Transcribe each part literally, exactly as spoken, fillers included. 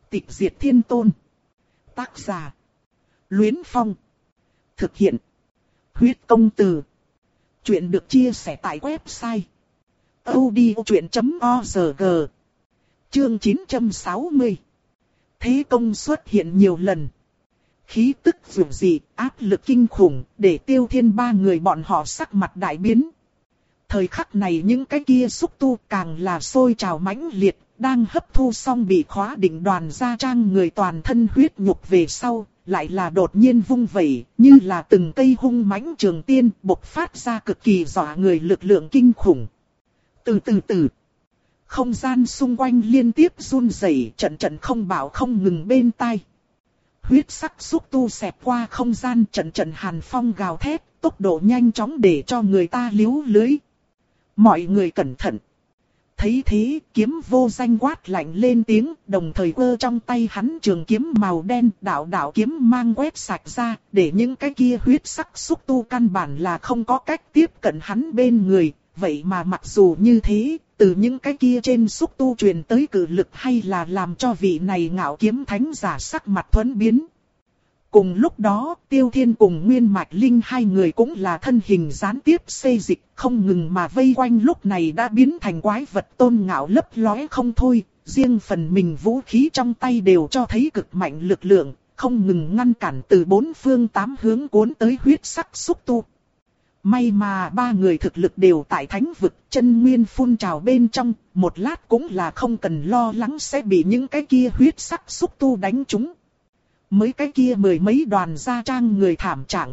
Tịch diệt thiên tôn. Tác giả. Luyến Phong. Thực hiện. Huyết công từ. Chuyện được chia sẻ tại website audiochuyện chấm org. Chương chín trăm sáu mươi. Thế công xuất hiện nhiều lần. Khí tức vượt dị, áp lực kinh khủng, để Tiêu Thiên ba người bọn họ sắc mặt đại biến. Thời khắc này những cái kia xúc tu càng là sôi trào mãnh liệt, đang hấp thu xong bị khóa định đoàn gia trang người toàn thân huyết nhục về sau, lại là đột nhiên vung vẩy, như là từng cây hung mãnh trường tiên bộc phát ra cực kỳ dọa người lực lượng kinh khủng. Từ từ từ, không gian xung quanh liên tiếp run rẩy, trận trận không bảo không ngừng bên tai. Huyết sắc xúc tu xẹp qua không gian, trận trận hàn phong gào thét, tốc độ nhanh chóng để cho người ta liếu lưới. Mọi người cẩn thận. Thấy thế, kiếm vô danh quát lạnh lên tiếng, đồng thời quơ trong tay hắn trường kiếm màu đen, đạo đạo kiếm mang quét sạch ra, để những cái kia huyết sắc xúc tu căn bản là không có cách tiếp cận hắn bên người. Vậy mà mặc dù như thế, từ những cái kia trên xúc tu truyền tới cử lực hay là làm cho vị này ngạo kiếm thánh giả sắc mặt thuẫn biến. Cùng lúc đó, Tiêu Thiên cùng Nguyên Mạch Linh hai người cũng là thân hình gián tiếp xê dịch, không ngừng mà vây quanh lúc này đã biến thành quái vật Tôn Ngạo lấp lóe không thôi, riêng phần mình vũ khí trong tay đều cho thấy cực mạnh lực lượng, không ngừng ngăn cản từ bốn phương tám hướng cuốn tới huyết sắc xúc tu. May mà ba người thực lực đều tại thánh vực, chân nguyên phun trào bên trong, một lát cũng là không cần lo lắng sẽ bị những cái kia huyết sắc xúc tu đánh trúng. Mấy cái kia mười mấy đoàn gia trang người thảm trạng,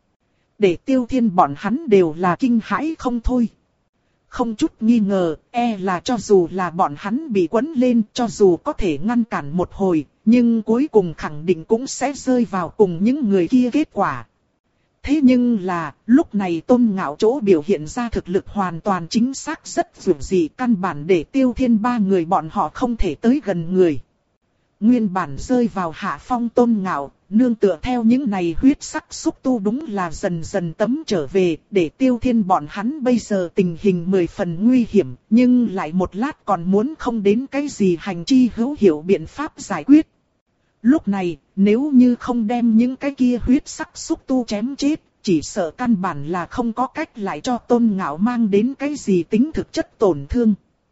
để Tiêu Thiên bọn hắn đều là kinh hãi không thôi. Không chút nghi ngờ, e là cho dù là bọn hắn bị quấn lên, cho dù có thể ngăn cản một hồi, nhưng cuối cùng khẳng định cũng sẽ rơi vào cùng những người kia kết quả. Thế nhưng là, lúc này Tôn Ngạo chỗ biểu hiện ra thực lực hoàn toàn chính xác rất vượt dị, căn bản để Tiêu Thiên ba người bọn họ không thể tới gần người. Nguyên bản rơi vào hạ phong Tôn Ngạo, nương tựa theo những này huyết sắc xúc tu đúng là dần dần tấm trở về, để Tiêu Thiên bọn hắn bây giờ tình hình mười phần nguy hiểm, nhưng lại một lát còn muốn không đến cái gì hành chi hữu hiệu biện pháp giải quyết. Lúc này, nếu như không đem những cái kia huyết sắc xúc tu chém chết, chỉ sợ căn bản là không có cách lại cho Tôn Ngạo mang đến cái gì tính thực chất tổn thương.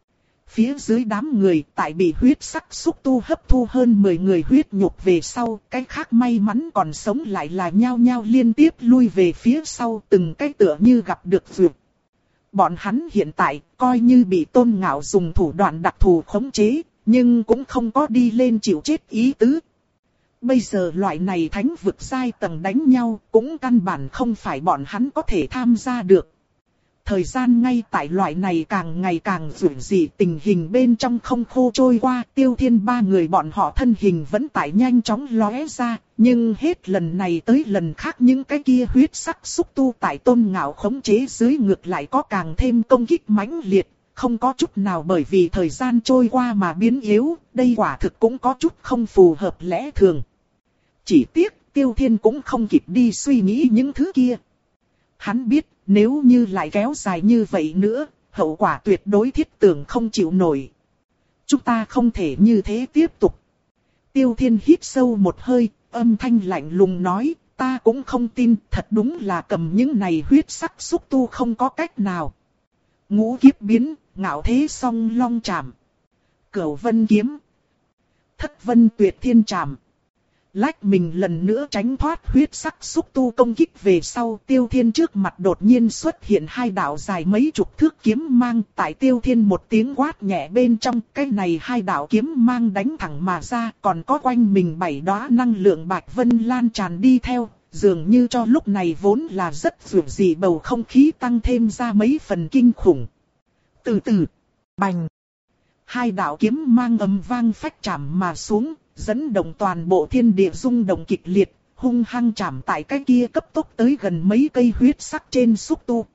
Phía dưới đám người tại bị huyết sắc xúc tu hấp thu hơn mười người huyết nhục về sau, cái khác may mắn còn sống lại là nhao nhao liên tiếp lui về phía sau, từng cái tựa như gặp được vượt. Bọn hắn hiện tại coi như bị Tôn Ngạo dùng thủ đoạn đặc thù khống chế, nhưng cũng không có đi lên chịu chết ý tứ. Bây giờ loại này thánh vực giai tầng đánh nhau cũng căn bản không phải bọn hắn có thể tham gia được. Thời gian ngay tại loại này càng ngày càng rủi dị tình hình bên trong không khô trôi qua, Tiêu Thiên ba người bọn họ thân hình vẫn tại nhanh chóng lóe ra, nhưng hết lần này tới lần khác những cái kia huyết sắc xúc tu tại Tôn Ngạo khống chế dưới ngược lại có càng thêm công kích mãnh liệt, không có chút nào bởi vì thời gian trôi qua mà biến yếu, đây quả thực cũng có chút không phù hợp lẽ thường. Chỉ tiếc, Tiêu Thiên cũng không kịp đi suy nghĩ những thứ kia. Hắn biết, nếu như lại kéo dài như vậy nữa, hậu quả tuyệt đối thiết tưởng không chịu nổi. Chúng ta không thể như thế tiếp tục. Tiêu Thiên hít sâu một hơi, âm thanh lạnh lùng nói, ta cũng không tin, thật đúng là cầm những này huyết sắc xúc tu không có cách nào. Ngũ kiếp biến, ngạo thế song long chạm. Cửu vân kiếm. Thất vân tuyệt thiên chạm. Lách mình lần nữa tránh thoát huyết sắc xúc tu công kích về sau, Tiêu Thiên trước mặt đột nhiên xuất hiện hai đạo dài mấy chục thước kiếm mang, tại Tiêu Thiên một tiếng quát nhẹ bên trong, cái này hai đạo kiếm mang đánh thẳng mà ra, còn có quanh mình bảy đóa năng lượng bạch vân lan tràn đi theo, dường như cho lúc này vốn là rất vượt dị bầu không khí tăng thêm ra mấy phần kinh khủng. Từ từ, bành, hai đạo kiếm mang ầm vang phách chạm mà xuống, dẫn động toàn bộ thiên địa rung động kịch liệt, hung hăng chạm tại cái kia cấp tốc tới gần mấy cây huyết sắc trên xúc tu.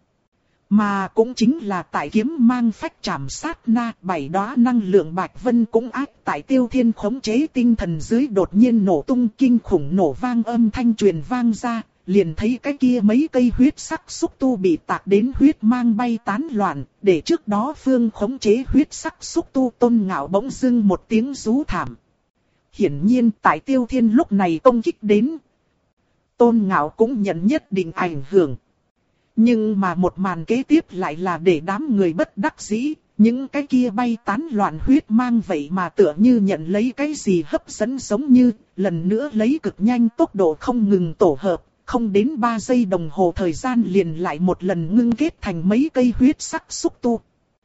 Mà cũng chính là tại kiếm mang phách chạm sát na, bảy đóa năng lượng bạch vân cũng ác tại Tiêu Thiên khống chế tinh thần dưới đột nhiên nổ tung, kinh khủng nổ vang âm thanh truyền vang ra, liền thấy cái kia mấy cây huyết sắc xúc tu bị tạc đến huyết mang bay tán loạn, để trước đó phương khống chế huyết sắc xúc tu Tôn Ngạo bỗng dưng một tiếng rú thảm. Hiển nhiên tại Tiêu Thiên lúc này công kích đến, Tôn Ngạo cũng nhận nhất định ảnh hưởng. Nhưng mà một màn kế tiếp lại là để đám người bất đắc dĩ, những cái kia bay tán loạn huyết mang vậy mà tựa như nhận lấy cái gì hấp dẫn, giống như lần nữa lấy cực nhanh tốc độ không ngừng tổ hợp, không đến ba giây đồng hồ thời gian liền lại một lần ngưng kết thành mấy cây huyết sắc xúc tu.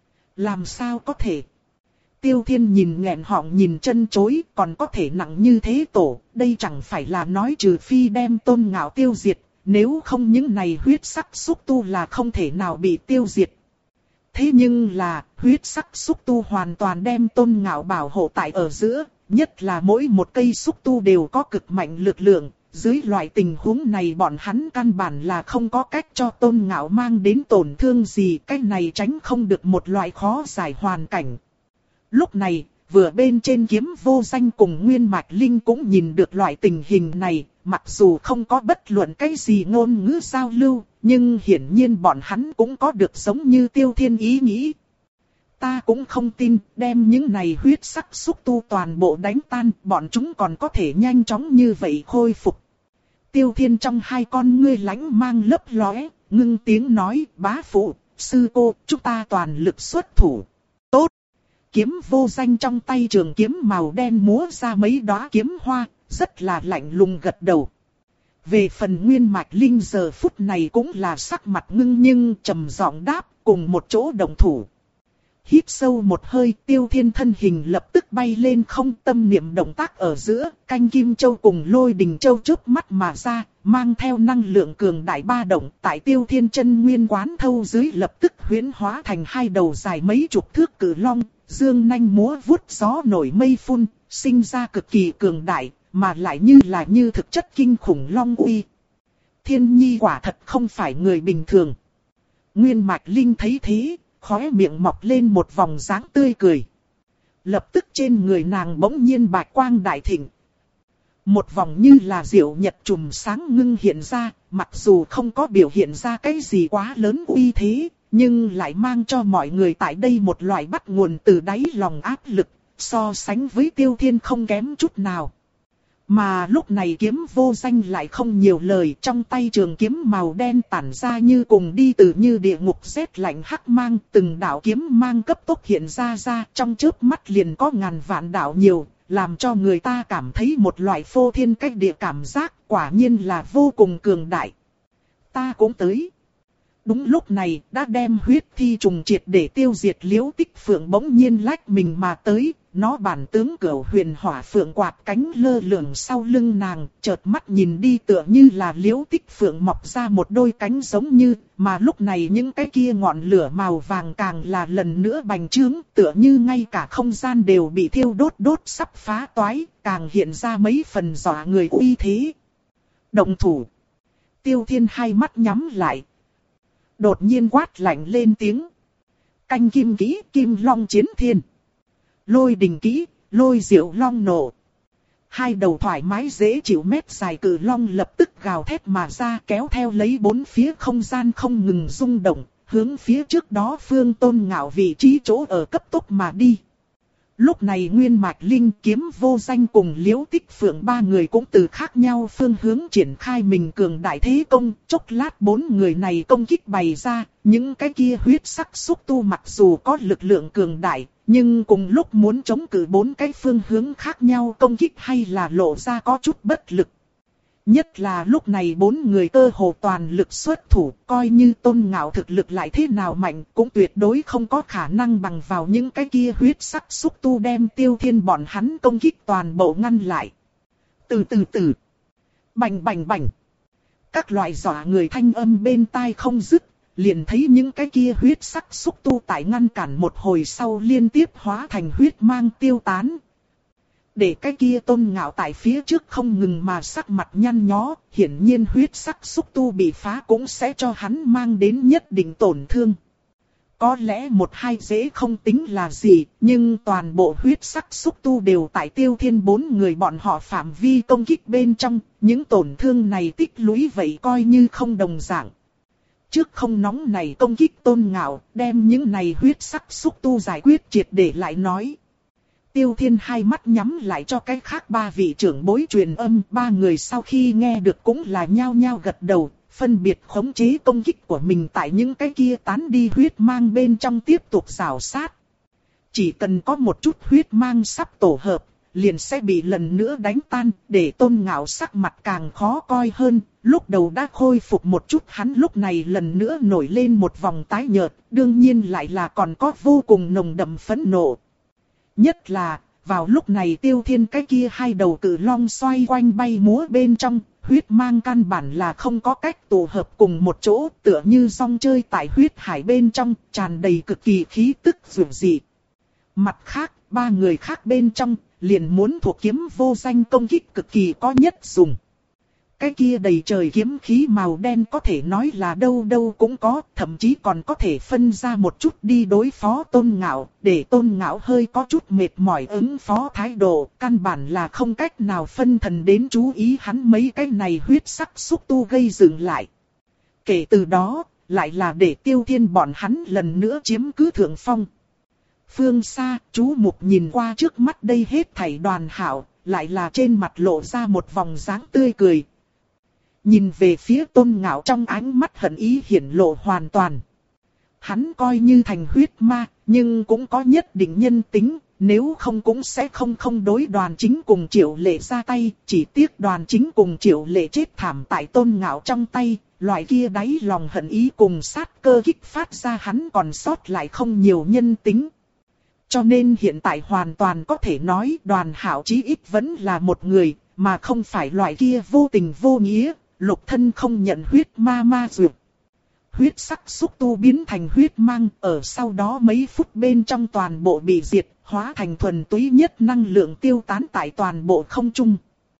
Làm sao có thể? Tiêu Thiên nhìn nghẹn họng nhìn chân chối, còn có thể nặng như thế tổ, đây chẳng phải là nói trừ phi đem Tôn Ngạo tiêu diệt, nếu không những này huyết sắc xúc tu là không thể nào bị tiêu diệt. Thế nhưng là, huyết sắc xúc tu hoàn toàn đem Tôn Ngạo bảo hộ tại ở giữa, nhất là mỗi một cây xúc tu đều có cực mạnh lực lượng, dưới loại tình huống này bọn hắn căn bản là không có cách cho Tôn Ngạo mang đến tổn thương gì, cái này tránh không được một loại khó giải hoàn cảnh. Lúc này, vừa bên trên Kiếm Vô Danh cùng Nguyên Mạch Linh cũng nhìn được loại tình hình này, mặc dù không có bất luận cái gì ngôn ngữ giao lưu, nhưng hiển nhiên bọn hắn cũng có được giống như Tiêu Thiên ý nghĩ. Ta cũng không tin, đem những này huyết sắc xúc tu toàn bộ đánh tan, bọn chúng còn có thể nhanh chóng như vậy khôi phục. Tiêu Thiên trong hai con ngươi lánh mang lấp lóe, ngưng tiếng nói, bá phụ, sư cô, chúng ta toàn lực xuất thủ. Tốt! Kiếm Vô Danh trong tay trường kiếm màu đen múa ra mấy đóa kiếm hoa, rất là lạnh lùng gật đầu. Về phần Nguyên Mạch Linh giờ phút này cũng là sắc mặt ngưng nhưng trầm giọng đáp, cùng một chỗ đồng thủ. Hít sâu một hơi, Tiêu Thiên thân hình lập tức bay lên không, tâm niệm động tác ở giữa, Canh Kim Châu cùng Lôi Đình Châu chớp mắt mà ra, mang theo năng lượng cường đại ba động, tại Tiêu Thiên chân nguyên quán thâu dưới lập tức huyễn hóa thành hai đầu dài mấy chục thước cự long, dương nanh múa vuốt gió nổi mây phun, sinh ra cực kỳ cường đại, mà lại như là như thực chất kinh khủng long uy. Thiên Nhi quả thật không phải người bình thường. Nguyên Mạch Linh thấy thế, khóe miệng mọc lên một vòng dáng tươi cười. Lập tức trên người nàng bỗng nhiên bạch quang đại thịnh. Một vòng như là diệu nhật chùm sáng ngưng hiện ra, mặc dù không có biểu hiện ra cái gì quá lớn uy thế, nhưng lại mang cho mọi người tại đây một loại bắt nguồn từ đáy lòng áp lực, so sánh với Tiêu Thiên không kém chút nào. Mà lúc này Kiếm Vô Danh lại không nhiều lời, trong tay trường kiếm màu đen tản ra như cùng đi từ như địa ngục rét lạnh hắc mang, từng đạo kiếm mang cấp tốc hiện ra ra, trong chớp mắt liền có ngàn vạn đạo nhiều, làm cho người ta cảm thấy một loại phô thiên cách địa cảm giác, quả nhiên là vô cùng cường đại. Ta cũng tới. Đúng lúc này, đã đem huyết thi trùng triệt để tiêu diệt Liễu Tích Phượng bỗng nhiên lách mình mà tới, nó bản tướng Cửu Huyền Hỏa Phượng quạt cánh lơ lửng sau lưng nàng, chợt mắt nhìn đi tựa như là Liễu Tích Phượng mọc ra một đôi cánh giống như, mà lúc này những cái kia ngọn lửa màu vàng càng là lần nữa bành trướng, tựa như ngay cả không gian đều bị thiêu đốt đốt sắp phá toái, càng hiện ra mấy phần dọa người uy thế. Động thủ. Tiêu Thiên hai mắt nhắm lại. Đột nhiên quát lạnh lên tiếng. Canh kim kỹ, kim long chiến thiên. Lôi đình kỹ, lôi diệu long nổ. Hai đầu thoải mái dễ chịu mét dài cự long lập tức gào thét mà ra, kéo theo lấy bốn phía không gian không ngừng rung động, hướng phía trước đó phương Tôn Ngạo vị trí chỗ ở cấp tốc mà đi. Lúc này Nguyên Mạch Linh, Kiếm Vô Danh cùng Liễu Tích Phượng ba người cũng từ khác nhau phương hướng triển khai mình cường đại thế công, chốc lát bốn người này công kích bày ra, những cái kia huyết sắc xúc tu mặc dù có lực lượng cường đại, nhưng cùng lúc muốn chống cự bốn cái phương hướng khác nhau công kích hay là lộ ra có chút bất lực. Nhất là lúc này bốn người cơ hồ toàn lực xuất thủ, coi như Tôn Ngạo thực lực lại thế nào mạnh, cũng tuyệt đối không có khả năng bằng vào những cái kia huyết sắc xúc tu đem Tiêu Thiên bọn hắn công kích toàn bộ ngăn lại. Từ từ từ, bành bành bành, các loại dọa người thanh âm bên tai không dứt, liền thấy những cái kia huyết sắc xúc tu tại ngăn cản một hồi sau liên tiếp hóa thành huyết mang tiêu tán. Để cái kia Tôn Ngạo tại phía trước không ngừng mà sắc mặt nhăn nhó, hiển nhiên huyết sắc xúc tu bị phá cũng sẽ cho hắn mang đến nhất định tổn thương. Có lẽ một hai dễ không tính là gì, nhưng toàn bộ huyết sắc xúc tu đều tại Tiêu Thiên bốn người bọn họ phạm vi công kích bên trong, những tổn thương này tích lũy vậy coi như không đồng dạng. Trước không nóng này công kích Tôn Ngạo, đem những này huyết sắc xúc tu giải quyết triệt để lại nói. Tiêu Thiên hai mắt nhắm lại cho cái khác ba vị trưởng bối truyền âm. Ba người sau khi nghe được cũng là nhao nhao gật đầu, phân biệt khống chế công kích của mình tại những cái kia tán đi huyết mang bên trong tiếp tục rào sát. Chỉ cần có một chút huyết mang sắp tổ hợp, liền sẽ bị lần nữa đánh tan, để Tôn Ngạo sắc mặt càng khó coi hơn. Lúc đầu đã khôi phục một chút, hắn lúc này lần nữa nổi lên một vòng tái nhợt, đương nhiên lại là còn có vô cùng nồng đậm phẫn nộ. Nhất là, vào lúc này Tiêu Thiên cái kia hai đầu cự long xoay quanh bay múa bên trong, huyết mang căn bản là không có cách tụ hợp cùng một chỗ, tựa như rong chơi tại huyết hải bên trong, tràn đầy cực kỳ khí tức dữ dị. Mặt khác, ba người khác bên trong, liền muốn thuộc kiếm vô danh công kích cực kỳ có nhất dùng. Cái kia đầy trời kiếm khí màu đen có thể nói là đâu đâu cũng có, thậm chí còn có thể phân ra một chút đi đối phó Tôn Ngạo, để Tôn Ngạo hơi có chút mệt mỏi ứng phó thái độ, căn bản là không cách nào phân thần đến chú ý hắn mấy cái này huyết sắc xúc tu gây dựng lại. Kể từ đó, lại là để Tiêu Thiên bọn hắn lần nữa chiếm cứ thượng phong. Phương xa, chú mục nhìn qua trước mắt đây hết thảy đoàn hảo, lại là trên mặt lộ ra một vòng dáng tươi cười. Nhìn về phía Tôn Ngạo trong ánh mắt hận ý hiển lộ hoàn toàn. Hắn coi như thành huyết ma, nhưng cũng có nhất định nhân tính, nếu không cũng sẽ không không đối Đoàn Chính cùng Triệu Lệ ra tay, chỉ tiếc Đoàn Chính cùng Triệu Lệ chết thảm tại Tôn Ngạo trong tay, loại kia đáy lòng hận ý cùng sát cơ kích phát ra hắn còn sót lại không nhiều nhân tính. Cho nên hiện tại hoàn toàn có thể nói Đoàn Hảo chí ít vẫn là một người, mà không phải loại kia vô tình vô nghĩa, lục thân không nhận huyết ma ma dược. Huyết sắc xúc tu biến thành huyết mang, ở sau đó mấy phút bên trong toàn bộ bị diệt, hóa thành thuần túy nhất năng lượng tiêu tán tại toàn bộ không trung.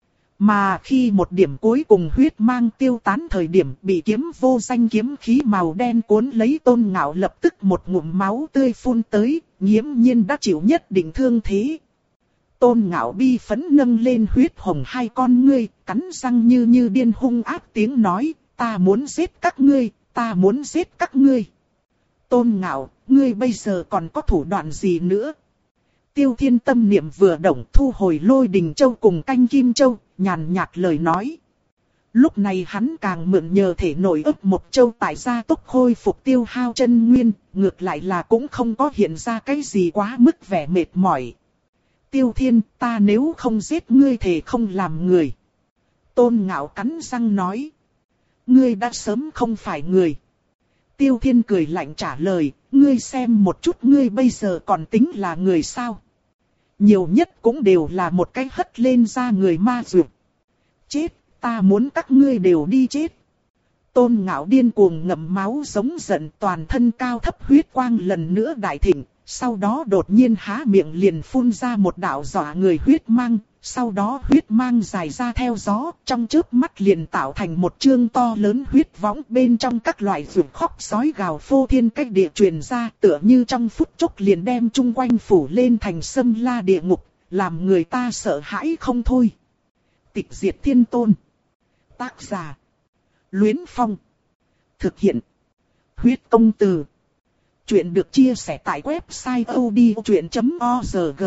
Mà khi một điểm cuối cùng huyết mang tiêu tán thời điểm bị kiếm vô danh kiếm khí màu đen cuốn lấy Tôn Ngạo lập tức một ngụm máu tươi phun tới, nghiễm nhiên đã chịu nhất định thương thế. Tôn Ngạo bi phẫn nâng lên huyết hồng hai con ngươi, cắn răng như như điên hung ác tiếng nói, ta muốn giết các ngươi, ta muốn giết các ngươi. Tôn Ngạo, ngươi bây giờ còn có thủ đoạn gì nữa? Tiêu Thiên tâm niệm vừa động thu hồi Lôi Đình Châu cùng Canh Kim Châu, nhàn nhạt lời nói. Lúc này hắn càng mượn nhờ thể nội ấp một châu tại gia tốc khôi phục tiêu hao chân nguyên, ngược lại là cũng không có hiện ra cái gì quá mức vẻ mệt mỏi. Tiêu Thiên, ta nếu không giết ngươi thì không làm người. Tôn Ngạo cắn răng nói. Ngươi đã sớm không phải người. Tiêu Thiên cười lạnh trả lời, ngươi xem một chút ngươi bây giờ còn tính là người sao? Nhiều nhất cũng đều là một cái hất lên ra người ma dược. Chết, ta muốn các ngươi đều đi chết. Tôn Ngạo điên cuồng ngậm máu giống giận, toàn thân cao thấp huyết quang lần nữa đại thịnh. Sau đó đột nhiên há miệng liền phun ra một đạo dọa người huyết mang, sau đó huyết mang dài ra theo gió, trong chớp mắt liền tạo thành một chương to lớn huyết võng, bên trong các loại ruột khóc sói gào phô thiên cách địa truyền ra, tựa như trong phút chốc liền đem chung quanh phủ lên thành sâm la địa ngục, làm người ta sợ hãi không thôi. Tịch diệt thiên tôn. Tác giả: Luyến Phong. Thực hiện: Huyết Công Từ. Chuyện được chia sẻ tại website odchuyện chấm org.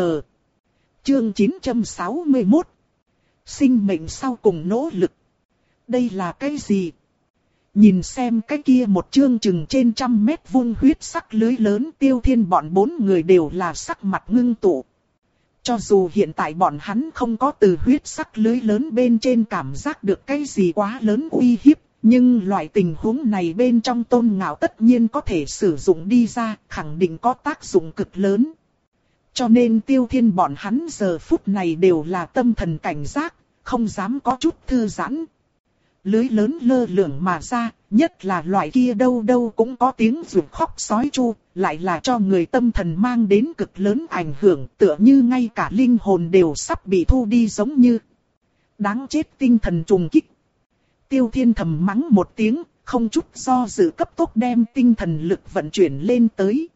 Chương chín trăm sáu mươi mốt. Sinh mệnh sau cùng nỗ lực. Đây là cái gì? Nhìn xem cái kia một chương chừng trên trăm mét vuông huyết sắc lưới lớn, Tiêu Thiên bọn bốn người đều là sắc mặt ngưng tụ. Cho dù hiện tại bọn hắn không có từ huyết sắc lưới lớn bên trên cảm giác được cái gì quá lớn uy hiếp, nhưng loại tình huống này bên trong Tôn Ngạo tất nhiên có thể sử dụng đi ra, khẳng định có tác dụng cực lớn. Cho nên Tiêu Thiên bọn hắn giờ phút này đều là tâm thần cảnh giác, không dám có chút thư giãn. Lưới lớn lơ lửng mà ra, nhất là loại kia đâu đâu cũng có tiếng ruột khóc sói chu, lại là cho người tâm thần mang đến cực lớn ảnh hưởng, tựa như ngay cả linh hồn đều sắp bị thu đi giống như. Đáng chết tinh thần trùng kích. Tiêu Thiên thầm mắng một tiếng, không chút do dự cấp tốc đem tinh thần lực vận chuyển lên tới.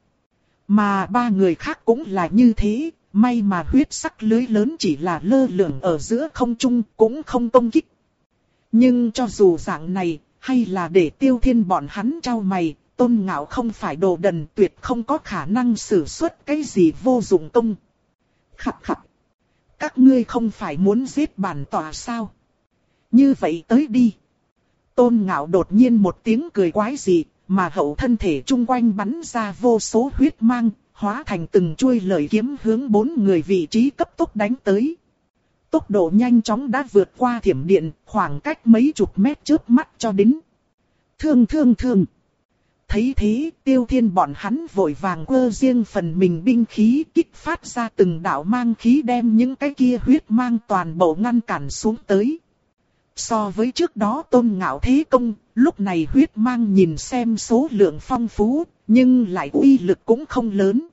Mà ba người khác cũng là như thế, may mà huyết sắc lưới lớn chỉ là lơ lửng ở giữa không trung, cũng không công kích. Nhưng cho dù dạng này, hay là để Tiêu Thiên bọn hắn trao mày, Tôn Ngạo không phải đồ đần, tuyệt không có khả năng sử xuất cái gì vô dụng công. Khặt khặt. Các ngươi không phải muốn giết bản tòa sao? Như vậy tới đi. Tôn Ngạo đột nhiên một tiếng cười quái dị, mà hậu thân thể chung quanh bắn ra vô số huyết mang, hóa thành từng chuôi lợi kiếm hướng bốn người vị trí cấp tốc đánh tới. Tốc độ nhanh chóng đã vượt qua thiểm điện, khoảng cách mấy chục mét chớp mắt cho đến. Thương thương thương. Thấy thế, Tiêu Thiên bọn hắn vội vàng quơ riêng phần mình binh khí, kích phát ra từng đạo mang khí đem những cái kia huyết mang toàn bộ ngăn cản xuống tới. So với trước đó Tôn Ngạo thế công, lúc này huyết mang nhìn xem số lượng phong phú, nhưng lại uy lực cũng không lớn.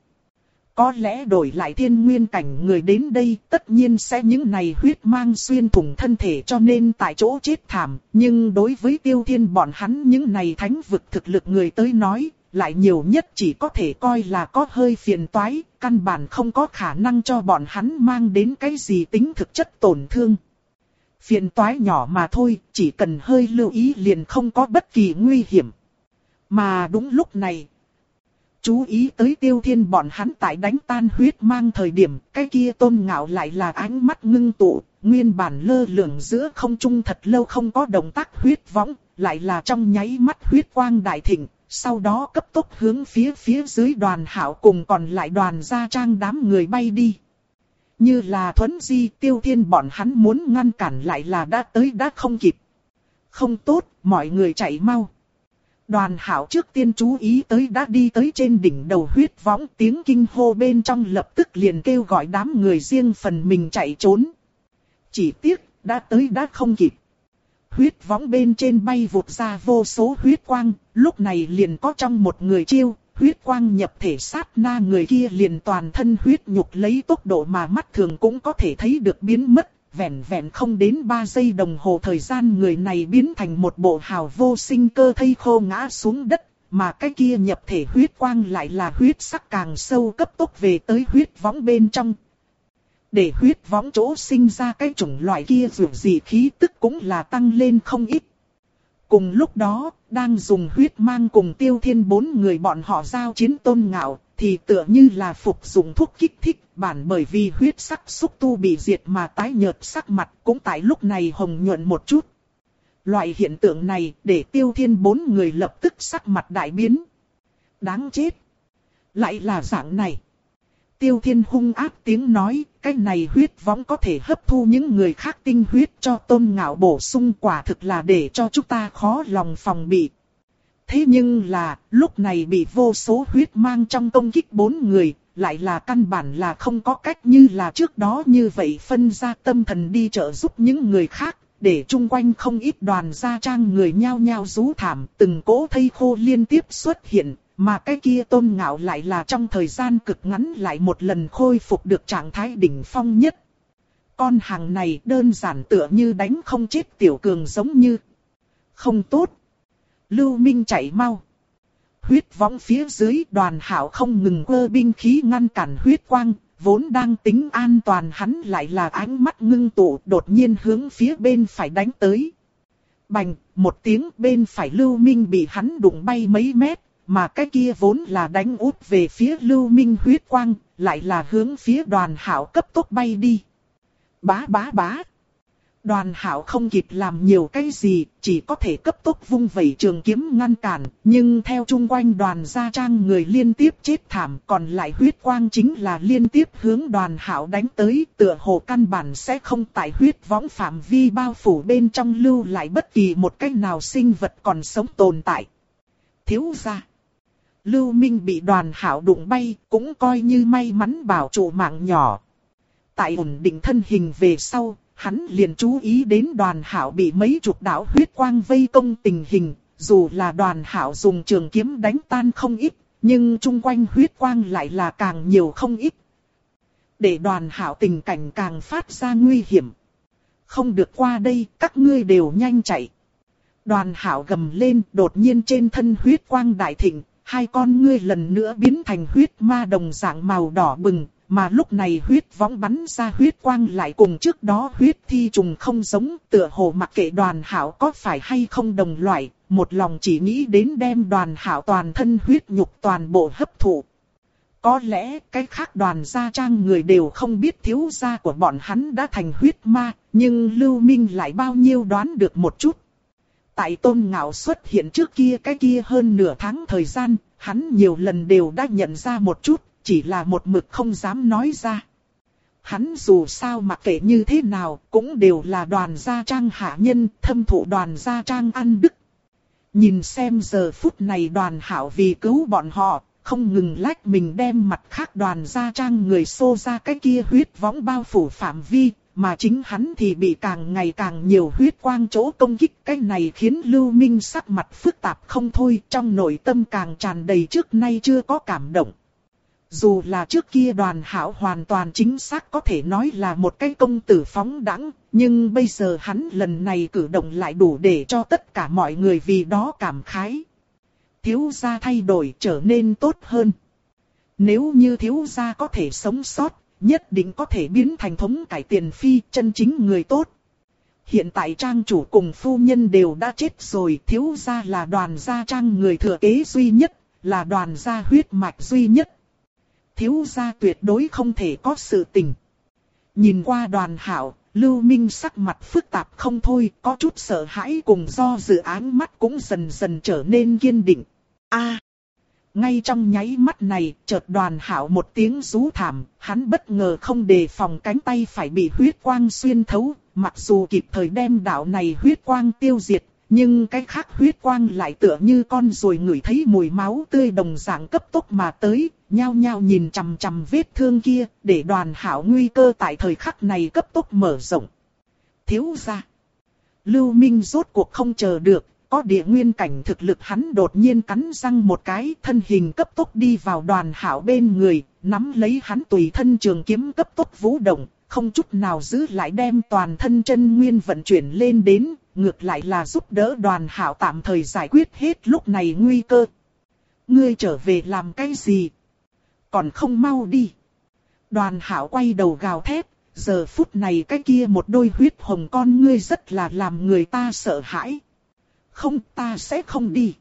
Có lẽ đổi lại thiên nguyên cảnh người đến đây, tất nhiên sẽ những này huyết mang xuyên thủng thân thể cho nên tại chỗ chết thảm. Nhưng đối với Tiêu Thiên bọn hắn những này thánh vực thực lực người tới nói, lại nhiều nhất chỉ có thể coi là có hơi phiền toái, căn bản không có khả năng cho bọn hắn mang đến cái gì tính thực chất tổn thương. Phiền toái nhỏ mà thôi, chỉ cần hơi lưu ý liền không có bất kỳ nguy hiểm. Mà đúng lúc này, chú ý tới Tiêu Thiên bọn hắn tại đánh tan huyết mang thời điểm, cái kia Tôn Ngạo lại là ánh mắt ngưng tụ, nguyên bản lơ lửng giữa không trung thật lâu không có động tác huyết võng, lại là trong nháy mắt huyết quang đại thịnh, sau đó cấp tốc hướng phía phía dưới Đoàn Hạo cùng còn lại Đoàn Gia Trang đám người bay đi. Như là thuấn di, Tiêu Thiên bọn hắn muốn ngăn cản lại là đã tới đã không kịp. Không tốt, mọi người chạy mau. Đoàn Hạo trước tiên chú ý tới đã đi tới trên đỉnh đầu huyết võng, tiếng kinh hô bên trong lập tức liền kêu gọi đám người riêng phần mình chạy trốn. Chỉ tiếc, đã tới đã không kịp. Huyết võng bên trên bay vụt ra vô số huyết quang, lúc này liền có trong một người chiêu, huyết quang nhập thể sát na người kia liền toàn thân huyết nhục lấy tốc độ mà mắt thường cũng có thể thấy được biến mất. Vẹn vẹn không đến ba giây đồng hồ thời gian người này biến thành một bộ hào vô sinh cơ thây khô ngã xuống đất, mà cái kia nhập thể huyết quang lại là huyết sắc càng sâu cấp tốc về tới huyết võng bên trong. Để huyết võng chỗ sinh ra cái chủng loại kia dù gì khí tức cũng là tăng lên không ít. Cùng lúc đó, đang dùng huyết mang cùng Tiêu Thiên bốn người bọn họ giao chiến Tôn Ngạo, thì tựa như là phục dụng thuốc kích thích, bản bởi vì huyết sắc xúc tu bị diệt mà tái nhợt sắc mặt cũng tại lúc này hồng nhuận một chút. Loại hiện tượng này để Tiêu Thiên bốn người lập tức sắc mặt đại biến. Đáng chết! Lại là dạng này. Tiêu Thiên hung ác tiếng nói, cái này huyết võng có thể hấp thu những người khác tinh huyết cho Tôn Ngạo bổ sung, quả thực là để cho chúng ta khó lòng phòng bị. Thế nhưng là, lúc này bị vô số huyết mang trong công kích bốn người, lại là căn bản là không có cách như là trước đó như vậy phân ra tâm thần đi trợ giúp những người khác, để chung quanh không ít Đoàn Gia Trang người nhao nhao rú thảm, từng cỗ thây khô liên tiếp xuất hiện, mà cái kia Tôn Ngạo lại là trong thời gian cực ngắn lại một lần khôi phục được trạng thái đỉnh phong nhất. Con hàng này đơn giản tựa như đánh không chết tiểu cường giống như. Không tốt. Lưu Minh chạy mau. Huyết võng phía dưới Đoàn Hạo không ngừng quơ binh khí ngăn cản huyết quang, vốn đang tính an toàn hắn lại là ánh mắt ngưng tụ đột nhiên hướng phía bên phải đánh tới. Bành, một tiếng bên phải Lưu Minh bị hắn đụng bay mấy mét, mà cái kia vốn là đánh úp về phía Lưu Minh huyết quang, lại là hướng phía Đoàn Hạo cấp tốc bay đi. Bá bá bá. Đoàn Hạo không kịp làm nhiều cái gì, chỉ có thể cấp tốc vung vẩy trường kiếm ngăn cản, nhưng theo chung quanh Đoàn Gia Trang người liên tiếp chết thảm, còn lại huyết quang chính là liên tiếp hướng Đoàn Hạo đánh tới, tựa hồ căn bản sẽ không tại huyết võng phạm vi bao phủ bên trong lưu lại bất kỳ một cách nào sinh vật còn sống tồn tại. Thiếu gia. Lưu Minh bị Đoàn Hạo đụng bay, cũng coi như may mắn bảo trụ mạng nhỏ. Tại ổn định thân hình về sau, hắn liền chú ý đến Đoàn Hạo bị mấy chục đạo huyết quang vây công tình hình, dù là Đoàn Hạo dùng trường kiếm đánh tan không ít, nhưng chung quanh huyết quang lại là càng nhiều không ít. Để Đoàn Hạo tình cảnh càng phát ra nguy hiểm. Không được qua đây, các ngươi đều nhanh chạy. Đoàn Hạo gầm lên, đột nhiên trên thân huyết quang đại thịnh, hai con ngươi lần nữa biến thành huyết ma đồng dạng màu đỏ bừng. Mà lúc này huyết võng bắn ra huyết quang lại cùng trước đó huyết thi trùng không giống, tựa hồ mặc kệ Đoàn Hạo có phải hay không đồng loại, một lòng chỉ nghĩ đến đem Đoàn Hạo toàn thân huyết nhục toàn bộ hấp thụ. Có lẽ cái khác Đoàn Gia Trang người đều không biết thiếu gia của bọn hắn đã thành huyết ma, nhưng Lưu Minh lại bao nhiêu đoán được một chút. Tại Tôn Ngạo xuất hiện trước kia cái kia hơn nửa tháng thời gian, hắn nhiều lần đều đã nhận ra một chút, chỉ là một mực không dám nói ra. Hắn dù sao mặc kệ như thế nào, cũng đều là Đoàn Gia Trang hạ nhân, thâm thụ Đoàn Gia Trang ăn đức. Nhìn xem giờ phút này Đoàn Hảo vì cứu bọn họ, không ngừng lách mình đem mặt khác Đoàn Gia Trang người xô ra cái kia huyết võng bao phủ phạm vi, mà chính hắn thì bị càng ngày càng nhiều huyết quang chỗ công kích. Cái này khiến Lưu Minh sắc mặt phức tạp không thôi, trong nội tâm càng tràn đầy trước nay chưa có cảm động. Dù là trước kia Đoàn Hảo hoàn toàn chính xác có thể nói là một cái công tử phóng đãng, nhưng bây giờ hắn lần này cử động lại đủ để cho tất cả mọi người vì đó cảm khái. Thiếu gia thay đổi trở nên tốt hơn. Nếu như thiếu gia có thể sống sót, nhất định có thể biến thành thống cải tiền phi, chân chính người tốt. Hiện tại trang chủ cùng phu nhân đều đã chết rồi, thiếu gia là Đoàn Gia Trang người thừa kế duy nhất, là Đoàn Gia huyết mạch duy nhất. Thiếu gia tuyệt đối không thể có sự tình. Nhìn qua Đoàn Hảo, Lưu Minh sắc mặt phức tạp không thôi, có chút sợ hãi cùng do dự, áng mắt cũng dần dần trở nên kiên định. A! À, ngay trong nháy mắt này, chợt Đoàn Hảo một tiếng rú thảm, hắn bất ngờ không đề phòng cánh tay phải bị huyết quang xuyên thấu, mặc dù kịp thời đem đạo này huyết quang tiêu diệt, nhưng cái khác huyết quang lại tựa như con ruồi ngửi thấy mùi máu tươi đồng dạng cấp tốc mà tới, nhao nhao nhìn chằm chằm vết thương kia, để Đoàn Hảo nguy cơ tại thời khắc này cấp tốc mở rộng. Thiếu gia. Lưu Minh rốt cuộc không chờ được, có địa nguyên cảnh thực lực, hắn đột nhiên cắn răng một cái, thân hình cấp tốc đi vào Đoàn Hảo bên người, nắm lấy hắn tùy thân trường kiếm cấp tốc vũ động, không chút nào giữ lại đem toàn thân chân nguyên vận chuyển lên đến, ngược lại là giúp đỡ Đoàn Hảo tạm thời giải quyết hết lúc này nguy cơ. Ngươi trở về làm cái gì? Còn không mau đi. Đoàn Hảo quay đầu gào thét, giờ phút này cái kia một đôi huyết hồng con ngươi rất là làm người ta sợ hãi. Không, ta sẽ không đi.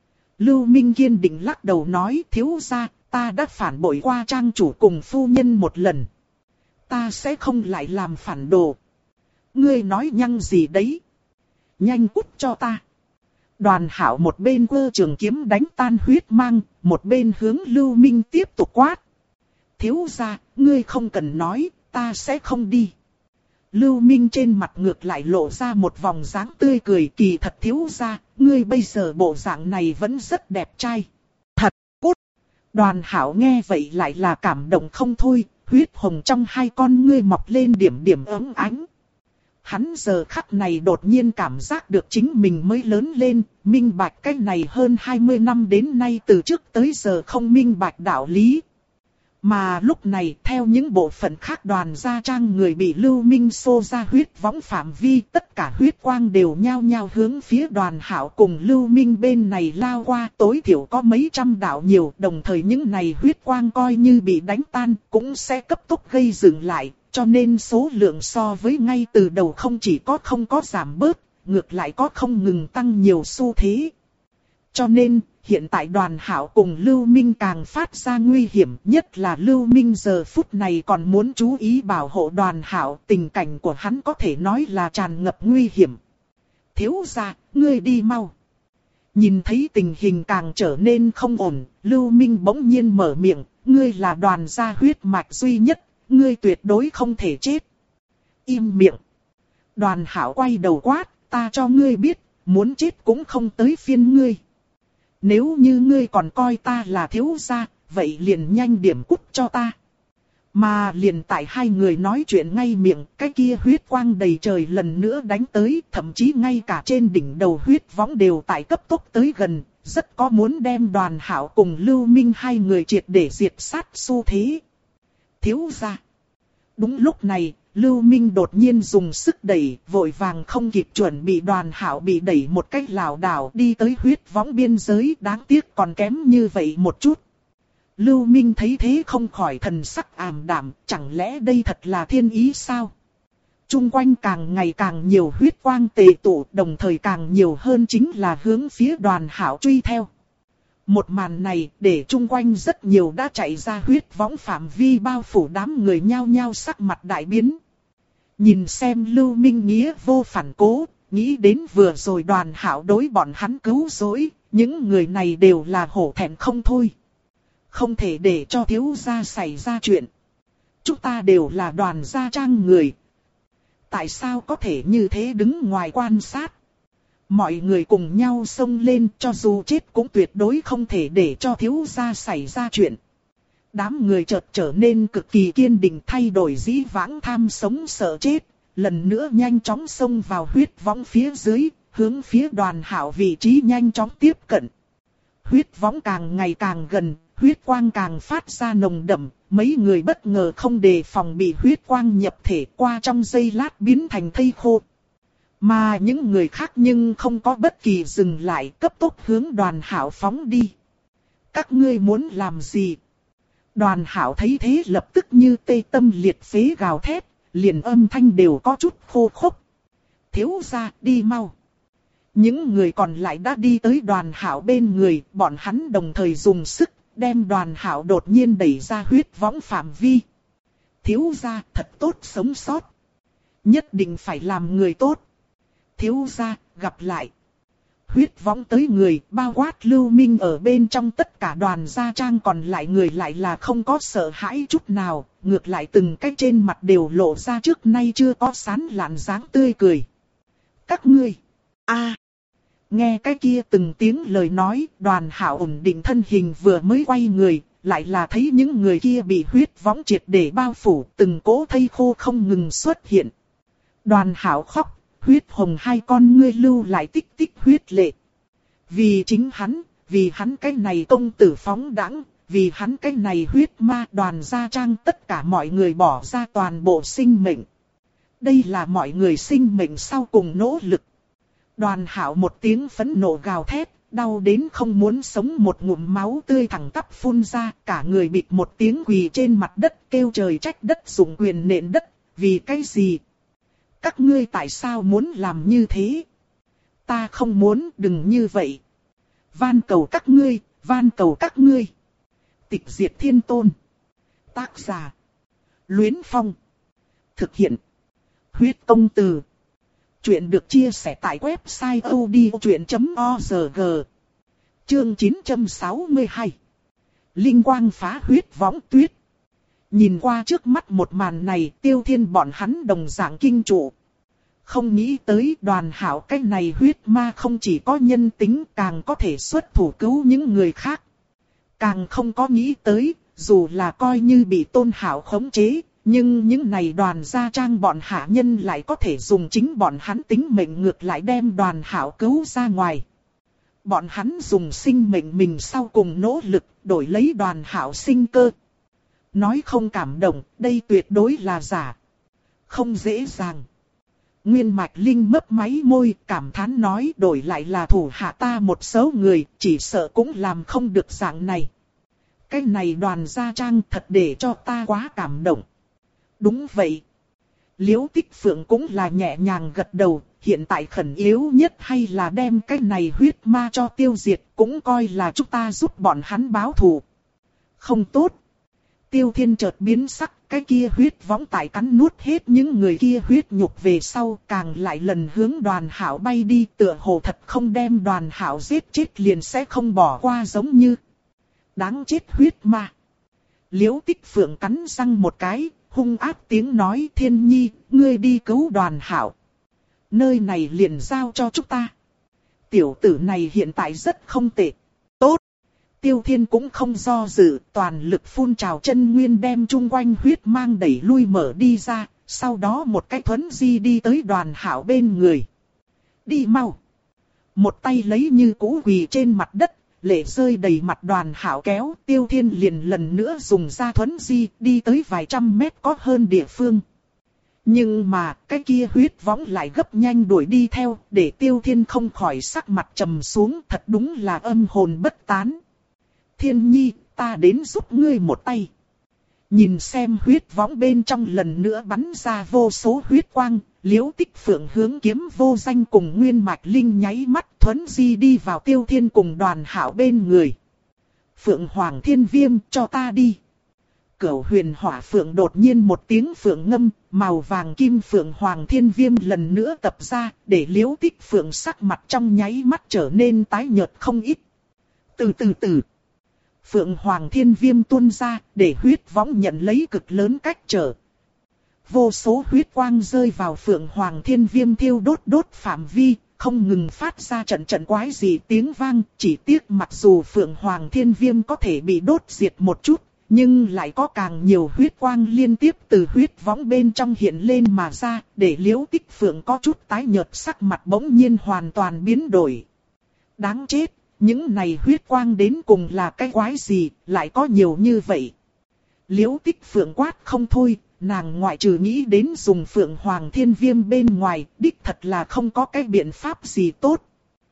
Lưu Minh kiên định lắc đầu nói, thiếu gia, ta đã phản bội qua trang chủ cùng phu nhân một lần. Ta sẽ không lại làm phản đồ. Ngươi nói nhăng gì đấy? Nhanh cút cho ta. Đoàn Hảo một bên quơ trường kiếm đánh tan huyết mang, một bên hướng Lưu Minh tiếp tục quát. Thiếu gia, ngươi không cần nói, ta sẽ không đi. Lưu Minh trên mặt ngược lại lộ ra một vòng dáng tươi cười, kỳ thật thiếu gia, ngươi bây giờ bộ dạng này vẫn rất đẹp trai. Thật, cút. Đoàn Hảo nghe vậy lại là cảm động không thôi, huyết hồng trong hai con ngươi mọc lên điểm điểm ấm ánh. Hắn giờ khắc này đột nhiên cảm giác được chính mình mới lớn lên, minh bạch cái này hơn hai mươi năm đến nay từ trước tới giờ không minh bạch đạo lý. Mà lúc này theo những bộ phận khác Đoàn Gia Trang người bị Lưu Minh xô ra huyết võng phạm vi, tất cả huyết quang đều nhao nhao hướng phía Đoàn Hảo cùng Lưu Minh bên này lao qua, tối thiểu có mấy trăm đạo nhiều, đồng thời những này huyết quang coi như bị đánh tan cũng sẽ cấp tốc gây dừng lại, cho nên số lượng so với ngay từ đầu không chỉ có không có giảm bớt, ngược lại có không ngừng tăng nhiều xu thế. Cho nên, hiện tại Đoàn Hảo cùng Lưu Minh càng phát ra nguy hiểm, nhất là Lưu Minh giờ phút này còn muốn chú ý bảo hộ Đoàn Hảo, tình cảnh của hắn có thể nói là tràn ngập nguy hiểm. Thiếu gia, ngươi đi mau. Nhìn thấy tình hình càng trở nên không ổn, Lưu Minh bỗng nhiên mở miệng, ngươi là Đoàn gia huyết mạch duy nhất, ngươi tuyệt đối không thể chết. Im miệng. Đoàn Hảo quay đầu quát, ta cho ngươi biết, muốn chết cũng không tới phiên ngươi. Nếu như ngươi còn coi ta là thiếu gia, vậy liền nhanh điểm cút cho ta. Mà liền tại hai người nói chuyện ngay miệng, cái kia huyết quang đầy trời lần nữa đánh tới, thậm chí ngay cả trên đỉnh đầu huyết võng đều tại cấp tốc tới gần, rất có muốn đem Đoàn Hảo cùng Lưu Minh hai người triệt để diệt sát xu thế. Thiếu gia. Đúng lúc này, Lưu Minh đột nhiên dùng sức đẩy, vội vàng không kịp chuẩn bị Đoàn Hảo bị đẩy một cách lảo đảo đi tới huyết võng biên giới, đáng tiếc còn kém như vậy một chút. Lưu Minh thấy thế không khỏi thần sắc ảm đạm, chẳng lẽ đây thật là thiên ý sao? Trung quanh càng ngày càng nhiều huyết quang tề tụ, đồng thời càng nhiều hơn chính là hướng phía Đoàn Hảo truy theo. Một màn này để chung quanh rất nhiều đã chạy ra huyết võng phạm vi bao phủ đám người nhao nhao sắc mặt đại biến. Nhìn xem Lưu Minh Nghĩa vô phản cố, nghĩ đến vừa rồi Đoàn Hạo đối bọn hắn cứu rỗi, những người này đều là hổ thẹn không thôi. Không thể để cho thiếu gia xảy ra chuyện. Chúng ta đều là Đoàn gia trang người. Tại sao có thể như thế đứng ngoài quan sát? Mọi người cùng nhau xông lên, cho dù chết cũng tuyệt đối không thể để cho thiếu gia xảy ra chuyện. Đám người chợt trở nên cực kỳ kiên định, thay đổi dĩ vãng tham sống sợ chết, lần nữa nhanh chóng xông vào huyết võng phía dưới, hướng phía Đoàn Hạo vị trí nhanh chóng tiếp cận. Huyết võng càng ngày càng gần, huyết quang càng phát ra nồng đậm, mấy người bất ngờ không đề phòng bị huyết quang nhập thể, qua trong giây lát biến thành thây khô. Mà những người khác nhưng không có bất kỳ dừng lại, cấp tốc hướng Đoàn Hạo phóng đi. Các ngươi muốn làm gì? Đoàn Hạo thấy thế lập tức như tê tâm liệt phế gào thét, liền âm thanh đều có chút khô khốc. Thiếu gia, đi mau. Những người còn lại đã đi tới Đoàn Hạo bên người, bọn hắn đồng thời dùng sức, đem Đoàn Hạo đột nhiên đẩy ra huyết võng phạm vi. Thiếu gia, thật tốt sống sót. Nhất định phải làm người tốt. Thiếu gia, gặp lại. Huyết võng tới người, bao quát Lưu Minh ở bên trong, tất cả Đoàn gia trang còn lại người lại là không có sợ hãi chút nào, ngược lại từng cái trên mặt đều lộ ra trước nay chưa có sán lạn dáng tươi cười. Các ngươi, a, nghe cái kia từng tiếng lời nói, Đoàn Hạo ổn định thân hình vừa mới quay người, lại là thấy những người kia bị huyết võng triệt để bao phủ, từng cỗ thây khô không ngừng xuất hiện. Đoàn Hạo khóc. Huyết hồng hai con ngươi lưu lại tích tích huyết lệ. Vì chính hắn, vì hắn cái này công tử phóng đãng, vì hắn cái này huyết ma, Đoàn gia trang tất cả mọi người bỏ ra toàn bộ sinh mệnh. Đây là mọi người sinh mệnh sau cùng nỗ lực. Đoàn Hạo một tiếng phẫn nộ gào thét, đau đến không muốn sống, một ngụm máu tươi thẳng tắp phun ra, cả người bịt một tiếng quỳ trên mặt đất kêu trời trách đất, dùng quyền nện đất, vì cái gì? Các ngươi tại sao muốn làm như thế? Ta không muốn, đừng như vậy. Van cầu các ngươi, van cầu các ngươi. Tịch diệt thiên tôn. Tác giả. Luyến Phong. Thực hiện. Huyết công từ. Chuyện được chia sẻ tại website odchuyện chấm org. Chương chín trăm sáu mươi hai. Linh quang phá huyết võng tuyết. Nhìn qua trước mắt một màn này, Tiêu Thiên bọn hắn đồng dạng kinh trụ. Không nghĩ tới Đoàn Hạo cái này huyết ma không chỉ có nhân tính, càng có thể xuất thủ cứu những người khác. Càng không có nghĩ tới, dù là coi như bị Tôn Hạo khống chế, nhưng những này Đoàn gia trang bọn hạ nhân lại có thể dùng chính bọn hắn tính mệnh ngược lại đem Đoàn Hạo cứu ra ngoài. Bọn hắn dùng sinh mệnh mình sau cùng nỗ lực, đổi lấy Đoàn Hạo sinh cơ. Nói không cảm động, đây tuyệt đối là giả. Không dễ dàng. Nguyên Mạch Linh mấp máy môi, cảm thán nói, đổi lại là thủ hạ ta một số người, chỉ sợ cũng làm không được dạng này. Cái này Đoàn gia trang thật để cho ta quá cảm động. Đúng vậy. Liễu Tích Phượng cũng là nhẹ nhàng gật đầu, hiện tại khẩn yếu nhất hay là đem cái này huyết ma cho tiêu diệt, cũng coi là chúng ta giúp bọn hắn báo thù. Không tốt. Tiêu Thiên chợt biến sắc, cái kia huyết võng tại cắn nuốt hết những người kia huyết nhục về sau, càng lại lần hướng Đoàn Hạo bay đi, tựa hồ thật không đem Đoàn Hạo giết chết liền sẽ không bỏ qua, giống như đáng chết huyết ma. Liễu Tích Phượng cắn răng một cái, hung ác tiếng nói, Thiên Nhi, ngươi đi cứu Đoàn Hạo. Nơi này liền giao cho chúng ta. Tiểu tử này hiện tại rất không tệ. Tốt. Tiêu Thiên cũng không do dự, toàn lực phun trào chân nguyên đem chung quanh huyết mang đẩy lui mở đi ra, sau đó một cái thuấn di đi tới Đoàn Hạo bên người. Đi mau. Một tay lấy như cũ quỳ trên mặt đất, lệ rơi đầy mặt Đoàn Hạo kéo, Tiêu Thiên liền lần nữa dùng ra thuấn di, đi tới vài trăm mét có hơn địa phương. Nhưng mà, cái kia huyết võng lại gấp nhanh đuổi đi theo, để Tiêu Thiên không khỏi sắc mặt trầm xuống, thật đúng là âm hồn bất tán. Thiên Nhi, ta đến giúp ngươi một tay. Nhìn xem huyết võng bên trong lần nữa bắn ra vô số huyết quang, Liễu Tích Phượng hướng Kiếm Vô Danh cùng Nguyên Mạch Linh nháy mắt thuấn di đi vào Tiêu Thiên cùng Đoàn Hạo bên người. Phượng Hoàng Thiên Viêm cho ta đi. Cửu huyền hỏa phượng đột nhiên một tiếng phượng ngâm, màu vàng kim Phượng Hoàng Thiên Viêm lần nữa tập ra, để Liễu Tích Phượng sắc mặt trong nháy mắt trở nên tái nhợt không ít. Từ từ từ, Phượng Hoàng Thiên Viêm tuôn ra, để huyết võng nhận lấy cực lớn cách trở. Vô số huyết quang rơi vào Phượng Hoàng Thiên Viêm thiêu đốt đốt phạm vi, không ngừng phát ra trận trận quái dị tiếng vang. Chỉ tiếc mặc dù Phượng Hoàng Thiên Viêm có thể bị đốt diệt một chút, nhưng lại có càng nhiều huyết quang liên tiếp từ huyết võng bên trong hiện lên mà ra, để Liễu Tích Phượng có chút tái nhợt, sắc mặt bỗng nhiên hoàn toàn biến đổi. Đáng chết, những này huyết quang đến cùng là cái quái gì, lại có nhiều như vậy. Liễu Tích Phượng quát không thôi, nàng ngoại trừ nghĩ đến dùng Phượng Hoàng Thiên Viêm bên ngoài, đích thật là không có cái biện pháp gì tốt.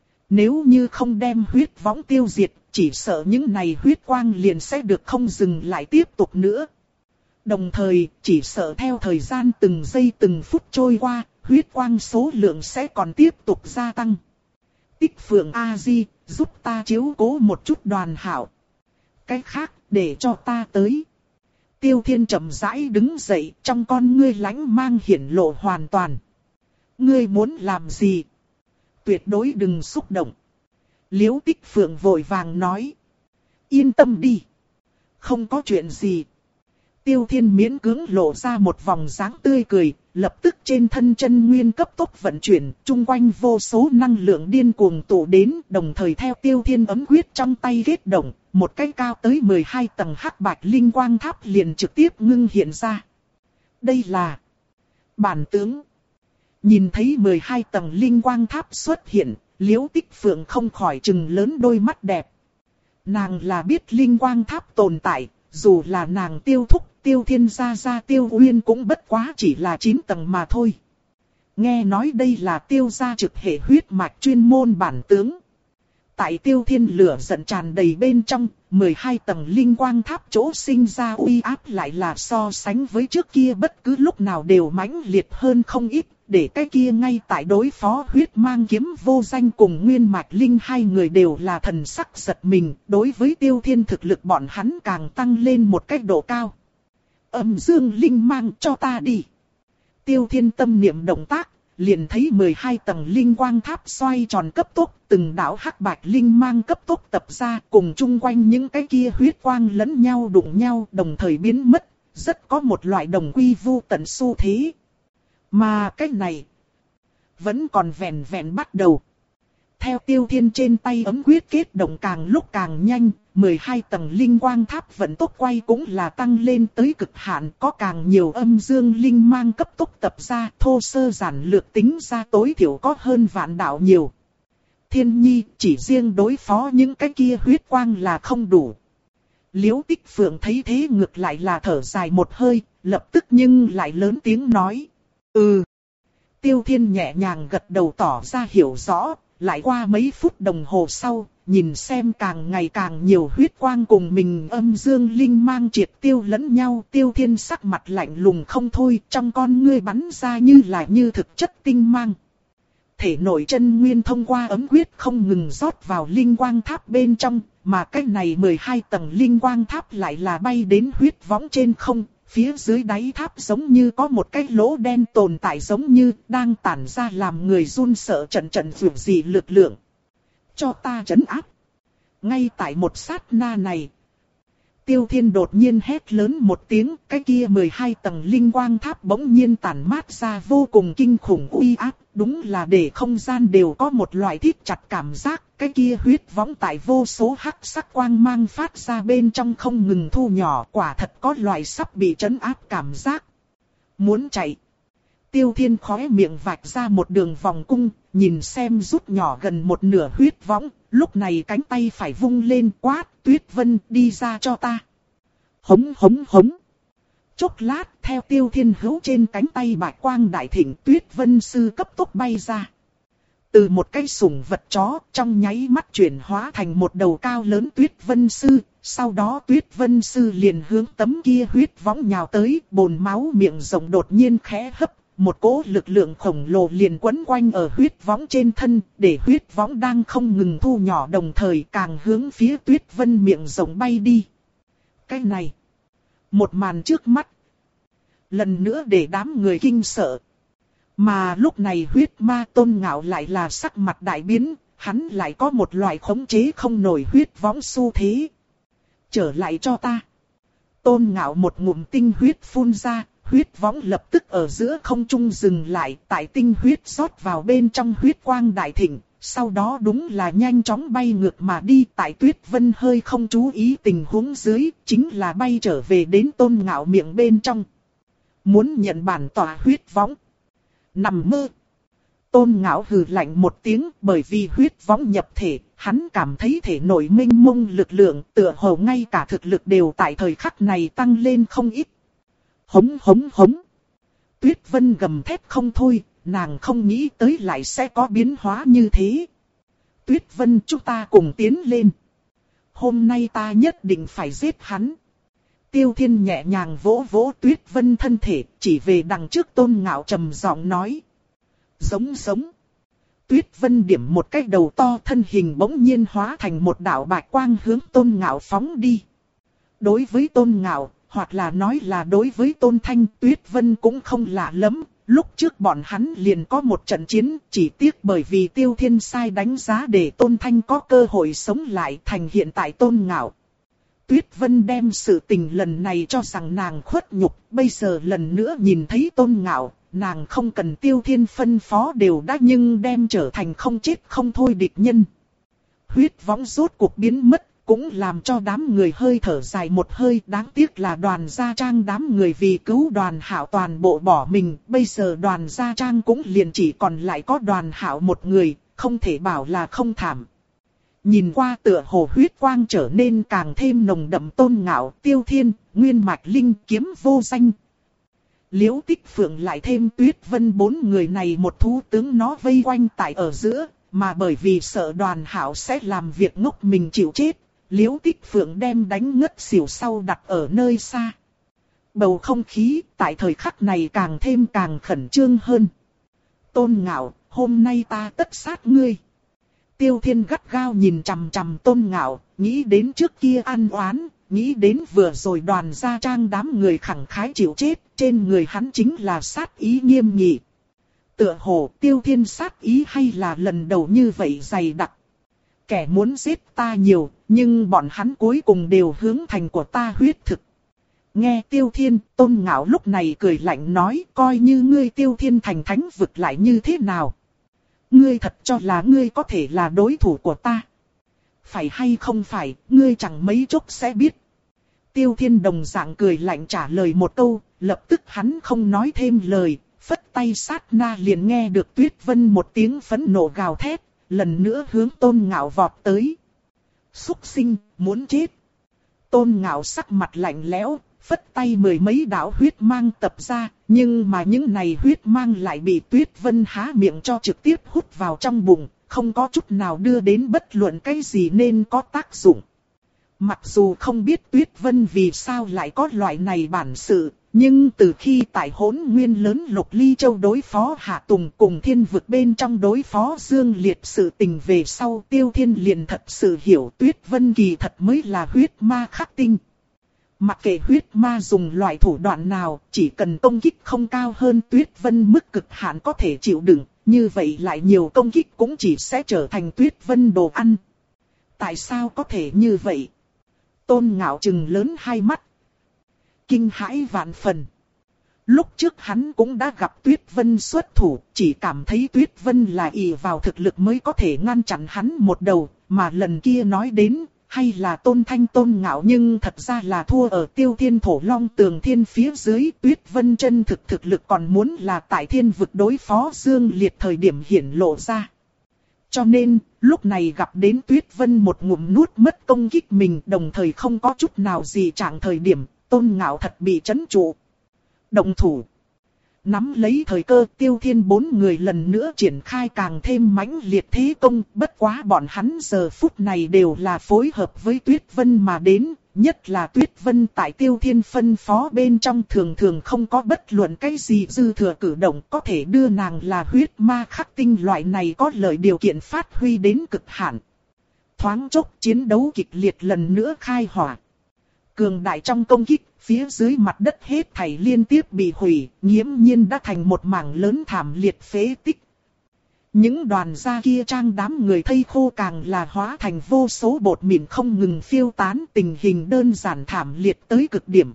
Nếu như không đem huyết võng tiêu diệt, chỉ sợ những này huyết quang liền sẽ được không dừng lại tiếp tục nữa. Đồng thời, chỉ sợ theo thời gian từng giây từng phút trôi qua, huyết quang số lượng sẽ còn tiếp tục gia tăng. Tích Phượng A-di, giúp ta chiếu cố một chút Đoàn Hạo. Cái khác, để cho ta tới. Tiêu Thiên chậm rãi đứng dậy, trong con ngươi lánh mang hiển lộ hoàn toàn. Ngươi muốn làm gì? Tuyệt đối đừng xúc động. Liễu Tích Phượng vội vàng nói. Yên tâm đi. Không có chuyện gì. Tiêu Thiên miễn cưỡng lộ ra một vòng dáng tươi cười, lập tức trên thân chân nguyên cấp tốc vận chuyển, chung quanh vô số năng lượng điên cuồng tụ đến, đồng thời theo Tiêu Thiên ấm quyết trong tay kết động, một cái cao tới mười hai tầng hắc bạch linh quang tháp liền trực tiếp ngưng hiện ra. Đây là bản tướng. Nhìn thấy mười hai tầng linh quang tháp xuất hiện, Liễu Tích Phượng không khỏi trừng lớn đôi mắt đẹp. Nàng là biết linh quang tháp tồn tại, dù là nàng Tiêu Thúc, Tiêu Thiên gia gia Tiêu Uyên cũng bất quá chỉ là chín tầng mà thôi. Nghe nói đây là Tiêu gia trực hệ huyết mạch chuyên môn bản tướng. Tại Tiêu Thiên lửa giận tràn đầy bên trong, mười hai tầng linh quang tháp chỗ sinh ra uy áp lại là so sánh với trước kia bất cứ lúc nào đều mãnh liệt hơn không ít, để cái kia ngay tại đối phó huyết mang kiếm vô danh cùng nguyên mạch linh hai người đều là thần sắc giật mình, đối với Tiêu Thiên thực lực bọn hắn càng tăng lên một cách độ cao. Âm dương linh mang cho ta đi. Tiêu Thiên tâm niệm động tác, liền thấy mười hai tầng linh quang tháp xoay tròn cấp tốc, từng đạo hắc bạch linh mang cấp tốc tập ra, cùng chung quanh những cái kia huyết quang lẫn nhau đụng nhau, đồng thời biến mất, rất có một loại đồng quy vu tận xu thế. Mà cái này vẫn còn vẹn vẹn bắt đầu. Theo Tiêu Thiên trên tay ấm quyết kết động càng lúc càng nhanh, mười hai tầng linh quang tháp vận tốc quay cũng là tăng lên tới cực hạn, có càng nhiều âm dương linh mang cấp tốc tập ra, thô sơ giản lược tính ra tối thiểu có hơn vạn đạo nhiều. Thiên Nhi, chỉ riêng đối phó những cái kia huyết quang là không đủ. Liễu Tích Phượng thấy thế ngược lại là thở dài một hơi, lập tức nhưng lại lớn tiếng nói. Ừ. Tiêu Thiên nhẹ nhàng gật đầu tỏ ra hiểu rõ, lại qua mấy phút đồng hồ sau, nhìn xem càng ngày càng nhiều huyết quang cùng mình âm dương linh mang triệt tiêu lẫn nhau, Tiêu Thiên sắc mặt lạnh lùng không thôi, trong con ngươi bắn ra như là như thực chất tinh mang. Thể nội chân nguyên thông qua ấm quyết không ngừng rót vào linh quang tháp bên trong, mà cái này mười hai tầng linh quang tháp lại là bay đến huyết võng trên không. Phía dưới đáy tháp giống như có một cái lỗ đen tồn tại, giống như đang tản ra làm người run sợ trận trận vượt dị lực lượng. Cho ta trấn áp. Ngay tại một sát na này, Tiêu Thiên đột nhiên hét lớn một tiếng, cái kia mười hai tầng linh quang tháp bỗng nhiên tản mát ra vô cùng kinh khủng uy áp, đúng là để không gian đều có một loại thít chặt cảm giác, cái kia huyết võng tại vô số hắc sắc quang mang phát ra bên trong không ngừng thu nhỏ, quả thật có loại sắp bị trấn áp cảm giác. Muốn chạy. Tiêu Thiên khóe miệng vạch ra một đường vòng cung, nhìn xem rút nhỏ gần một nửa huyết võng, lúc này cánh tay phải vung lên quát, Tuyết Vân đi ra cho ta. Hống hống hống. Chốc lát theo Tiêu Thiên hữu trên cánh tay bạch quang đại thịnh, Tuyết Vân sư cấp tốc bay ra. Từ một cái sủng vật chó trong nháy mắt chuyển hóa thành một đầu cao lớn Tuyết Vân sư, sau đó Tuyết Vân sư liền hướng tấm kia huyết võng nhào tới, bồn máu miệng rộng đột nhiên khẽ hấp. một cỗ lực lượng khổng lồ liền quấn quanh ở huyết võng trên thân, để huyết võng đang không ngừng thu nhỏ đồng thời càng hướng phía Tuyết Vân miệng rộng bay đi. Cái này, một màn trước mắt, lần nữa để đám người kinh sợ. Mà lúc này huyết ma Tôn Ngạo lại là sắc mặt đại biến, hắn lại có một loại khống chế không nổi huyết võng xu thế. Trở lại cho ta. Tôn Ngạo một ngụm tinh huyết phun ra, huyết võng lập tức ở giữa không trung dừng lại, tại tinh huyết rót vào bên trong huyết quang đại thịnh, sau đó đúng là nhanh chóng bay ngược mà đi. Tại Tuyết Vân hơi không chú ý tình huống dưới, chính là bay trở về đến Tôn Ngạo miệng bên trong. Muốn nhận bản tỏa huyết võng. Nằm mơ. Tôn Ngạo hừ lạnh một tiếng, bởi vì huyết võng nhập thể, hắn cảm thấy thể nội mênh mông lực lượng, tựa hồ ngay cả thực lực đều tại thời khắc này tăng lên không ít. Hống hống hống. Tuyết Vân gầm thét không thôi, nàng không nghĩ tới lại sẽ có biến hóa như thế. Tuyết Vân, chúng ta cùng tiến lên. Hôm nay ta nhất định phải giết hắn. Tiêu Thiên nhẹ nhàng vỗ vỗ Tuyết Vân thân thể, chỉ về đằng trước Tôn Ngạo trầm giọng nói. Giống giống. Tuyết Vân điểm một cái đầu to, thân hình bỗng nhiên hóa thành một đạo bạch quang hướng Tôn Ngạo phóng đi. Đối với Tôn Ngạo, hoặc là nói là đối với Tôn Thanh, Tuyết Vân cũng không lạ lắm. Lúc trước bọn hắn liền có một trận chiến, chỉ tiếc bởi vì Tiêu Thiên sai đánh giá để Tôn Thanh có cơ hội sống lại thành hiện tại Tôn Ngạo. Tuyết Vân đem sự tình lần này cho rằng nàng khuất nhục, bây giờ lần nữa nhìn thấy Tôn Ngạo, nàng không cần Tiêu Thiên phân phó đều đã nhưng đem trở thành không chết không thôi địch nhân. Huyết võng rốt cuộc biến mất, cũng làm cho đám người hơi thở dài một hơi. Đáng tiếc là Đoàn Gia Trang đám người vì cứu Đoàn Hạo toàn bộ bỏ mình, bây giờ Đoàn Gia Trang cũng liền chỉ còn lại có Đoàn Hạo một người, không thể bảo là không thảm. Nhìn qua tựa hồ huyết quang trở nên càng thêm nồng đậm Tôn Ngạo, Tiêu Thiên, Nguyên Mạch Linh, Kiếm Vô Danh. Liễu Tích Phượng lại thêm Tuyết Vân bốn người này một thú tướng nó vây quanh tại ở giữa, mà bởi vì sợ Đoàn Hạo sẽ làm việc ngốc mình chịu chết, Liễu Tích Phượng đem đánh ngất xỉu sau đặt ở nơi xa. Bầu không khí tại thời khắc này càng thêm càng khẩn trương hơn. Tôn Ngạo, hôm nay ta tất sát ngươi. Tiêu Thiên gắt gao nhìn chằm chằm Tôn Ngạo, nghĩ đến trước kia ăn oán, nghĩ đến vừa rồi Đoàn Gia Trang đám người khẳng khái chịu chết, trên người hắn chính là sát ý nghiêm nghị. Tựa hồ Tiêu Thiên sát ý hay là lần đầu như vậy dày đặc. Kẻ muốn giết ta nhiều, nhưng bọn hắn cuối cùng đều hướng thành của ta huyết thực. Nghe Tiêu Thiên, Tôn Ngạo lúc này cười lạnh nói, coi như ngươi Tiêu Thiên thành thánh vực lại như thế nào. Ngươi thật cho là ngươi có thể là đối thủ của ta. Phải hay không phải, ngươi chẳng mấy chốc sẽ biết. Tiêu Thiên đồng dạng cười lạnh trả lời một câu, lập tức hắn không nói thêm lời, phất tay sát na liền nghe được Tuyết Vân một tiếng phẫn nộ gào thét, lần nữa hướng Tôn Ngạo vọt tới. Súc sinh, muốn chết. Tôn Ngạo sắc mặt lạnh lẽo, phất tay mười mấy đạo huyết mang tập ra, nhưng mà những này huyết mang lại bị Tuyết Vân há miệng cho trực tiếp hút vào trong bụng, không có chút nào đưa đến bất luận cái gì nên có tác dụng. Mặc dù không biết Tuyết Vân vì sao lại có loại này bản sự, nhưng từ khi tại Hỗn Nguyên lớn Lục Ly Châu đối phó Hạ Tùng cùng Thiên Vực bên trong đối phó Dương Liệt sự tình về sau, Tiêu Thiên liền thật sự hiểu Tuyết Vân kỳ thật mới là huyết ma khắc tinh. Mặc kệ huyết ma dùng loại thủ đoạn nào, chỉ cần công kích không cao hơn Tuyết Vân mức cực hạn có thể chịu đựng, như vậy lại nhiều công kích cũng chỉ sẽ trở thành Tuyết Vân đồ ăn. Tại sao có thể như vậy? Tôn Ngạo trừng lớn hai mắt, kinh hãi vạn phần. Lúc trước hắn cũng đã gặp Tuyết Vân xuất thủ, chỉ cảm thấy Tuyết Vân là ỷ vào thực lực mới có thể ngăn chặn hắn một đầu, mà lần kia nói đến, hay là Tôn Thanh Tôn Ngạo nhưng thật ra là thua ở Tiêu Thiên Thổ Long Tường Thiên phía dưới. Tuyết Vân chân thực thực lực còn muốn là tại Thiên Vực đối phó Dương Liệt thời điểm hiển lộ ra. Cho nên, lúc này gặp đến Tuyết Vân một ngụm nuốt mất công kích mình, đồng thời không có chút nào gì trạng thời điểm, Tôn Ngạo thật bị chấn trụ. Động thủ. Nắm lấy thời cơ, Tiêu Thiên bốn người lần nữa triển khai càng thêm mãnh liệt thế công, bất quá bọn hắn giờ phút này đều là phối hợp với Tuyết Vân mà đến, nhất là Tuyết Vân tại Tiêu Thiên phân phó bên trong thường thường không có bất luận cái gì dư thừa cử động có thể đưa nàng là huyết ma khắc tinh loại này có lợi điều kiện phát huy đến cực hạn. Thoáng chốc chiến đấu kịch liệt lần nữa khai hỏa. Cường đại trong công kích, phía dưới mặt đất hết thảy liên tiếp bị hủy, nghiễm nhiên đã thành một mảng lớn thảm liệt phế tích. Những đoàn da kia trang đám người thây khô càng là hóa thành vô số bột mịn không ngừng phiêu tán, tình hình đơn giản thảm liệt tới cực điểm.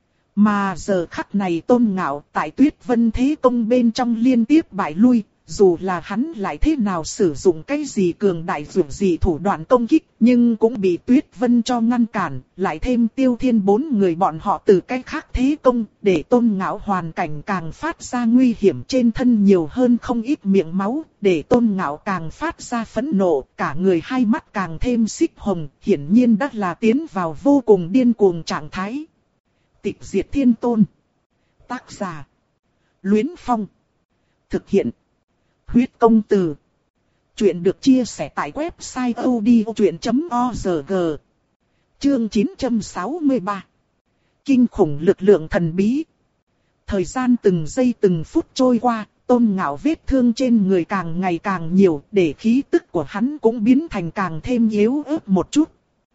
Mà giờ khắc này Tôn Ngạo tại Tuyết Vân thế công bên trong liên tiếp bại lui, dù là hắn lại thế nào sử dụng cái gì cường đại dường gì thủ đoạn công kích, nhưng cũng bị Tuyết Vân cho ngăn cản, lại thêm Tiêu Thiên bốn người bọn họ từ cái khác thế công, để Tôn Ngạo hoàn cảnh càng phát ra nguy hiểm, trên thân nhiều hơn không ít miệng máu, để Tôn Ngạo càng phát ra phẫn nộ, cả người hai mắt càng thêm xích hồng, hiển nhiên đã là tiến vào vô cùng điên cuồng trạng thái. Tịch diệt thiên tôn. Tác giả: Luyến Phong. Thực hiện: Huyết công từ. Chuyện được chia sẻ tại website odchuyện chấm org. Chương chín trăm sáu mươi ba. Kinh khủng lực lượng thần bí. Thời gian từng giây từng phút trôi qua, Tôn Ngạo vết thương trên người càng ngày càng nhiều, để khí tức của hắn cũng biến thành càng thêm yếu ớt một chút.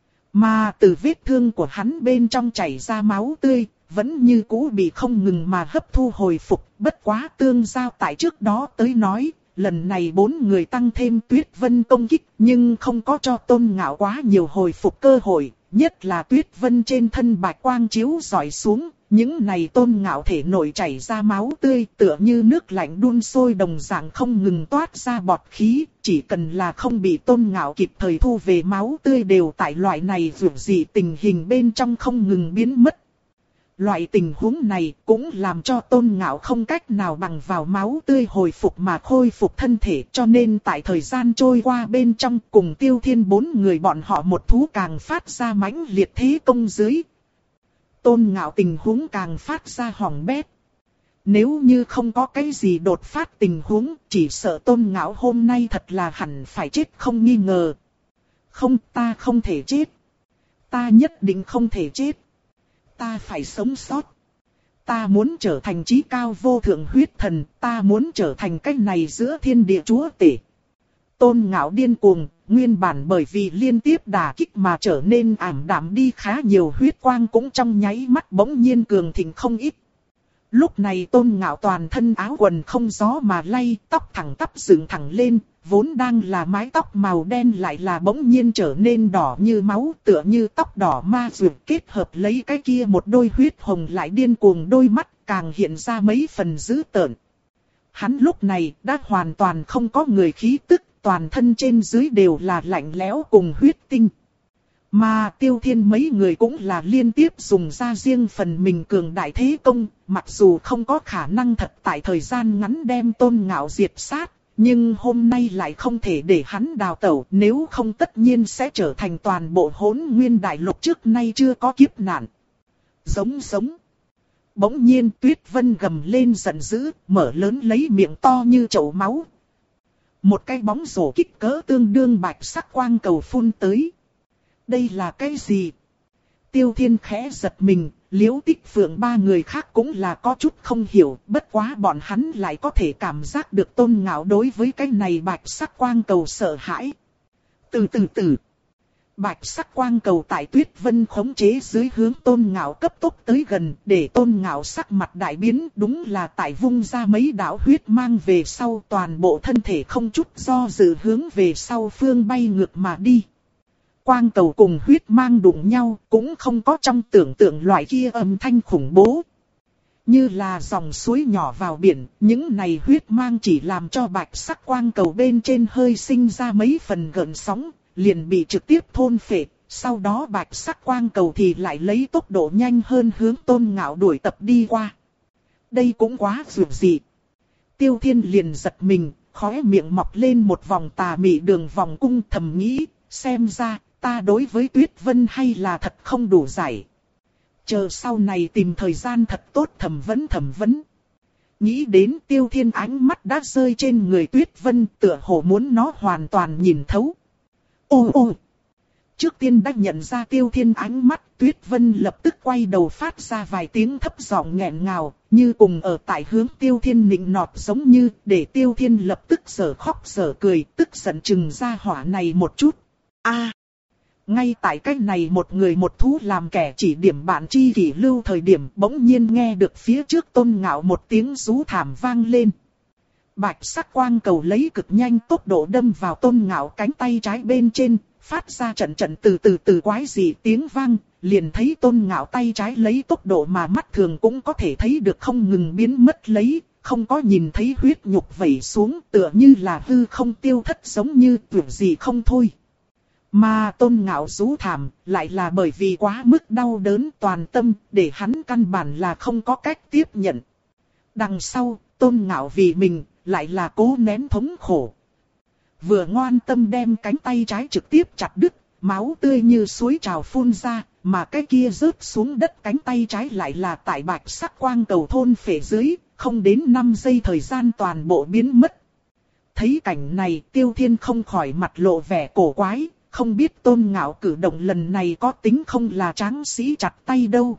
Mà từ vết thương của hắn bên trong chảy ra máu tươi, vẫn như cũ bị không ngừng mà hấp thu hồi phục, bất quá tương giao tại trước đó tới nói. Lần này bốn người tăng thêm Tuyết Vân công kích, nhưng không có cho Tôn Ngạo quá nhiều hồi phục cơ hội, nhất là Tuyết Vân trên thân bạch quang chiếu rọi xuống, những này Tôn Ngạo thể nội chảy ra máu tươi tựa như nước lạnh đun sôi đồng dạng không ngừng toát ra bọt khí, chỉ cần là không bị Tôn Ngạo kịp thời thu về máu tươi đều tại loại này vượt dị tình hình bên trong không ngừng biến mất. Loại tình huống này cũng làm cho Tôn Ngạo không cách nào bằng vào máu tươi hồi phục mà khôi phục thân thể, cho nên tại thời gian trôi qua bên trong cùng Tiêu Thiên bốn người bọn họ một thú càng phát ra mãnh liệt thế công dưới. Tôn Ngạo tình huống càng phát ra hỏng bét. Nếu như không có cái gì đột phát tình huống, chỉ sợ Tôn Ngạo hôm nay thật là hẳn phải chết không nghi ngờ. Không, ta không thể chết. Ta nhất định không thể chết. Ta phải sống sót. Ta muốn trở thành chí cao vô thượng huyết thần, ta muốn trở thành cái này giữa thiên địa chúa tể. Tôn Ngạo điên cuồng, nguyên bản bởi vì liên tiếp đả kích mà trở nên ảm đạm đi khá nhiều, huyết quang cũng trong nháy mắt bỗng nhiên cường thịnh không ít. Lúc này Tôn Ngạo toàn thân áo quần không gió mà lay, tóc thẳng tắp dựng thẳng lên, vốn đang là mái tóc màu đen lại là bỗng nhiên trở nên đỏ như máu, tựa như tóc đỏ ma dược kết hợp lấy cái kia một đôi huyết hồng lại điên cuồng đôi mắt, càng hiện ra mấy phần dữ tợn. Hắn lúc này đã hoàn toàn không có người khí tức, toàn thân trên dưới đều là lạnh lẽo cùng huyết tinh. Mà Tiêu Thiên mấy người cũng là liên tiếp dùng ra riêng phần mình cường đại thế công, mặc dù không có khả năng thật tại thời gian ngắn đem Tôn Ngạo diệt sát, nhưng hôm nay lại không thể để hắn đào tẩu, nếu không tất nhiên sẽ trở thành toàn bộ Hỗn Nguyên Đại Lục trước nay chưa có kiếp nạn. Giống giống. Bỗng nhiên Tuyết Vân gầm lên giận dữ, mở lớn lấy miệng to như chậu máu. Một cái bóng rổ kích cỡ tương đương bạch sắc quang cầu phun tới. Đây là cái gì? Tiêu Thiên khẽ giật mình, Liễu Tích Phượng ba người khác cũng là có chút không hiểu, bất quá bọn hắn lại có thể cảm giác được Tôn Ngạo đối với cái này bạch sắc quang cầu sợ hãi. Từ từ từ, bạch sắc quang cầu tại Tuyết Vân khống chế dưới hướng Tôn Ngạo cấp tốc tới gần, để Tôn Ngạo sắc mặt đại biến, đúng là tại vung ra mấy đạo huyết mang về sau, toàn bộ thân thể không chút do dự hướng về sau phương bay ngược mà đi. Quang cầu cùng huyết mang đụng nhau, cũng không có trong tưởng tượng loại kia âm thanh khủng bố. Như là dòng suối nhỏ vào biển, những này huyết mang chỉ làm cho bạch sắc quang cầu bên trên hơi sinh ra mấy phần gợn sóng, liền bị trực tiếp thôn phệ. Sau đó bạch sắc quang cầu thì lại lấy tốc độ nhanh hơn hướng Tôn Ngạo đuổi tập đi qua. Đây cũng quá dữ dị. Tiêu Thiên liền giật mình, khóe miệng mọc lên một vòng tà mị đường vòng cung, thầm nghĩ, xem ra ta đối với Tuyết Vân hay là thật không đủ giải. Chờ sau này tìm thời gian thật tốt thẩm vấn thẩm vấn. Nghĩ đến Tiêu Thiên ánh mắt đã rơi trên người Tuyết Vân, tựa hồ muốn nó hoàn toàn nhìn thấu. Ô ô! trước tiên đã nhận ra Tiêu Thiên ánh mắt, Tuyết Vân lập tức quay đầu phát ra vài tiếng thấp giọng nghẹn ngào, như cùng ở tại hướng Tiêu Thiên nịnh nọt, giống như để Tiêu Thiên lập tức giở khóc giở cười, tức giận chừng ra hỏa này một chút. A, à, ngay tại cái này một người một thú làm kẻ chỉ điểm bạn chi kỷ lưu thời điểm, bỗng nhiên nghe được phía trước Tôn Ngạo một tiếng rú thảm vang lên. Bạch sắc quang cầu lấy cực nhanh tốc độ đâm vào Tôn Ngạo cánh tay trái bên trên, phát ra trận trận từ từ từ quái dị tiếng vang, liền thấy Tôn Ngạo tay trái lấy tốc độ mà mắt thường cũng có thể thấy được không ngừng biến mất lấy, không có nhìn thấy huyết nhục vẩy xuống, tựa như là hư không tiêu thất, giống như tưởng gì không thôi. Mà Tôn Ngạo rú thảm, lại là bởi vì quá mức đau đớn toàn tâm, để hắn căn bản là không có cách tiếp nhận. Đằng sau, Tôn Ngạo vì mình, lại là cố nén thống khổ. Vừa ngoan tâm đem cánh tay trái trực tiếp chặt đứt, máu tươi như suối trào phun ra, mà cái kia rớt xuống đất cánh tay trái lại là tại bạch sắc quang cầu thôn phệ dưới, không đến năm giây thời gian toàn bộ biến mất. Thấy cảnh này, Tiêu Thiên không khỏi mặt lộ vẻ cổ quái, không biết Tôn Ngạo cử động lần này có tính không là tráng sĩ chặt tay đâu.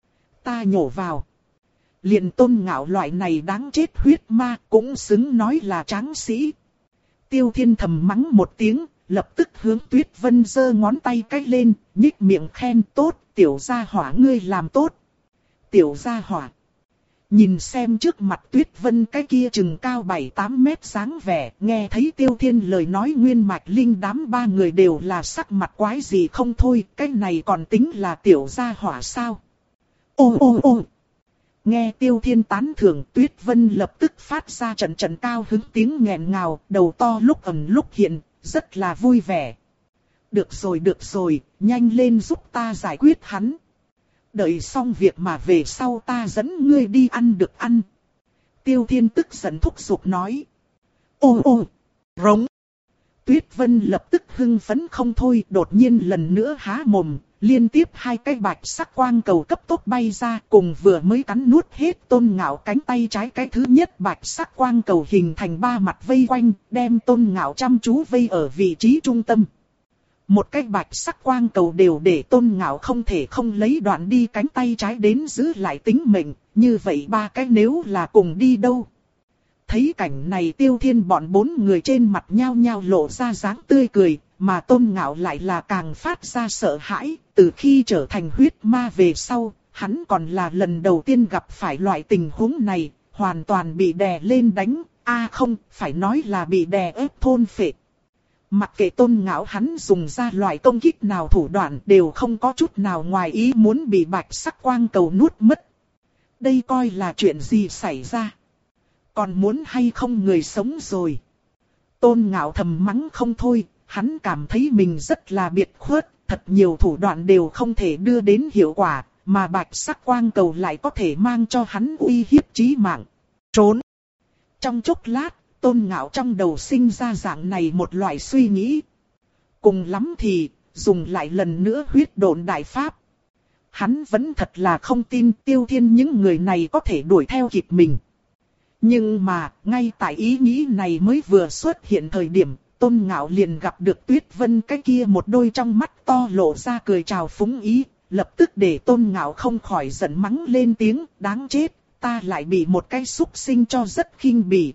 Ta nhổ vào. Liền Tôn Ngạo loại này đáng chết huyết ma cũng xứng nói là tráng sĩ. Tiêu Thiên thầm mắng một tiếng, lập tức hướng Tuyết Vân giơ ngón tay cái lên, nhích miệng khen tốt, tiểu gia hỏa ngươi làm tốt. Tiểu gia hỏa. Nhìn xem trước mặt Tuyết Vân cái kia chừng cao bảy tám mét dáng vẻ, nghe thấy Tiêu Thiên lời nói nguyên mạch linh, đám ba người đều là sắc mặt quái gì không thôi, cái này còn tính là tiểu gia hỏa sao? Ô ô ô. Nghe Tiêu Thiên tán thưởng, Tuyết Vân lập tức phát ra trận trận cao hứng tiếng nghẹn ngào, đầu to lúc ẩn lúc hiện, rất là vui vẻ. Được rồi được rồi, nhanh lên giúp ta giải quyết hắn. Đợi xong việc mà về sau ta dẫn ngươi đi ăn được ăn. Tiêu Thiên tức giận thúc giục nói. Ô ô, rống. Tuyết Vân lập tức hưng phấn không thôi, đột nhiên lần nữa há mồm, liên tiếp hai cái bạch sắc quang cầu cấp tốc bay ra, cùng vừa mới cắn nuốt hết Tôn Ngạo cánh tay trái cái thứ nhất bạch sắc quang cầu hình thành ba mặt vây quanh, đem Tôn Ngạo chăm chú vây ở vị trí trung tâm. Một cái bạch sắc quang cầu đều để Tôn Ngạo không thể không lấy đoạn đi cánh tay trái đến giữ lại tính mệnh, như vậy ba cái nếu là cùng đi đâu. Thấy cảnh này Tiêu Thiên bọn bốn người trên mặt nhao nhao lộ ra dáng tươi cười, mà Tôn Ngạo lại là càng phát ra sợ hãi, từ khi trở thành huyết ma về sau, hắn còn là lần đầu tiên gặp phải loại tình huống này, hoàn toàn bị đè lên đánh, a à không, phải nói là bị đè ép thôn phệ. Mặc kệ Tôn Ngạo hắn dùng ra loại công kích nào thủ đoạn đều không có chút nào ngoài ý muốn bị bạch sắc quang cầu nuốt mất. Đây coi là chuyện gì xảy ra? Còn muốn hay không người sống rồi? Tôn Ngạo thầm mắng không thôi, hắn cảm thấy mình rất là biệt khuất, thật nhiều thủ đoạn đều không thể đưa đến hiệu quả, mà bạch sắc quang cầu lại có thể mang cho hắn uy hiếp chí mạng. Trốn! Trong chốc lát, Tôn Ngạo trong đầu sinh ra dạng này một loại suy nghĩ. Cùng lắm thì, dùng lại lần nữa huyết độn đại pháp. Hắn vẫn thật là không tin Tiêu Thiên những người này có thể đuổi theo kịp mình. Nhưng mà, ngay tại ý nghĩ này mới vừa xuất hiện thời điểm, Tôn Ngạo liền gặp được Tuyết Vân cái kia một đôi trong mắt to lộ ra cười chào phúng ý, lập tức để Tôn Ngạo không khỏi giận mắng lên tiếng, đáng chết, ta lại bị một cái xúc sinh cho rất khinh bỉ.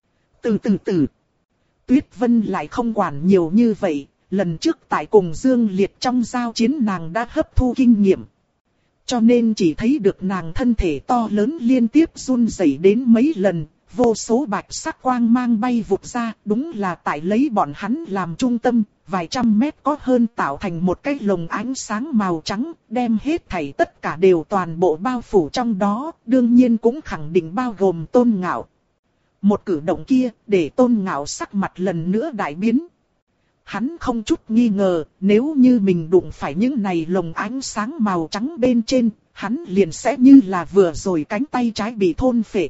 Từ từ từ, Tuyết Vân lại không quản nhiều như vậy, lần trước tại cùng Dương Liệt trong giao chiến nàng đã hấp thu kinh nghiệm. Cho nên chỉ thấy được nàng thân thể to lớn liên tiếp run rẩy đến mấy lần, vô số bạch sắc quang mang bay vụt ra, đúng là tại lấy bọn hắn làm trung tâm, vài trăm mét có hơn tạo thành một cái lồng ánh sáng màu trắng, đem hết thảy tất cả đều toàn bộ bao phủ trong đó, đương nhiên cũng khẳng định bao gồm Tôn Ngạo. Một cử động kia, để Tôn Ngạo sắc mặt lần nữa đại biến. Hắn không chút nghi ngờ, nếu như mình đụng phải những này lồng ánh sáng màu trắng bên trên, hắn liền sẽ như là vừa rồi cánh tay trái bị thôn phệ.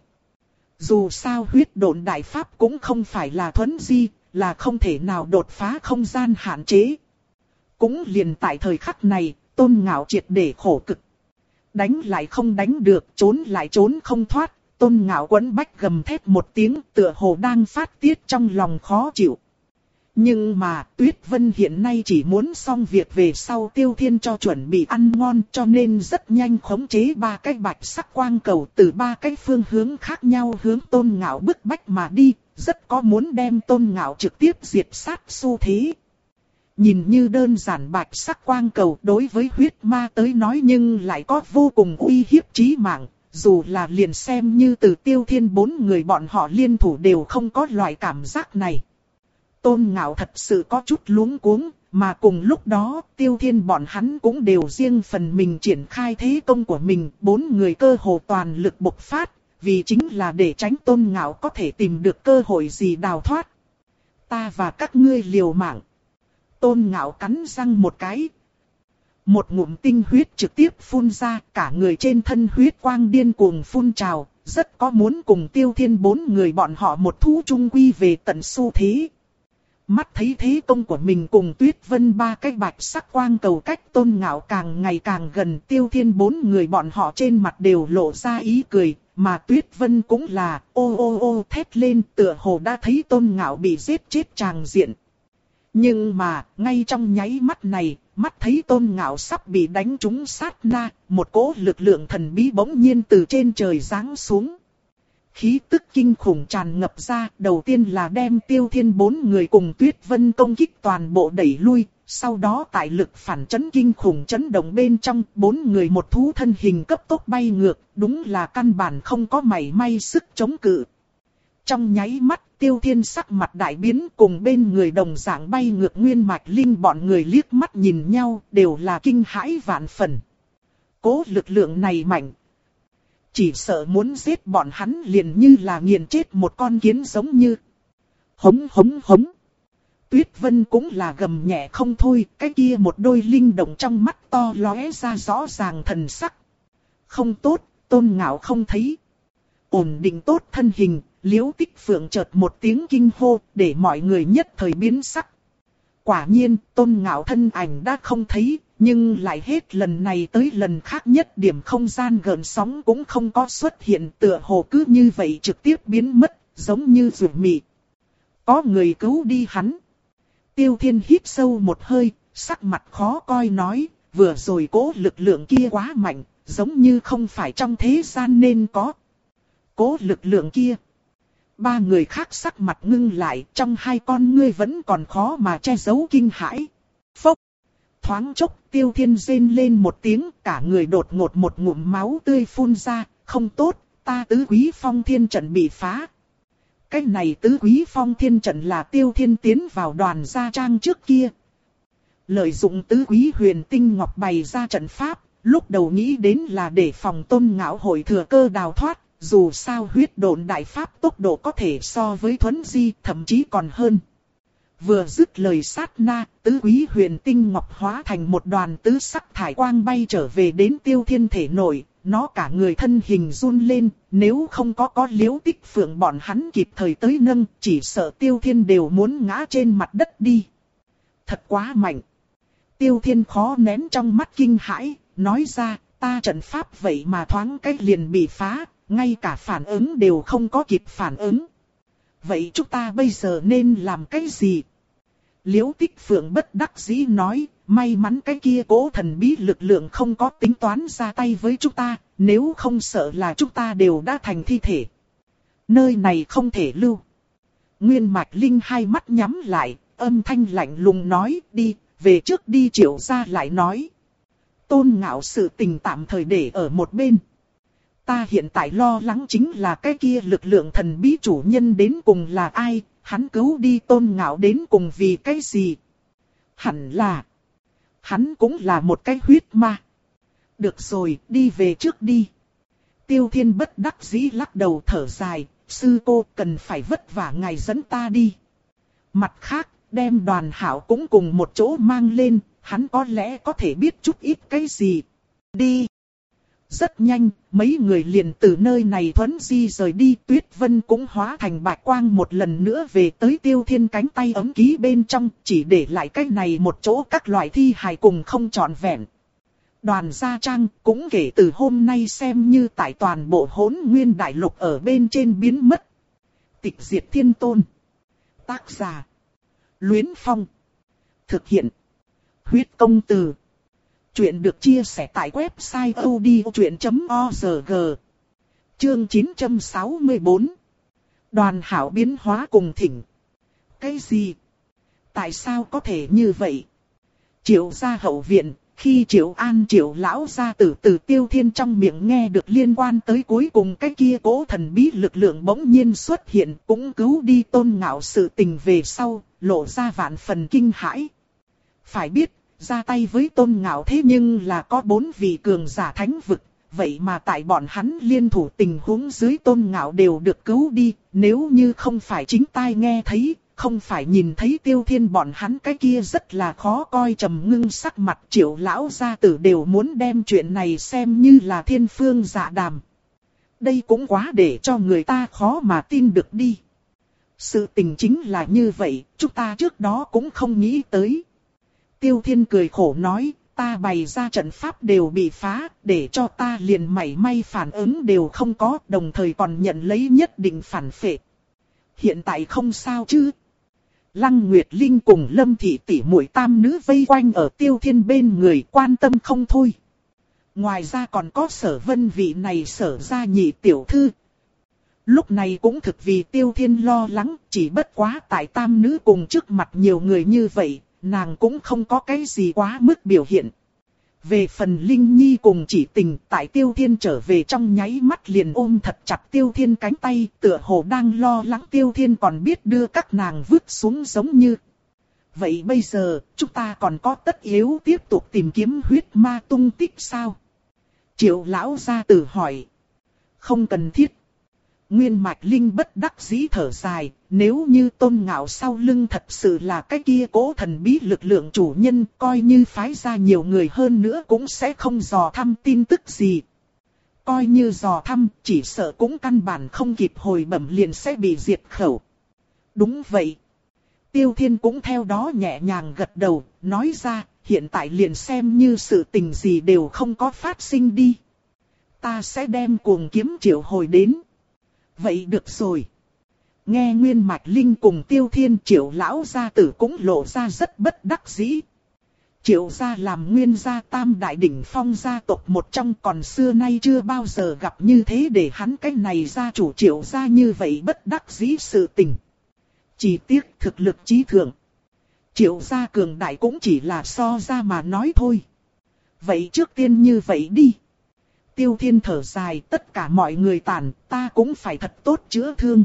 Dù sao huyết độn đại pháp cũng không phải là thuấn di, là không thể nào đột phá không gian hạn chế. Cũng liền tại thời khắc này, Tôn Ngạo triệt để khổ cực. Đánh lại không đánh được, trốn lại trốn không thoát, Tôn Ngạo quấn bách gầm thét một tiếng, tựa hồ đang phát tiết trong lòng khó chịu. Nhưng mà Tuyết Vân hiện nay chỉ muốn xong việc về sau Tiêu Thiên cho chuẩn bị ăn ngon, cho nên rất nhanh khống chế ba cái bạch sắc quang cầu từ ba cái phương hướng khác nhau hướng Tôn Ngạo bức bách mà đi, rất có muốn đem Tôn Ngạo trực tiếp diệt sát xu thế. Nhìn như đơn giản bạch sắc quang cầu đối với huyết ma tới nói nhưng lại có vô cùng uy hiếp chí mạng, dù là liền xem như từ Tiêu Thiên bốn người bọn họ liên thủ đều không có loại cảm giác này. Tôn Ngạo thật sự có chút luống cuống, mà cùng lúc đó Tiêu Thiên bọn hắn cũng đều riêng phần mình triển khai thế công của mình, bốn người cơ hồ toàn lực bộc phát, vì chính là để tránh Tôn Ngạo có thể tìm được cơ hội gì đào thoát. Ta và các ngươi liều mạng. Tôn Ngạo cắn răng một cái. Một ngụm tinh huyết trực tiếp phun ra, cả người trên thân huyết quang điên cuồng phun trào, rất có muốn cùng Tiêu Thiên bốn người bọn họ một thú chung quy về tận xu thế. Mắt thấy thế công của mình cùng Tuyết Vân ba cái bạch sắc quang cầu cách Tôn Ngạo càng ngày càng gần, Tiêu Thiên bốn người bọn họ trên mặt đều lộ ra ý cười, mà Tuyết Vân cũng là ô ô ô thét lên, tựa hồ đã thấy Tôn Ngạo bị giết chết tràng diện. Nhưng mà, ngay trong nháy mắt này, mắt thấy Tôn Ngạo sắp bị đánh trúng sát na, một cỗ lực lượng thần bí bỗng nhiên từ trên trời giáng xuống. Khí tức kinh khủng tràn ngập ra, đầu tiên là đem Tiêu Thiên bốn người cùng Tuyết Vân công kích toàn bộ đẩy lui, sau đó tại lực phản chấn kinh khủng chấn động bên trong, bốn người một thú thân hình cấp tốc bay ngược, đúng là căn bản không có mảy may sức chống cự. Trong nháy mắt, Tiêu Thiên sắc mặt đại biến, cùng bên người đồng dạng bay ngược Nguyên Mạch Linh bọn người liếc mắt nhìn nhau, đều là kinh hãi vạn phần. Cố lực lượng này mạnh, chỉ sợ muốn giết bọn hắn liền như là nghiền chết một con kiến giống như. Hống hống hống. Tuyết Vân cũng là gầm nhẹ không thôi, cái kia một đôi linh động trong mắt to lóe ra rõ ràng thần sắc. Không tốt, Tôn Ngạo không thấy. Ổn định tốt thân hình, Liễu Tích Phượng chợt một tiếng kinh hô, để mọi người nhất thời biến sắc. Quả nhiên, Tôn Ngạo thân ảnh đã không thấy, nhưng lại hết lần này tới lần khác nhất điểm không gian gợn sóng cũng không có xuất hiện, tựa hồ cứ như vậy trực tiếp biến mất, giống như rủi mị. Có người cứu đi hắn. Tiêu Thiên hít sâu một hơi, sắc mặt khó coi nói, vừa rồi cố lực lượng kia quá mạnh, giống như không phải trong thế gian nên có. Cố lực lượng kia. Ba người khác sắc mặt ngưng lại, trong hai con ngươi vẫn còn khó mà che giấu kinh hãi. Phốc. Thoáng chốc Tiêu Thiên rên lên một tiếng, cả người đột ngột một ngụm máu tươi phun ra, không tốt, ta tứ quý phong thiên trận bị phá. Cái này tứ quý phong thiên trận là Tiêu Thiên tiến vào đoàn gia trang trước kia. Lợi dụng tứ quý huyền tinh ngọc bày ra trận pháp, lúc đầu nghĩ đến là để phòng Tôn Ngạo hội thừa cơ đào thoát, dù sao huyết độn đại pháp tốc độ có thể so với thuấn di, thậm chí còn hơn. Vừa dứt lời sát na, tứ quý huyền tinh ngọc hóa thành một đoàn tứ sắc thải quang bay trở về đến Tiêu Thiên thể nội, nó cả người thân hình run lên, nếu không có có Liễu Tích Phượng bọn hắn kịp thời tới nâng, chỉ sợ Tiêu Thiên đều muốn ngã trên mặt đất đi. Thật quá mạnh. Tiêu Thiên khó nén trong mắt kinh hãi, nói ra, ta trận pháp vậy mà thoáng cách liền bị phá, ngay cả phản ứng đều không có kịp phản ứng. Vậy chúng ta bây giờ nên làm cái gì? Liễu Tích Phượng bất đắc dĩ nói, may mắn cái kia cố thần bí lực lượng không có tính toán ra tay với chúng ta, nếu không sợ là chúng ta đều đã thành thi thể. Nơi này không thể lưu. Nguyên Mạch Linh hai mắt nhắm lại, âm thanh lạnh lùng nói, đi, về trước đi Triệu gia lại nói. Tôn Ngạo sự tình tạm thời để ở một bên. Ta hiện tại lo lắng chính là cái kia lực lượng thần bí chủ nhân đến cùng là ai, hắn cứu đi Tôn Ngạo đến cùng vì cái gì. Hẳn là, hắn cũng là một cái huyết ma. Được rồi, đi về trước đi. Tiêu Thiên bất đắc dĩ lắc đầu thở dài, sư cô cần phải vất vả ngài dẫn ta đi. Mặt khác, đem Đoàn Hảo cũng cùng một chỗ mang lên, hắn có lẽ có thể biết chút ít cái gì. Đi. Rất nhanh, mấy người liền từ nơi này thuấn di rời đi, Tuyết Vân cũng hóa thành bạch quang một lần nữa về tới Tiêu Thiên cánh tay ấm ký bên trong, chỉ để lại cái này một chỗ các loại thi hài cùng không trọn vẹn. Đoàn gia trang cũng kể từ hôm nay xem như tại toàn bộ Hỗn Nguyên Đại Lục ở bên trên biến mất. Tịch diệt thiên tôn. Tác giả. Luyến Phong. Thực hiện. Huyết công từ. Chuyện được chia sẻ tại website odchuyện chấm org. Chương chín trăm sáu mươi tư. Đoàn Hảo biến hóa cùng thỉnh. Cái gì? Tại sao có thể như vậy? Triệu gia hậu viện, khi Triệu An Triệu lão gia tử từ Tiêu Thiên trong miệng nghe được liên quan tới cuối cùng cái kia cố thần bí lực lượng bỗng nhiên xuất hiện, cũng cứu đi Tôn Ngạo sự tình về sau, lộ ra vạn phần kinh hãi. Phải biết, ra tay với Tôn Ngạo thế nhưng là có bốn vị cường giả thánh vực, vậy mà tại bọn hắn liên thủ tình huống dưới Tôn Ngạo đều được cứu đi, nếu như không phải chính tai nghe thấy, không phải nhìn thấy Tiêu Thiên bọn hắn cái kia rất là khó coi trầm ngưng sắc mặt, Triệu lão gia tử đều muốn đem chuyện này xem như là thiên phương dạ đàm. Đây cũng quá để cho người ta khó mà tin được đi. Sự tình chính là như vậy, chúng ta trước đó cũng không nghĩ tới. Tiêu Thiên cười khổ nói, ta bày ra trận pháp đều bị phá, để cho ta liền mảy may phản ứng đều không có, đồng thời còn nhận lấy nhất định phản phệ. Hiện tại không sao chứ? Lăng Nguyệt Linh cùng Lâm Thị tỷ muội tam nữ vây quanh ở Tiêu Thiên bên người quan tâm không thôi. Ngoài ra còn có Sở Vân vị này Sở gia nhị tiểu thư. Lúc này cũng thực vì Tiêu Thiên lo lắng, chỉ bất quá tại tam nữ cùng trước mặt nhiều người như vậy, nàng cũng không có cái gì quá mức biểu hiện. Về phần Linh Nhi cùng Chỉ Tình, tại Tiêu Thiên trở về trong nháy mắt liền ôm thật chặt Tiêu Thiên cánh tay, tựa hồ đang lo lắng Tiêu Thiên còn biết đưa các nàng vứt xuống giống như. Vậy bây giờ, chúng ta còn có tất yếu tiếp tục tìm kiếm huyết ma tung tích sao? Triệu lão gia tử hỏi. Không cần thiết. Nguyên Mạch Linh bất đắc dĩ thở dài, nếu như Tôn Ngạo sau lưng thật sự là cái kia cố thần bí lực lượng chủ nhân, coi như phái ra nhiều người hơn nữa cũng sẽ không dò thăm tin tức gì. Coi như dò thăm, chỉ sợ cũng căn bản không kịp hồi bẩm liền sẽ bị diệt khẩu. Đúng vậy. Tiêu Thiên cũng theo đó nhẹ nhàng gật đầu, nói ra, hiện tại liền xem như sự tình gì đều không có phát sinh đi. Ta sẽ đem cuồng kiếm triệu hồi đến. Vậy được rồi. Nghe Nguyên Mạch Linh cùng Tiêu Thiên, Triệu lão gia tử cũng lộ ra rất bất đắc dĩ. Triệu gia làm nguyên gia tam đại đỉnh phong gia tộc một trong, còn xưa nay chưa bao giờ gặp như thế để hắn cái này gia chủ Triệu gia như vậy bất đắc dĩ sự tình. Chỉ tiếc thực lực chí thượng. Triệu gia cường đại cũng chỉ là so ra mà nói thôi. Vậy trước tiên như vậy đi. Tiêu Thiên thở dài, tất cả mọi người tàn, ta cũng phải thật tốt chữa thương.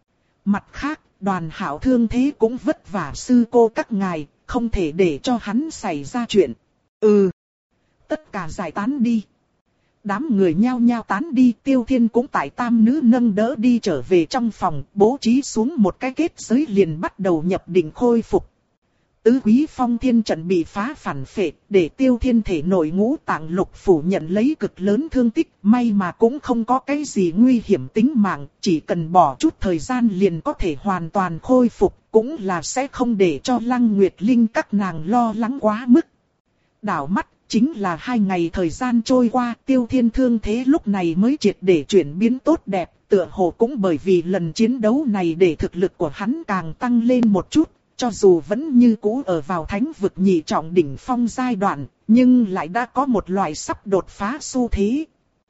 Mặt khác, Đoàn Hảo thương thế cũng vất vả sư cô các ngài, không thể để cho hắn xảy ra chuyện. Ừ. Tất cả giải tán đi. Đám người nhao nhao tán đi, Tiêu Thiên cũng tại tam nữ nâng đỡ đi trở về trong phòng, bố trí xuống một cái kết giới liền bắt đầu nhập định khôi phục. Tứ quý phong thiên trận bị phá phản phệ, để Tiêu Thiên thể nội ngũ tạng lục phủ nhận lấy cực lớn thương tích, may mà cũng không có cái gì nguy hiểm tính mạng, chỉ cần bỏ chút thời gian liền có thể hoàn toàn khôi phục, cũng là sẽ không để cho Lăng Nguyệt Linh các nàng lo lắng quá mức. Đảo mắt, chính là hai ngày thời gian trôi qua, Tiêu Thiên thương thế lúc này mới triệt để chuyển biến tốt đẹp, tựa hồ cũng bởi vì lần chiến đấu này để thực lực của hắn càng tăng lên một chút. Cho dù vẫn như cũ ở vào thánh vực nhị trọng đỉnh phong giai đoạn, nhưng lại đã có một loại sắp đột phá xu thế.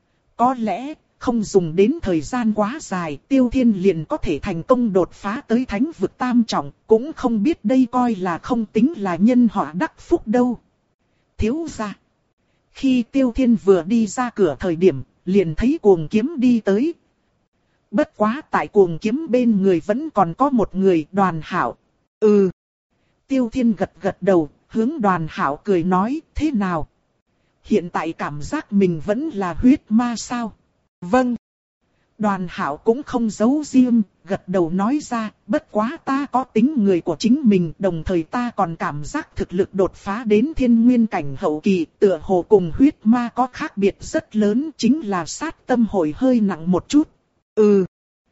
Có lẽ, không dùng đến thời gian quá dài, Tiêu Thiên liền có thể thành công đột phá tới thánh vực tam trọng, cũng không biết đây coi là không tính là nhân họa đắc phúc đâu. Thiếu gia. Khi Tiêu Thiên vừa đi ra cửa thời điểm, liền thấy cuồng kiếm đi tới. Bất quá tại cuồng kiếm bên người vẫn còn có một người, Đoàn Hảo. Ừ. Tiêu Thiên gật gật đầu, hướng Đoàn Hảo cười nói, thế nào? Hiện tại cảm giác mình vẫn là huyết ma sao? Vâng. Đoàn Hảo cũng không giấu riêng, gật đầu nói ra, bất quá ta có tính người của chính mình, đồng thời ta còn cảm giác thực lực đột phá đến thiên nguyên cảnh hậu kỳ, tựa hồ cùng huyết ma có khác biệt rất lớn, chính là sát tâm hồi hơi nặng một chút. Ừ.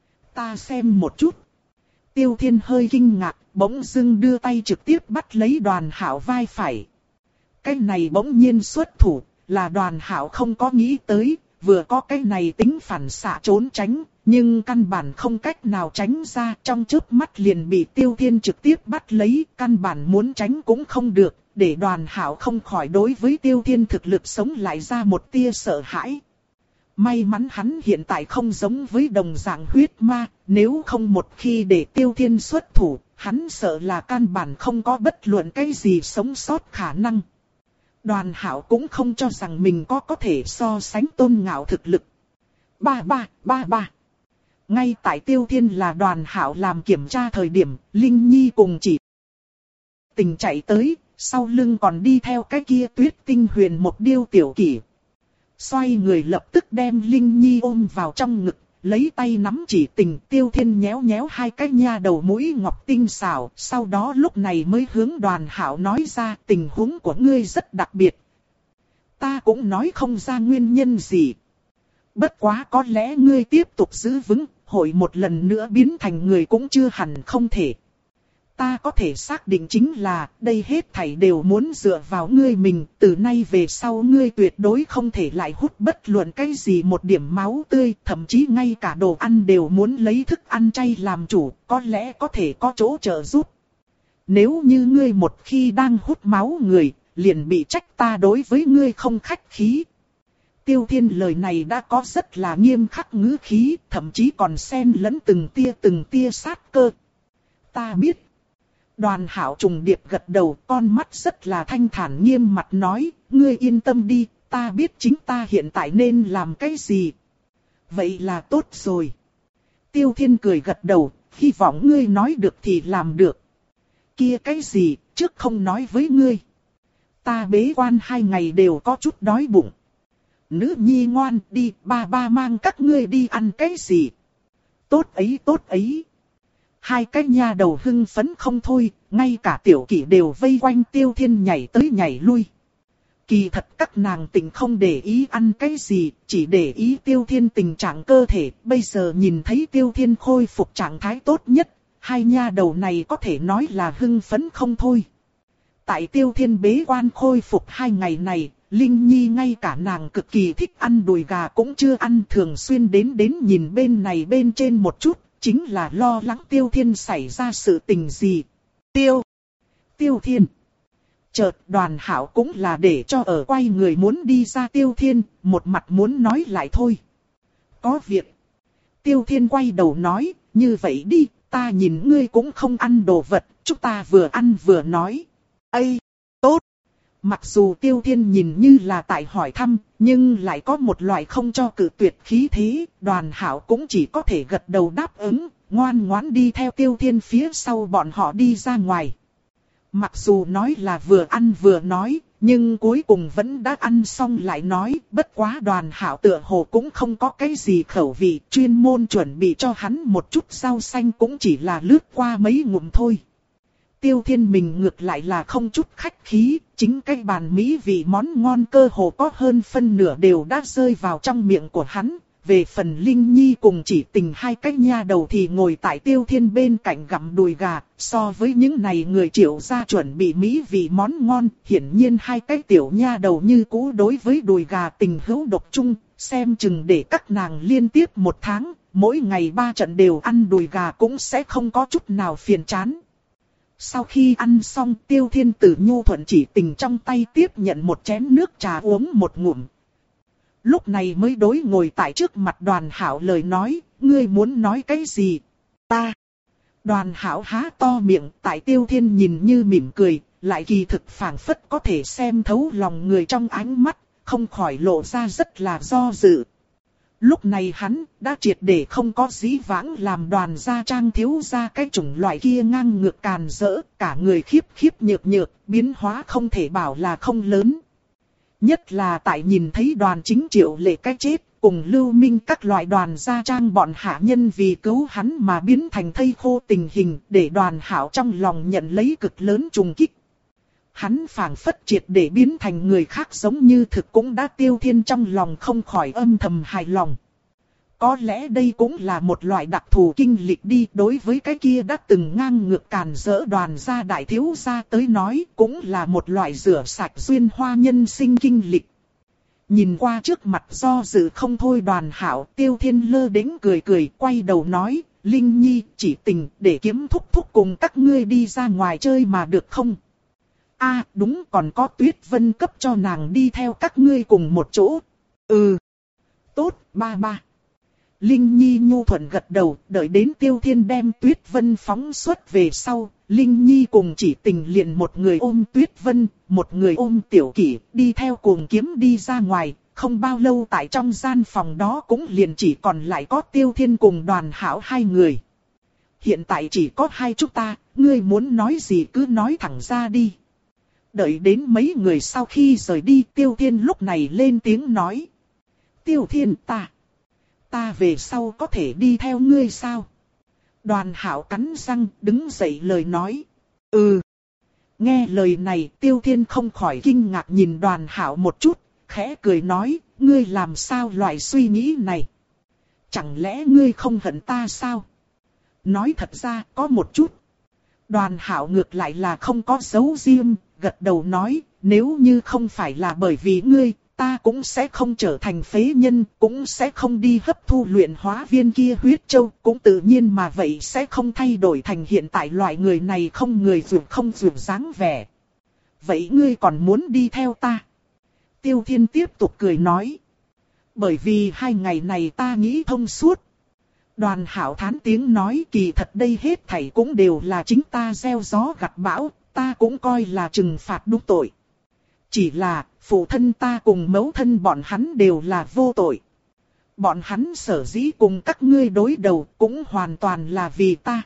Ta xem một chút. Tiêu Thiên hơi kinh ngạc, bỗng dưng đưa tay trực tiếp bắt lấy Đoàn Hảo vai phải. Cái này bỗng nhiên xuất thủ, là Đoàn Hảo không có nghĩ tới, vừa có cái này tính phản xạ trốn tránh, nhưng căn bản không cách nào tránh ra, trong chớp mắt liền bị Tiêu Thiên trực tiếp bắt lấy, căn bản muốn tránh cũng không được, để Đoàn Hảo không khỏi đối với Tiêu Thiên thực lực sống lại ra một tia sợ hãi. May mắn hắn hiện tại không giống với đồng dạng huyết ma, nếu không một khi để Tiêu Thiên xuất thủ, hắn sợ là căn bản không có bất luận cái gì sống sót khả năng. Đoàn Hảo cũng không cho rằng mình có có thể so sánh Tôn Ngạo thực lực. Ba ba, ba ba. Ngay tại Tiêu Thiên là Đoàn Hảo làm kiểm tra thời điểm, Linh Nhi cùng Chỉ Tình chạy tới, sau lưng còn đi theo cái kia Tuyết Tinh Huyền một điêu tiểu kỷ. Xoay người lập tức đem Linh Nhi ôm vào trong ngực, lấy tay nắm Chỉ Tình. Tiêu Thiên nhéo nhéo hai cái nha đầu mũi ngọc tinh xảo, sau đó lúc này mới hướng Đoàn Hảo nói ra tình huống của ngươi rất đặc biệt. Ta cũng nói không ra nguyên nhân gì. Bất quá có lẽ ngươi tiếp tục giữ vững, hội một lần nữa biến thành người cũng chưa hẳn không thể. Ta có thể xác định chính là, đây hết thảy đều muốn dựa vào ngươi mình, từ nay về sau ngươi tuyệt đối không thể lại hút bất luận cái gì một điểm máu tươi, thậm chí ngay cả đồ ăn đều muốn lấy thức ăn chay làm chủ, có lẽ có thể có chỗ trợ giúp. Nếu như ngươi một khi đang hút máu người, liền bị trách ta đối với ngươi không khách khí. Tiêu Thiên lời này đã có rất là nghiêm khắc ngữ khí, thậm chí còn xen lẫn từng tia từng tia sát cơ. Ta biết. Đoàn Hảo trùng điệp gật đầu, con mắt rất là thanh thản nghiêm mặt nói, ngươi yên tâm đi, ta biết chính ta hiện tại nên làm cái gì. Vậy là tốt rồi. Tiêu Thiên cười gật đầu, hy vọng ngươi nói được thì làm được. Kia cái gì, trước không nói với ngươi. Ta bế quan hai ngày đều có chút đói bụng. Nữ nhi ngoan, đi, ba ba mang các ngươi đi ăn cái gì. Tốt ấy, tốt ấy. Hai cái nha đầu hưng phấn không thôi, ngay cả tiểu kỷ đều vây quanh Tiêu Thiên nhảy tới nhảy lui. Kỳ thật các nàng tình không để ý ăn cái gì, chỉ để ý Tiêu Thiên tình trạng cơ thể. Bây giờ nhìn thấy Tiêu Thiên khôi phục trạng thái tốt nhất, hai nha đầu này có thể nói là hưng phấn không thôi. Tại Tiêu Thiên bế quan khôi phục hai ngày này, Linh Nhi ngay cả nàng cực kỳ thích ăn đùi gà cũng chưa ăn, thường xuyên đến đến nhìn bên này bên trên một chút, chính là lo lắng Tiêu Thiên xảy ra sự tình gì. Tiêu! Tiêu Thiên! Chợt Đoàn Hảo cũng là để cho ở quay người muốn đi ra Tiêu Thiên, một mặt muốn nói lại thôi. Có việc. Tiêu Thiên quay đầu nói, như vậy đi, ta nhìn ngươi cũng không ăn đồ vật, chúng ta vừa ăn vừa nói. Ây! Tốt! Mặc dù Tiêu Thiên nhìn như là tại hỏi thăm, nhưng lại có một loại không cho cự tuyệt khí thế, Đoàn Hảo cũng chỉ có thể gật đầu đáp ứng, ngoan ngoãn đi theo Tiêu Thiên phía sau bọn họ đi ra ngoài. Mặc dù nói là vừa ăn vừa nói, nhưng cuối cùng vẫn đã ăn xong lại nói, bất quá Đoàn Hảo tựa hồ cũng không có cái gì khẩu vị, chuyên môn chuẩn bị cho hắn một chút rau xanh cũng chỉ là lướt qua mấy ngụm thôi. Tiêu Thiên mình ngược lại là không chút khách khí, chính cái bàn mỹ vị món ngon cơ hồ có hơn phân nửa đều đã rơi vào trong miệng của hắn. Về phần Linh Nhi cùng Chỉ Tình hai cái nha đầu thì ngồi tại Tiêu Thiên bên cạnh gặm đùi gà, so với những này người Triệu gia chuẩn bị mỹ vị món ngon, hiển nhiên hai cái tiểu nha đầu như cũ đối với đùi gà tình hữu độc chung, xem chừng để các nàng liên tiếp một tháng, mỗi ngày ba trận đều ăn đùi gà cũng sẽ không có chút nào phiền chán. Sau khi ăn xong, Tiêu Thiên từ nhu thuận Chỉ Tình trong tay tiếp nhận một chén nước trà uống một ngụm. Lúc này mới đối ngồi tại trước mặt Đoàn Hảo lời nói, ngươi muốn nói cái gì? Ta. Đoàn Hảo há to miệng, tại Tiêu Thiên nhìn như mỉm cười, lại kỳ thực phảng phất có thể xem thấu lòng người trong ánh mắt, không khỏi lộ ra rất là do dự. Lúc này hắn đã triệt để không có dĩ vãng làm Đoàn gia trang thiếu gia cái chủng loại kia ngang ngược càn rỡ, cả người khiếp khiếp nhược nhược, biến hóa không thể bảo là không lớn. Nhất là tại nhìn thấy Đoàn Chính Triệu Lệ cái chết, cùng Lưu Minh các loại Đoàn gia trang bọn hạ nhân vì cứu hắn mà biến thành thây khô tình hình, để Đoàn Hảo trong lòng nhận lấy cực lớn trùng kích. Hắn phảng phất triệt để biến thành người khác giống như thực cũng đã Tiêu Thiên trong lòng không khỏi âm thầm hài lòng. Có lẽ đây cũng là một loại đặc thù kinh lịch đi, đối với cái kia đã từng ngang ngược càn rỡ Đoàn gia đại thiếu gia tới nói cũng là một loại rửa sạch duyên hoa nhân sinh kinh lịch. Nhìn qua trước mặt do dự không thôi Đoàn Hạo, Tiêu Thiên lơ đễnh cười cười, quay đầu nói, Linh Nhi, chỉ tình để kiếm thúc thúc cùng các ngươi đi ra ngoài chơi mà được không? A à, đúng, còn có Tuyết Vân cấp cho nàng đi theo các ngươi cùng một chỗ. Ừ. Tốt, ba ba. Linh Nhi nhu thuận gật đầu, đợi đến Tiêu Thiên đem Tuyết Vân phóng xuất về sau, Linh Nhi cùng chỉ tình liền một người ôm Tuyết Vân, một người ôm Tiểu Kỷ, đi theo cùng kiếm đi ra ngoài. Không bao lâu tại trong gian phòng đó cũng liền chỉ còn lại có Tiêu Thiên cùng Đoàn Hảo hai người. Hiện tại chỉ có hai chúng ta, ngươi muốn nói gì cứ nói thẳng ra đi. Đợi đến mấy người sau khi rời đi, Tiêu Thiên lúc này lên tiếng nói. Tiêu Thiên, ta, ta về sau có thể đi theo ngươi sao? Đoàn Hảo cắn răng, đứng dậy lời nói. Ừ. Nghe lời này, Tiêu Thiên không khỏi kinh ngạc nhìn Đoàn Hảo một chút, khẽ cười nói, ngươi làm sao loại suy nghĩ này? Chẳng lẽ ngươi không hận ta sao? Nói thật ra, có một chút. Đoàn Hảo ngược lại là không có giấu riêng, gật đầu nói, nếu như không phải là bởi vì ngươi, ta cũng sẽ không trở thành phế nhân, cũng sẽ không đi hấp thu luyện hóa viên kia huyết châu, cũng tự nhiên mà vậy sẽ không thay đổi thành hiện tại loại người này không người dường không dường dáng vẻ. Vậy ngươi còn muốn đi theo ta? Tiêu Thiên tiếp tục cười nói. Bởi vì hai ngày này ta nghĩ thông suốt. Đoàn Hảo thán tiếng nói, kỳ thật đây hết thảy cũng đều là chính ta gieo gió gặt bão, ta cũng coi là trừng phạt đúng tội. Chỉ là, phụ thân ta cùng mẫu thân bọn hắn đều là vô tội. Bọn hắn sở dĩ cùng các ngươi đối đầu cũng hoàn toàn là vì ta.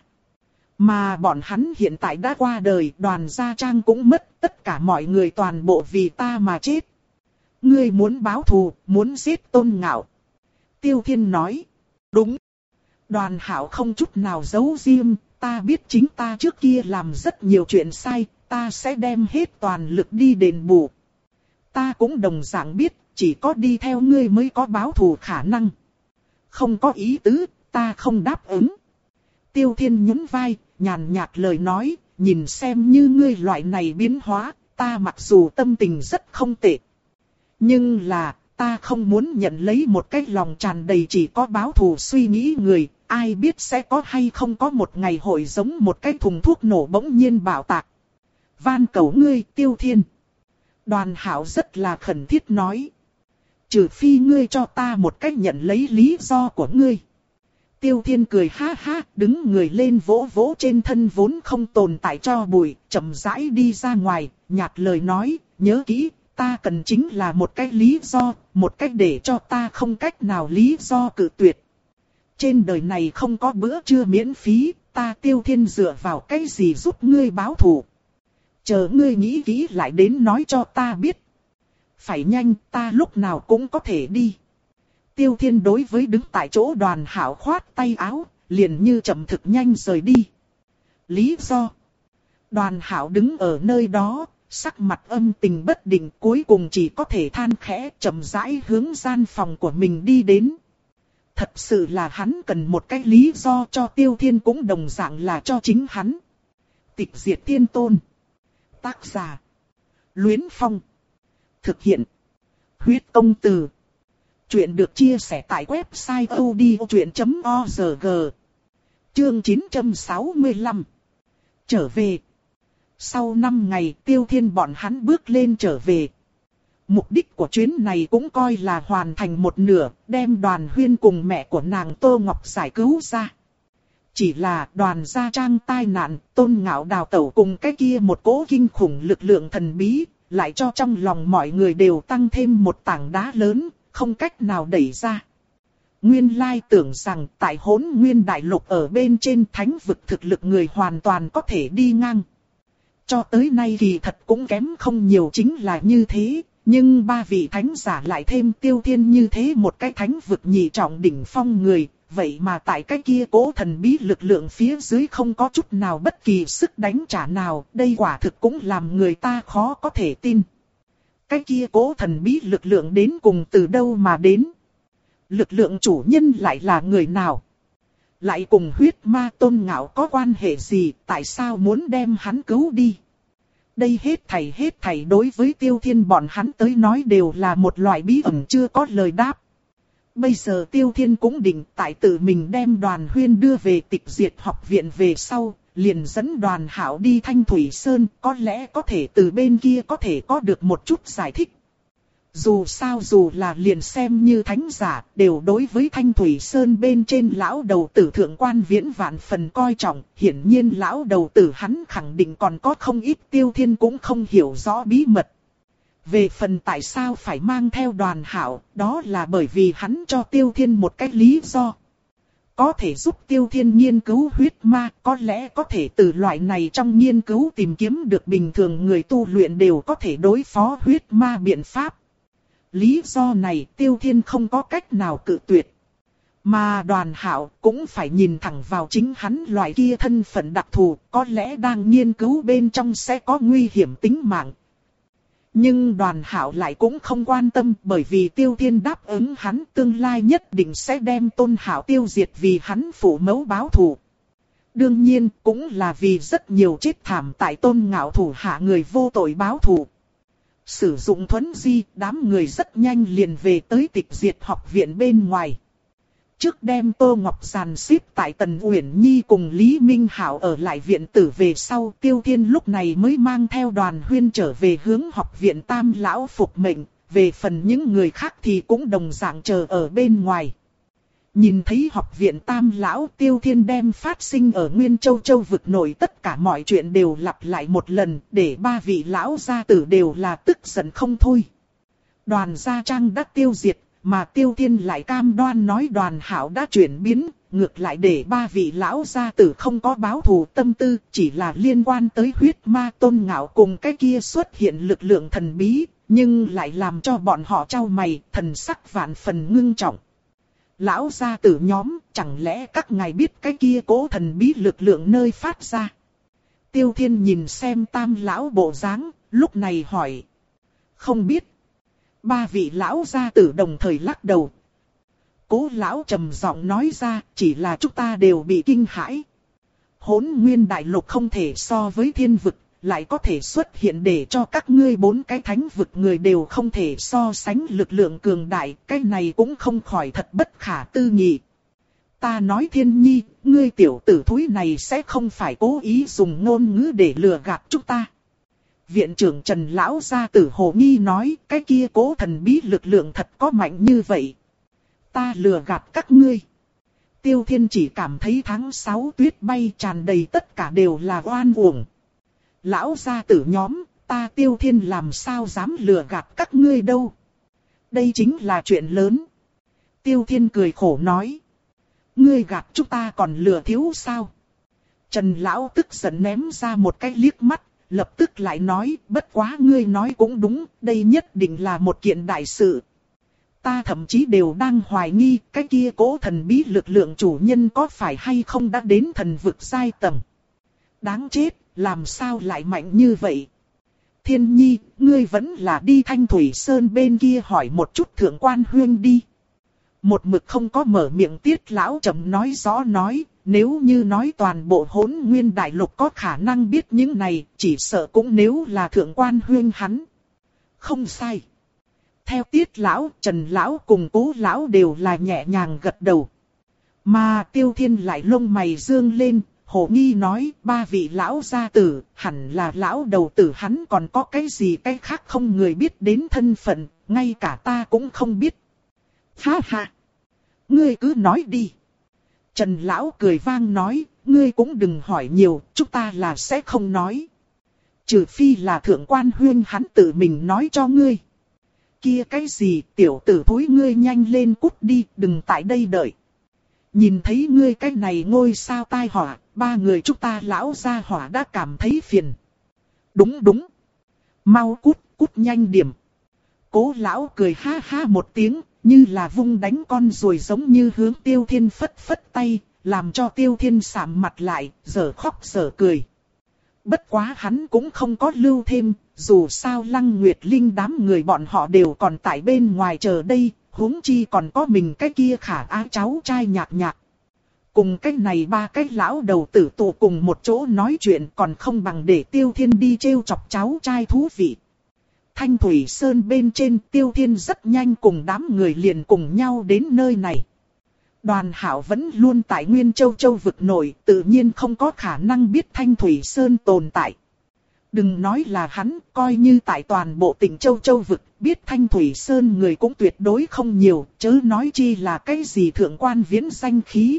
Mà bọn hắn hiện tại đã qua đời, Đoàn Gia Trang cũng mất, tất cả mọi người toàn bộ vì ta mà chết. Ngươi muốn báo thù, muốn giết Tôn Ngạo. Tiêu Thiên nói. Đúng. Đoàn Hảo không chút nào giấu riêng, ta biết chính ta trước kia làm rất nhiều chuyện sai, ta sẽ đem hết toàn lực đi đền bù. Ta cũng đồng dạng biết, chỉ có đi theo ngươi mới có báo thù khả năng. Không có ý tứ, ta không đáp ứng. Tiêu Thiên nhún vai, nhàn nhạt lời nói, nhìn xem như ngươi loại này biến hóa, ta mặc dù tâm tình rất không tệ. Nhưng là, ta không muốn nhận lấy một cái lòng tràn đầy chỉ có báo thù suy nghĩ người, ai biết sẽ có hay không có một ngày hội giống một cái thùng thuốc nổ bỗng nhiên bạo tạc. Van cầu ngươi, Tiêu Thiên. Đoàn Hảo rất là khẩn thiết nói. Trừ phi ngươi cho ta một cách nhận lấy lý do của ngươi. Tiêu Thiên cười ha ha, đứng người lên vỗ vỗ trên thân vốn không tồn tại cho bụi, chậm rãi đi ra ngoài, nhạt lời nói, nhớ kỹ, ta cần chính là một cái lý do, một cách để cho ta không cách nào lý do cự tuyệt. Trên đời này không có bữa trưa miễn phí, ta Tiêu Thiên dựa vào cái gì giúp ngươi báo thù. Chờ ngươi nghĩ kỹ lại đến nói cho ta biết. Phải nhanh, ta lúc nào cũng có thể đi. Tiêu Thiên đối với đứng tại chỗ Đoàn Hảo khoát tay áo, liền như chậm thực nhanh rời đi. Lý do? Đoàn Hảo đứng ở nơi đó, sắc mặt âm tình bất định, cuối cùng chỉ có thể than khẽ chậm rãi hướng gian phòng của mình đi đến. Thật sự là hắn cần một cái lý do cho Tiêu Thiên cũng đồng dạng là cho chính hắn. Tịch diệt tiên tôn. Tác giả. Luyến Phong. Thực hiện. Huyết công từ. Chuyện được chia sẻ tại website odchuyện chấm org. Chương chín trăm sáu mươi lăm. Trở về. Sau năm ngày Tiêu Thiên bọn hắn bước lên trở về. Mục đích của chuyến này cũng coi là hoàn thành một nửa, đem Đoàn Huyên cùng mẹ của nàng Tô Ngọc giải cứu ra. Chỉ là Đoàn Gia Trang tai nạn, Tôn Ngạo đào tẩu cùng cái kia một cỗ kinh khủng lực lượng thần bí, lại cho trong lòng mọi người đều tăng thêm một tảng đá lớn, không cách nào đẩy ra. Nguyên lai tưởng rằng tại Hỗn Nguyên Đại Lục ở bên trên thánh vực thực lực người hoàn toàn có thể đi ngang. Cho tới nay thì thật cũng kém không nhiều chính là như thế, nhưng ba vị thánh giả lại thêm Tiêu Thiên như thế một cái thánh vực nhị trọng đỉnh phong người, vậy mà tại cái kia cố thần bí lực lượng phía dưới không có chút nào bất kỳ sức đánh trả nào, đây quả thực cũng làm người ta khó có thể tin. Cái kia cố thần bí lực lượng đến cùng từ đâu mà đến? Lực lượng chủ nhân lại là người nào? Lại cùng huyết ma Tôn Ngạo có quan hệ gì, tại sao muốn đem hắn cứu đi? Đây hết thảy hết thảy đối với Tiêu Thiên bọn hắn tới nói đều là một loại bí ẩn chưa có lời đáp. Bây giờ Tiêu Thiên cũng định tại tự mình đem Đoàn Huyên đưa về Tịch Diệt học viện về sau, liền dẫn Đoàn Hạo đi Thanh Thủy Sơn, có lẽ có thể từ bên kia có thể có được một chút giải thích. Dù sao dù là liền xem như thánh giả, đều đối với Thanh Thủy Sơn bên trên lão đầu tử thượng quan viễn vạn phần coi trọng, hiển nhiên lão đầu tử hắn khẳng định còn có không ít Tiêu Thiên cũng không hiểu rõ bí mật. Về phần tại sao phải mang theo Đoàn Hạo, đó là bởi vì hắn cho Tiêu Thiên một cái lý do. Có thể giúp Tiêu Thiên nghiên cứu huyết ma, có lẽ có thể từ loại này trong nghiên cứu tìm kiếm được bình thường người tu luyện đều có thể đối phó huyết ma biện pháp. Lý do này Tiêu Thiên không có cách nào cự tuyệt. Mà Đoàn Hạo cũng phải nhìn thẳng vào chính hắn loại kia thân phận đặc thù, có lẽ đang nghiên cứu bên trong sẽ có nguy hiểm tính mạng. Nhưng Đoàn Hạo lại cũng không quan tâm, bởi vì Tiêu Thiên đáp ứng hắn tương lai nhất định sẽ đem Tôn Hạo tiêu diệt vì hắn phụ mẫu báo thù. Đương nhiên cũng là vì rất nhiều chết thảm tại Tôn Ngạo thủ hạ người vô tội báo thù. Sử dụng thuấn di, đám người rất nhanh liền về tới Tịch Diệt học viện bên ngoài. Trước đem Tô Ngọc Giàn xếp tại Tần Uyển Nhi cùng Lý Minh Hạo ở lại viện tử về sau, Tiêu Thiên lúc này mới mang theo Đoàn Huyên trở về hướng học viện Tam Lão phục mệnh, về phần những người khác thì cũng đồng dạng chờ ở bên ngoài. Nhìn thấy học viện Tam Lão, Tiêu Thiên đem phát sinh ở Nguyên Châu Châu vực nổi tất cả mọi chuyện đều lặp lại một lần, để ba vị lão gia tử đều là tức giận không thôi. Đoàn Gia Trang đã tiêu diệt, mà Tiêu Thiên lại cam đoan nói Đoàn Hạo đã chuyển biến, ngược lại để ba vị lão gia tử không có báo thù tâm tư, chỉ là liên quan tới huyết ma Tôn Ngạo cùng cái kia xuất hiện lực lượng thần bí, nhưng lại làm cho bọn họ chau mày, thần sắc vạn phần ngưng trọng. Lão gia tử nhóm, chẳng lẽ các ngài biết cái kia cố thần bí lực lượng nơi phát ra? Tiêu Thiên nhìn xem Tam Lão bộ dáng, lúc này hỏi. Không biết. Ba vị lão gia tử đồng thời lắc đầu. Cố lão trầm giọng nói ra, chỉ là chúng ta đều bị kinh hãi. Hỗn Nguyên đại lục không thể so với thiên vực, lại có thể xuất hiện để cho các ngươi bốn cái thánh vực người đều không thể so sánh lực lượng cường đại, cái này cũng không khỏi thật bất khả tư nghị. Ta nói Thiên Nhi, ngươi tiểu tử thúi này sẽ không phải cố ý dùng ngôn ngữ để lừa gạt chúng ta. Viện trưởng Trần Lão gia tử hồ nghi nói, cái kia cố thần bí lực lượng thật có mạnh như vậy. Ta lừa gạt các ngươi. Tiêu Thiên chỉ cảm thấy tháng sáu tuyết bay tràn đầy tất cả đều là oan uổng. Lão gia tử nhóm, ta Tiêu Thiên làm sao dám lừa gạt các ngươi đâu. Đây chính là chuyện lớn. Tiêu Thiên cười khổ nói. Ngươi gạt chúng ta còn lừa thiếu sao? Trần Lão tức giận ném ra một cái liếc mắt, lập tức lại nói, bất quá ngươi nói cũng đúng, đây nhất định là một kiện đại sự. Ta thậm chí đều đang hoài nghi, cái kia cố thần bí lực lượng chủ nhân có phải hay không đã đến thần vực giai tầng. Đáng chết, làm sao lại mạnh như vậy? Thiên Nhi, ngươi vẫn là đi Thanh Thủy Sơn bên kia hỏi một chút Thượng Quan Huyên đi. Một mực không có mở miệng Tiết Lão trầm nói rõ nói, nếu như nói toàn bộ Hỗn Nguyên đại lục có khả năng biết những này, chỉ sợ cũng nếu là Thượng Quan Huyên hắn. Không sai. Theo Tiết Lão, Trần Lão cùng Cố Lão đều là nhẹ nhàng gật đầu. Mà Tiêu Thiên lại lông mày dương lên, hồ nghi nói, ba vị lão gia tử, hẳn là lão đầu tử hắn còn có cái gì cái khác không người biết đến thân phận, ngay cả ta cũng không biết. Ha ha! Ngươi cứ nói đi. Trần Lão cười vang nói, ngươi cũng đừng hỏi nhiều, chúng ta là sẽ không nói. Trừ phi là Thượng Quan Huyên hắn tự mình nói cho ngươi. Kia cái gì, tiểu tử thối ngươi nhanh lên cút đi, đừng tại đây đợi. Nhìn thấy ngươi cái này ngôi sao tai họa, ba người chúng ta lão gia hỏa đã cảm thấy phiền. Đúng đúng. Mau cút, cút nhanh điểm. Cố Lão cười ha ha một tiếng, như là vung đánh con ruồi giống như hướng Tiêu Thiên phất phất tay, làm cho Tiêu Thiên sạm mặt lại, giờ khóc giờ cười. Bất quá hắn cũng không có lưu thêm, dù sao Lăng Nguyệt Linh đám người bọn họ đều còn tại bên ngoài chờ đây, huống chi còn có mình cái kia khả ái cháu trai nhạc nhạc. cùng cái này ba cái lão đầu tử tụ cùng một chỗ nói chuyện còn không bằng để Tiêu Thiên đi trêu chọc cháu trai thú vị. Thanh Thủy Sơn bên trên Tiêu Thiên rất nhanh cùng đám người liền cùng nhau đến nơi này. Đoàn Hảo vẫn luôn tại Nguyên Châu Châu vực nội, tự nhiên không có khả năng biết Thanh Thủy Sơn tồn tại. Đừng nói là hắn, coi như tại toàn bộ tỉnh Châu Châu vực, biết Thanh Thủy Sơn người cũng tuyệt đối không nhiều, chớ nói chi là cái gì thượng quan viễn danh khí.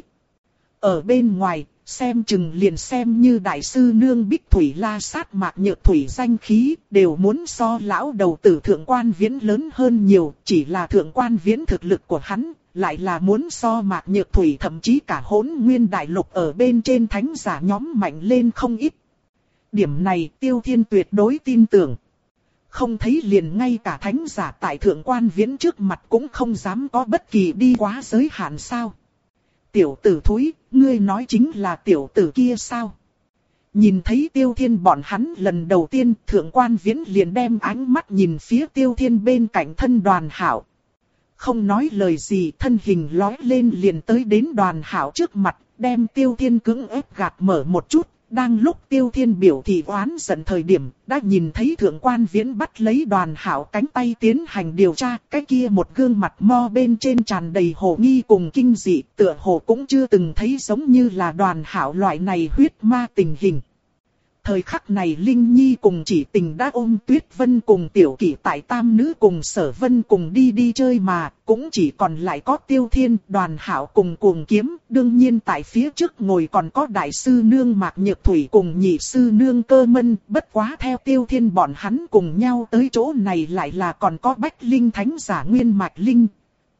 Ở bên ngoài, xem chừng liền xem như đại sư nương Bích Thủy La Sát Mạc Nhược Thủy danh khí, đều muốn so lão đầu tử thượng quan viễn lớn hơn nhiều, chỉ là thượng quan viễn thực lực của hắn, lại là muốn so Mạc Nhược Thủy thậm chí cả Hỗn Nguyên Đại Lục ở bên trên thánh giả nhóm mạnh lên không ít. Điểm này Tiêu Thiên tuyệt đối tin tưởng. Không thấy liền ngay cả thánh giả tại thượng quan viễn trước mặt cũng không dám có bất kỳ đi quá giới hạn sao. Tiểu tử thúi, ngươi nói chính là tiểu tử kia sao? Nhìn thấy Tiêu Thiên bọn hắn lần đầu tiên, thượng quan viễn liền đem ánh mắt nhìn phía Tiêu Thiên bên cạnh thân Đoàn Hảo. Không nói lời gì, thân hình lói lên liền tới đến Đoàn Hảo trước mặt, đem Tiêu Thiên cưỡng ép gạt mở một chút. Đang lúc Tiêu Thiên biểu thị oán giận thời điểm, đã nhìn thấy thượng quan viễn bắt lấy Đoàn Hảo cánh tay tiến hành điều tra, cái kia một gương mặt mo bên trên tràn đầy hồ nghi cùng kinh dị, tựa hồ cũng chưa từng thấy giống như là Đoàn Hảo loại này huyết ma tình hình. Thời khắc này Linh Nhi cùng Chỉ Tình đã ôm Tuyết Vân cùng Tiểu Kỷ tại Tam Nữ cùng Sở Vân cùng đi đi chơi mà, cũng chỉ còn lại có Tiêu Thiên, Đoàn Hảo cùng Cuồng Kiếm, đương nhiên tại phía trước ngồi còn có Đại sư Nương Mạc Nhược Thủy cùng Nhị sư Nương Cơ Mân, bất quá theo Tiêu Thiên bọn hắn cùng nhau tới chỗ này lại là còn có Bách Linh Thánh giả Nguyên Mạch Linh.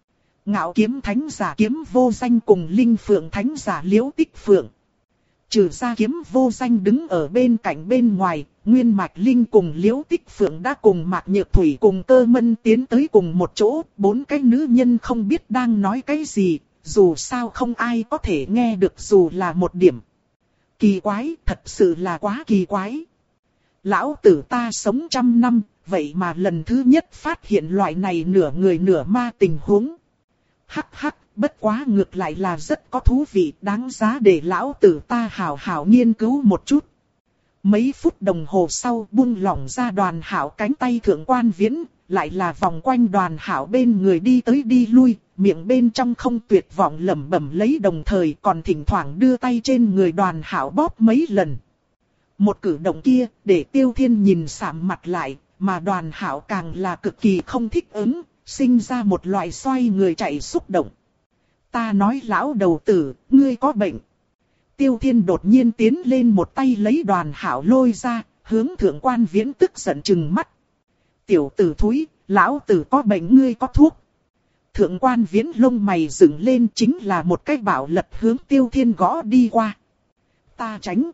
Ngạo Kiếm Thánh giả Kiếm Vô Danh cùng Linh Phượng Thánh giả Liễu Tích Phượng. Trừ ra Kiếm Vô Danh đứng ở bên cạnh bên ngoài, Nguyên Mạch Linh cùng Liễu Tích Phượng đã cùng Mạc Nhược Thủy cùng Cơ Mân tiến tới cùng một chỗ, bốn cái nữ nhân không biết đang nói cái gì, dù sao không ai có thể nghe được dù là một điểm. Kỳ quái, thật sự là quá kỳ quái. Lão tử ta sống trăm năm, vậy mà lần thứ nhất phát hiện loại này nửa người nửa ma tình huống. Hắc hắc. Bất quá ngược lại là rất có thú vị, đáng giá để lão tử ta hảo hảo nghiên cứu một chút. Mấy phút đồng hồ sau buông lỏng ra Đoàn Hảo cánh tay thượng quan viễn, lại là vòng quanh Đoàn Hảo bên người đi tới đi lui, miệng bên trong không tuyệt vọng lẩm bẩm lấy đồng thời còn thỉnh thoảng đưa tay trên người Đoàn Hảo bóp mấy lần. Một cử động kia để Tiêu Thiên nhìn sạm mặt lại, mà Đoàn Hảo càng là cực kỳ không thích ứng, sinh ra một loại xoay người chạy xúc động. Ta nói lão đầu tử, ngươi có bệnh. Tiêu Thiên đột nhiên tiến lên một tay lấy Đoàn Hảo lôi ra, hướng thượng quan viễn tức giận trừng mắt. Tiểu tử thúi, lão tử có bệnh ngươi có thuốc. Thượng quan viễn lông mày dựng lên chính là một cái bảo lật hướng Tiêu Thiên gõ đi qua. Ta tránh.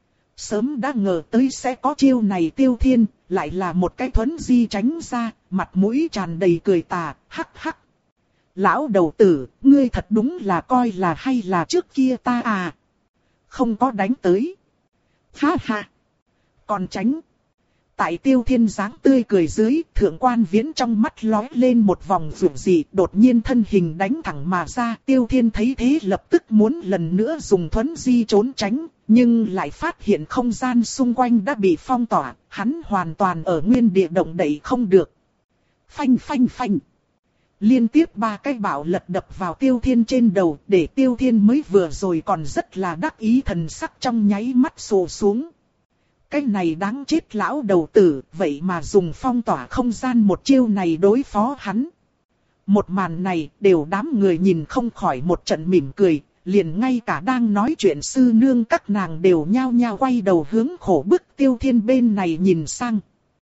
Sớm đã ngờ tới sẽ có chiêu này Tiêu Thiên, lại là một cái thuấn di tránh ra, mặt mũi tràn đầy cười tà, hắc hắc. Lão đầu tử, ngươi thật đúng là coi là hay là trước kia ta à. Không có đánh tới. Ha ha. Còn tránh. Tại Tiêu Thiên dáng tươi cười dưới, thượng quan viễn trong mắt lóe lên một vòng vượng dị, đột nhiên thân hình đánh thẳng mà ra. Tiêu Thiên thấy thế lập tức muốn lần nữa dùng thuấn di trốn tránh, nhưng lại phát hiện không gian xung quanh đã bị phong tỏa, hắn hoàn toàn ở nguyên địa động đậy không được. Phanh phanh phanh. Liên tiếp ba cái bảo lật đập vào Tiêu Thiên trên đầu, để Tiêu Thiên mới vừa rồi còn rất là đắc ý thần sắc trong nháy mắt sồ xuống. Cái này đáng chết lão đầu tử, vậy mà dùng phong tỏa không gian một chiêu này đối phó hắn. Một màn này đều đám người nhìn không khỏi một trận mỉm cười, liền ngay cả đang nói chuyện sư nương các nàng đều nhao nhao quay đầu hướng khổ bức Tiêu Thiên bên này nhìn sang.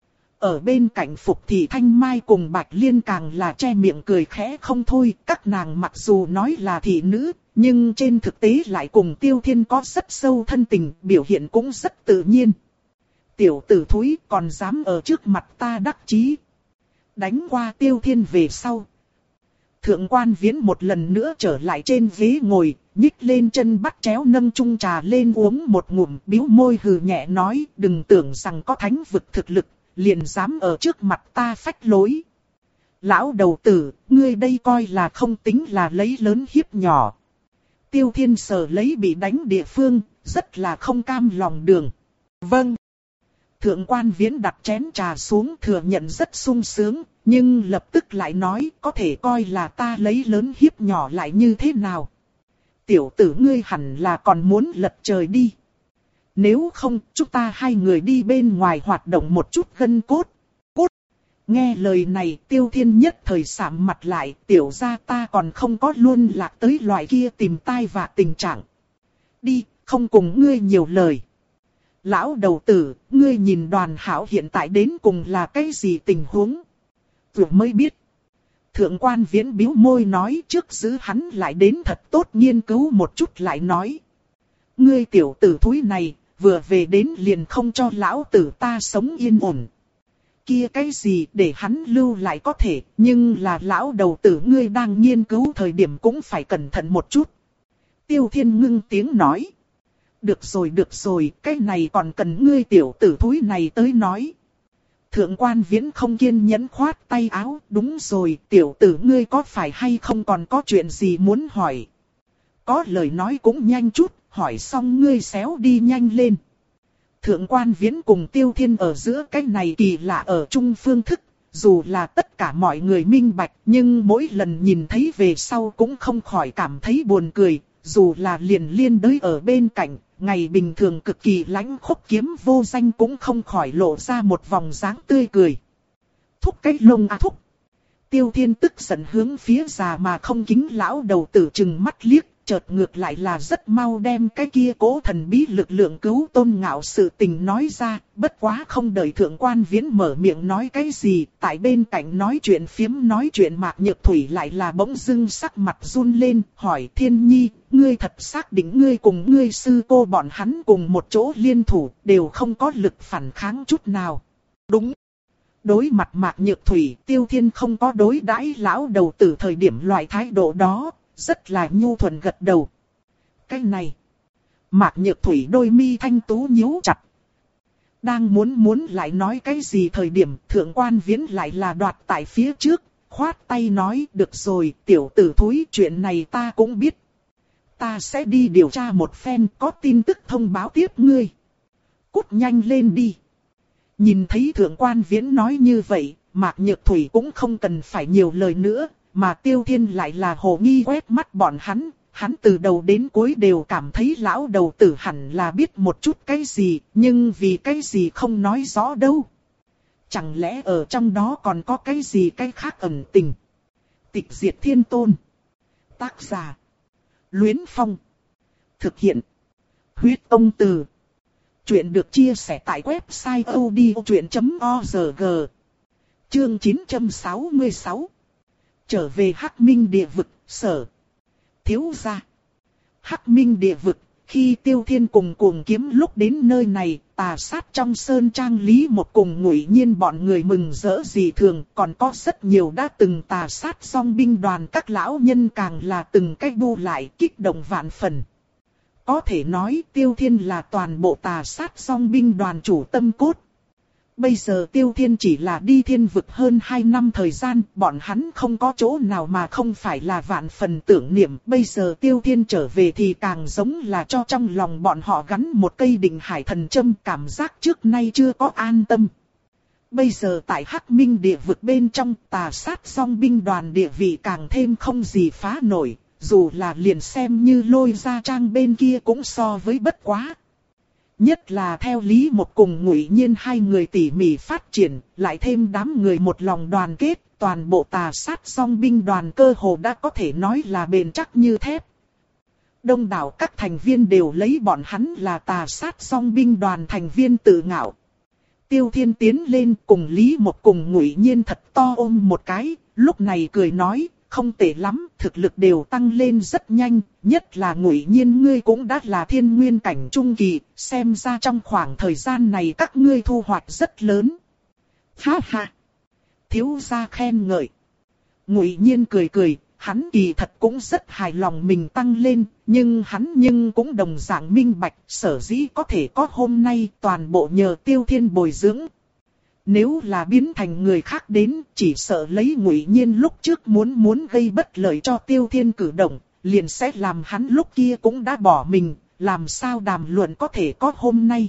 Ở bên cạnh Phục Thị Thanh Mai cùng Bạch Liên càng là che miệng cười khẽ không thôi, các nàng mặc dù nói là thị nữ, nhưng trên thực tế lại cùng Tiêu Thiên có rất sâu thân tình, biểu hiện cũng rất tự nhiên. Tiểu tử thúi còn dám ở trước mặt ta đắc chí. Đánh qua Tiêu Thiên về sau. Thượng quan viễn một lần nữa trở lại trên ghế ngồi, nhích lên chân bắt chéo nâng chung trà lên uống một ngụm, bĩu môi hừ nhẹ nói, đừng tưởng rằng có thánh vực thực lực, liền dám ở trước mặt ta phách lối. Lão đầu tử, ngươi đây coi là không tính là lấy lớn hiếp nhỏ. Tiêu Thiên sờ lấy bị đánh địa phương, rất là không cam lòng đường. Vâng. Thượng quan Viễn đặt chén trà xuống thừa nhận rất sung sướng, nhưng lập tức lại nói có thể coi là ta lấy lớn hiếp nhỏ lại như thế nào. Tiểu tử ngươi hẳn là còn muốn lật trời đi. Nếu không, chúng ta hai người đi bên ngoài hoạt động một chút gân cốt. Cốt. Nghe lời này Tiêu Thiên nhất thời sạm mặt lại, tiểu gia ta còn không có luôn lạc tới loại kia tìm tai vạ tình trạng. Đi, không cùng ngươi nhiều lời. Lão đầu tử, ngươi nhìn Đoàn Hảo hiện tại đến cùng là cái gì tình huống? Vừa mới biết. Thượng quan Viễn bĩu môi nói trước giữ hắn lại đến thật tốt nghiên cứu một chút lại nói. Ngươi tiểu tử thúi này, vừa về đến liền không cho lão tử ta sống yên ổn. Kia cái gì để hắn lưu lại có thể, nhưng là lão đầu tử ngươi đang nghiên cứu thời điểm cũng phải cẩn thận một chút. Tiêu Thiên ngưng tiếng nói. Được rồi được rồi, cái này còn cần ngươi tiểu tử thúi này tới nói. Thượng quan Viễn không kiên nhẫn khoát tay áo, đúng rồi, tiểu tử ngươi có phải hay không còn có chuyện gì muốn hỏi. Có lời nói cũng nhanh chút, hỏi xong ngươi xéo đi nhanh lên. Thượng quan Viễn cùng Tiêu Thiên ở giữa cái này kỳ lạ ở chung phương thức, dù là tất cả mọi người minh bạch, nhưng mỗi lần nhìn thấy về sau cũng không khỏi cảm thấy buồn cười, dù là liền liên đới ở bên cạnh. Ngày bình thường cực kỳ lãnh khốc kiếm vô danh cũng không khỏi lộ ra một vòng dáng tươi cười. Thúc cái lông à thúc. Tiêu Thiên tức giận hướng phía già mà không kính lão đầu tử chừng mắt liếc, chợt ngược lại là rất mau đem cái kia cố thần bí lực lượng cứu Tôn Ngạo sự tình nói ra, bất quá không đợi Thượng quan Viễn mở miệng nói cái gì, tại bên cạnh nói chuyện phiếm nói chuyện Mạc Nhược Thủy lại là bỗng dưng sắc mặt run lên, hỏi Thiên Nhi, ngươi thật xác định ngươi cùng ngươi sư cô bọn hắn cùng một chỗ liên thủ, đều không có lực phản kháng chút nào. Đúng. Đối mặt Mạc Nhược Thủy, Tiêu Thiên không có đối đãi lão đầu tử thời điểm loại thái độ đó. Rất là nhu thuận gật đầu. Cái này. Mạc Nhược Thủy đôi mi thanh tú nhíu chặt. Đang muốn muốn lại nói cái gì thời điểm Thượng quan Viễn lại là đoạt tại phía trước. Khoát tay nói được rồi tiểu tử thúi chuyện này ta cũng biết. Ta sẽ đi điều tra một phen có tin tức thông báo tiếp ngươi. Cút nhanh lên đi. Nhìn thấy Thượng quan Viễn nói như vậy Mạc Nhược Thủy cũng không cần phải nhiều lời nữa. Mà Tiêu Thiên lại là hồ nghi quét mắt bọn hắn, hắn từ đầu đến cuối đều cảm thấy lão đầu tử hẳn là biết một chút cái gì, nhưng vì cái gì không nói rõ đâu. Chẳng lẽ ở trong đó còn có cái gì cái khác ẩn tình. Tịch diệt thiên tôn. Tác giả. Luyến Phong. Thực hiện. Huyết Tông Từ. Chuyện được chia sẻ tại website odchuyện chấm org. Chương chín trăm sáu mươi sáu. Trở về Hắc Minh địa vực, sở. Thiếu gia. Hắc Minh địa vực, khi Tiêu Thiên cùng cuồng kiếm lúc đến nơi này, tà sát trong sơn trang Lý một cùng Ngụy Nhiên bọn người mừng rỡ dị thường, còn có rất nhiều đã từng tà sát song binh đoàn các lão nhân càng là từng cách bu lại kích động vạn phần. Có thể nói Tiêu Thiên là toàn bộ tà sát song binh đoàn chủ tâm cốt. Bây giờ Tiêu Thiên chỉ là đi thiên vực hơn hai năm thời gian, bọn hắn không có chỗ nào mà không phải là vạn phần tưởng niệm. Bây giờ Tiêu Thiên trở về thì càng giống là cho trong lòng bọn họ gắn một cây định hải thần châm, cảm giác trước nay chưa có an tâm. Bây giờ tại Hắc Minh địa vực bên trong, tà sát song binh đoàn địa vị càng thêm không gì phá nổi, dù là liền xem như Lôi Gia Trang bên kia cũng so với bất quá. Nhất là theo Lý một cùng Ngụy Nhiên hai người tỉ mỉ phát triển, lại thêm đám người một lòng đoàn kết, toàn bộ tà sát song binh đoàn cơ hồ đã có thể nói là bền chắc như thép. Đông đảo các thành viên đều lấy bọn hắn là tà sát song binh đoàn thành viên tự ngạo. Tiêu Thiên tiến lên cùng Lý một cùng Ngụy Nhiên thật to ôm một cái, lúc này cười nói, không tệ lắm, thực lực đều tăng lên rất nhanh, nhất là Ngụy Nhiên ngươi cũng đã là thiên nguyên cảnh trung kỳ, xem ra trong khoảng thời gian này các ngươi thu hoạch rất lớn. Ha ha! Thiếu gia khen ngợi. Ngụy Nhiên cười cười, hắn kỳ thật cũng rất hài lòng mình tăng lên, nhưng hắn nhưng cũng đồng dạng minh bạch, sở dĩ có thể có hôm nay toàn bộ nhờ Tiêu Thiên bồi dưỡng. Nếu là biến thành người khác đến, chỉ sợ lấy Ngụy Nhiên lúc trước muốn muốn gây bất lợi cho Tiêu Thiên cử động, liền sẽ làm hắn lúc kia cũng đã bỏ mình, làm sao đàm luận có thể có hôm nay.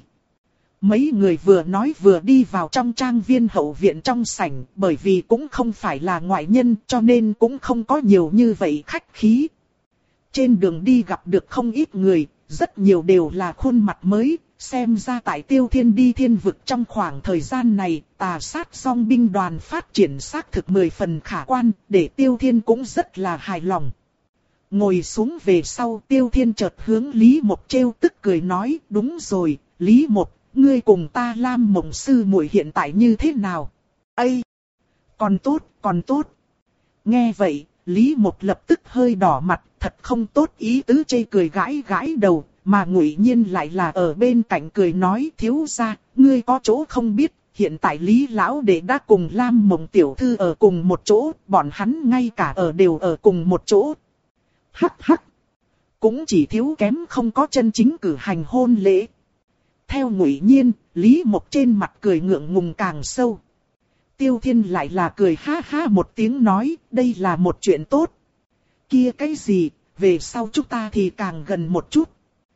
Mấy người vừa nói vừa đi vào trong trang viên hậu viện trong sảnh, bởi vì cũng không phải là ngoại nhân cho nên cũng không có nhiều như vậy khách khí. Trên đường đi gặp được không ít người, rất nhiều đều là khuôn mặt mới, xem ra tại Tiêu Thiên đi thiên vực trong khoảng thời gian này, tà sát song binh đoàn phát triển xác thực mười phần khả quan, để Tiêu Thiên cũng rất là hài lòng. Ngồi xuống về sau Tiêu Thiên chợt hướng Lý Mộc trêu tức cười nói, đúng rồi, Lý Mộc, ngươi cùng ta Lam Mộng sư muội hiện tại như thế nào? Ây! Còn tốt, còn tốt. Nghe vậy, Lý Mộc lập tức hơi đỏ mặt, thật không tốt ý tứ chê cười gãi gãi đầu, mà Ngụy Nhiên lại là ở bên cạnh cười nói, thiếu gia, ngươi có chỗ không biết, hiện tại Lý lão đệ đã cùng Lam Mộng tiểu thư ở cùng một chỗ, bọn hắn ngay cả ở đều ở cùng một chỗ. Hắc hắc! Cũng chỉ thiếu kém không có chân chính cử hành hôn lễ. Theo Ngụy Nhiên, Lý Mộc trên mặt cười ngượng ngùng càng sâu. Tiêu Thiên lại là cười ha ha một tiếng nói, đây là một chuyện tốt. Kia cái gì, về sau chúng ta thì càng gần một chút.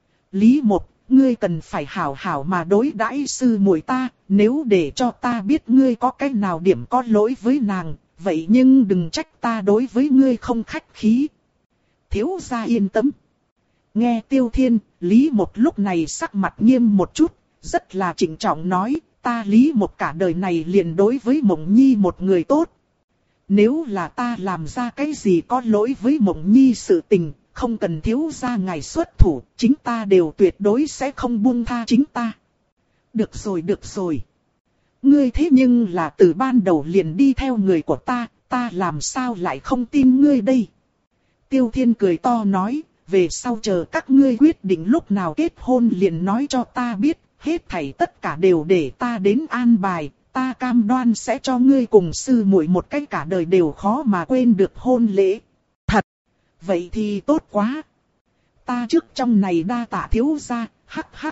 Lý Mộc, ngươi cần phải hảo hảo mà đối đãi sư muội ta, nếu để cho ta biết ngươi có cái nào điểm có lỗi với nàng, vậy nhưng đừng trách ta đối với ngươi không khách khí. Thiếu gia yên tâm. Nghe Tiêu Thiên, Lý Mộc lúc này sắc mặt nghiêm một chút, rất là trịnh trọng nói, ta Lý Mộc cả đời này liền đối với Mộng Nhi một người tốt. Nếu là ta làm ra cái gì có lỗi với Mộng Nhi sự tình, không cần thiếu gia ngài xuất thủ, chính ta đều tuyệt đối sẽ không buông tha chính ta. Được rồi, được rồi. Ngươi thế nhưng là từ ban đầu liền đi theo người của ta, ta làm sao lại không tin ngươi đây? Tiêu Thiên cười to nói, về sau chờ các ngươi quyết định lúc nào kết hôn liền nói cho ta biết, hết thảy tất cả đều để ta đến an bài, ta cam đoan sẽ cho ngươi cùng sư muội một cái cả đời đều khó mà quên được hôn lễ. Thật! Vậy thì tốt quá! Ta trước trong này đa tạ thiếu gia, hắc hắc.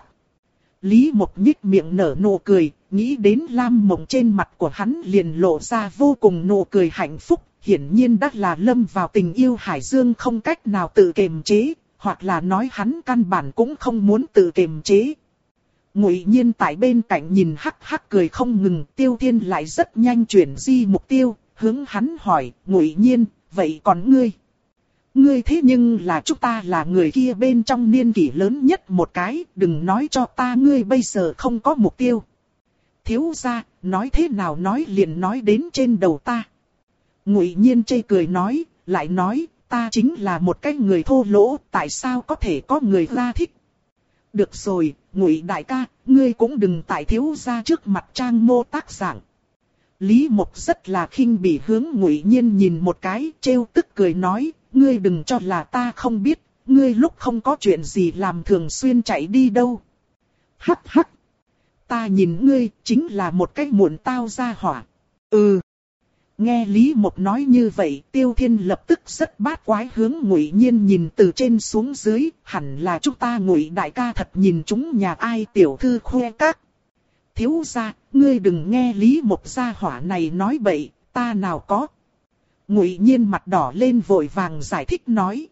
Lý Mộc nhích miệng nở nụ cười, nghĩ đến Lam Mộng trên mặt của hắn liền lộ ra vô cùng nụ cười hạnh phúc. Hiển nhiên đã là lâm vào tình yêu hải dương không cách nào tự kiềm chế, hoặc là nói hắn căn bản cũng không muốn tự kiềm chế. Ngụy Nhiên tại bên cạnh nhìn hắc hắc cười không ngừng, Tiêu Thiên lại rất nhanh chuyển di mục tiêu, hướng hắn hỏi, Ngụy Nhiên, vậy còn ngươi? Ngươi thế nhưng là chúng ta là người kia bên trong niên kỷ lớn nhất một cái, đừng nói cho ta ngươi bây giờ không có mục tiêu. Thiếu gia, nói thế nào nói liền nói đến trên đầu ta. Ngụy Nhiên chê cười nói, lại nói, ta chính là một cái người thô lỗ, tại sao có thể có người ra thích. Được rồi, Ngụy đại ca, ngươi cũng đừng tại thiếu gia trước mặt trang mô tác dạng. Lý Mộc rất là khinh bỉ hướng Ngụy Nhiên nhìn một cái, trêu tức cười nói, ngươi đừng cho là ta không biết, ngươi lúc không có chuyện gì làm thường xuyên chạy đi đâu. Hắc hắc, ta nhìn ngươi chính là một cái muộn tao ra hỏa. Ừ. Nghe Lý Mộc nói như vậy, Tiêu Thiên lập tức rất bát quái hướng Ngụy Nhiên nhìn từ trên xuống dưới, hẳn là chúng ta Ngụy đại ca thật nhìn chúng nhà ai tiểu thư khoe các. Thiếu gia, ngươi đừng nghe Lý Mộc gia hỏa này nói bậy, ta nào có. Ngụy Nhiên mặt đỏ lên vội vàng giải thích nói.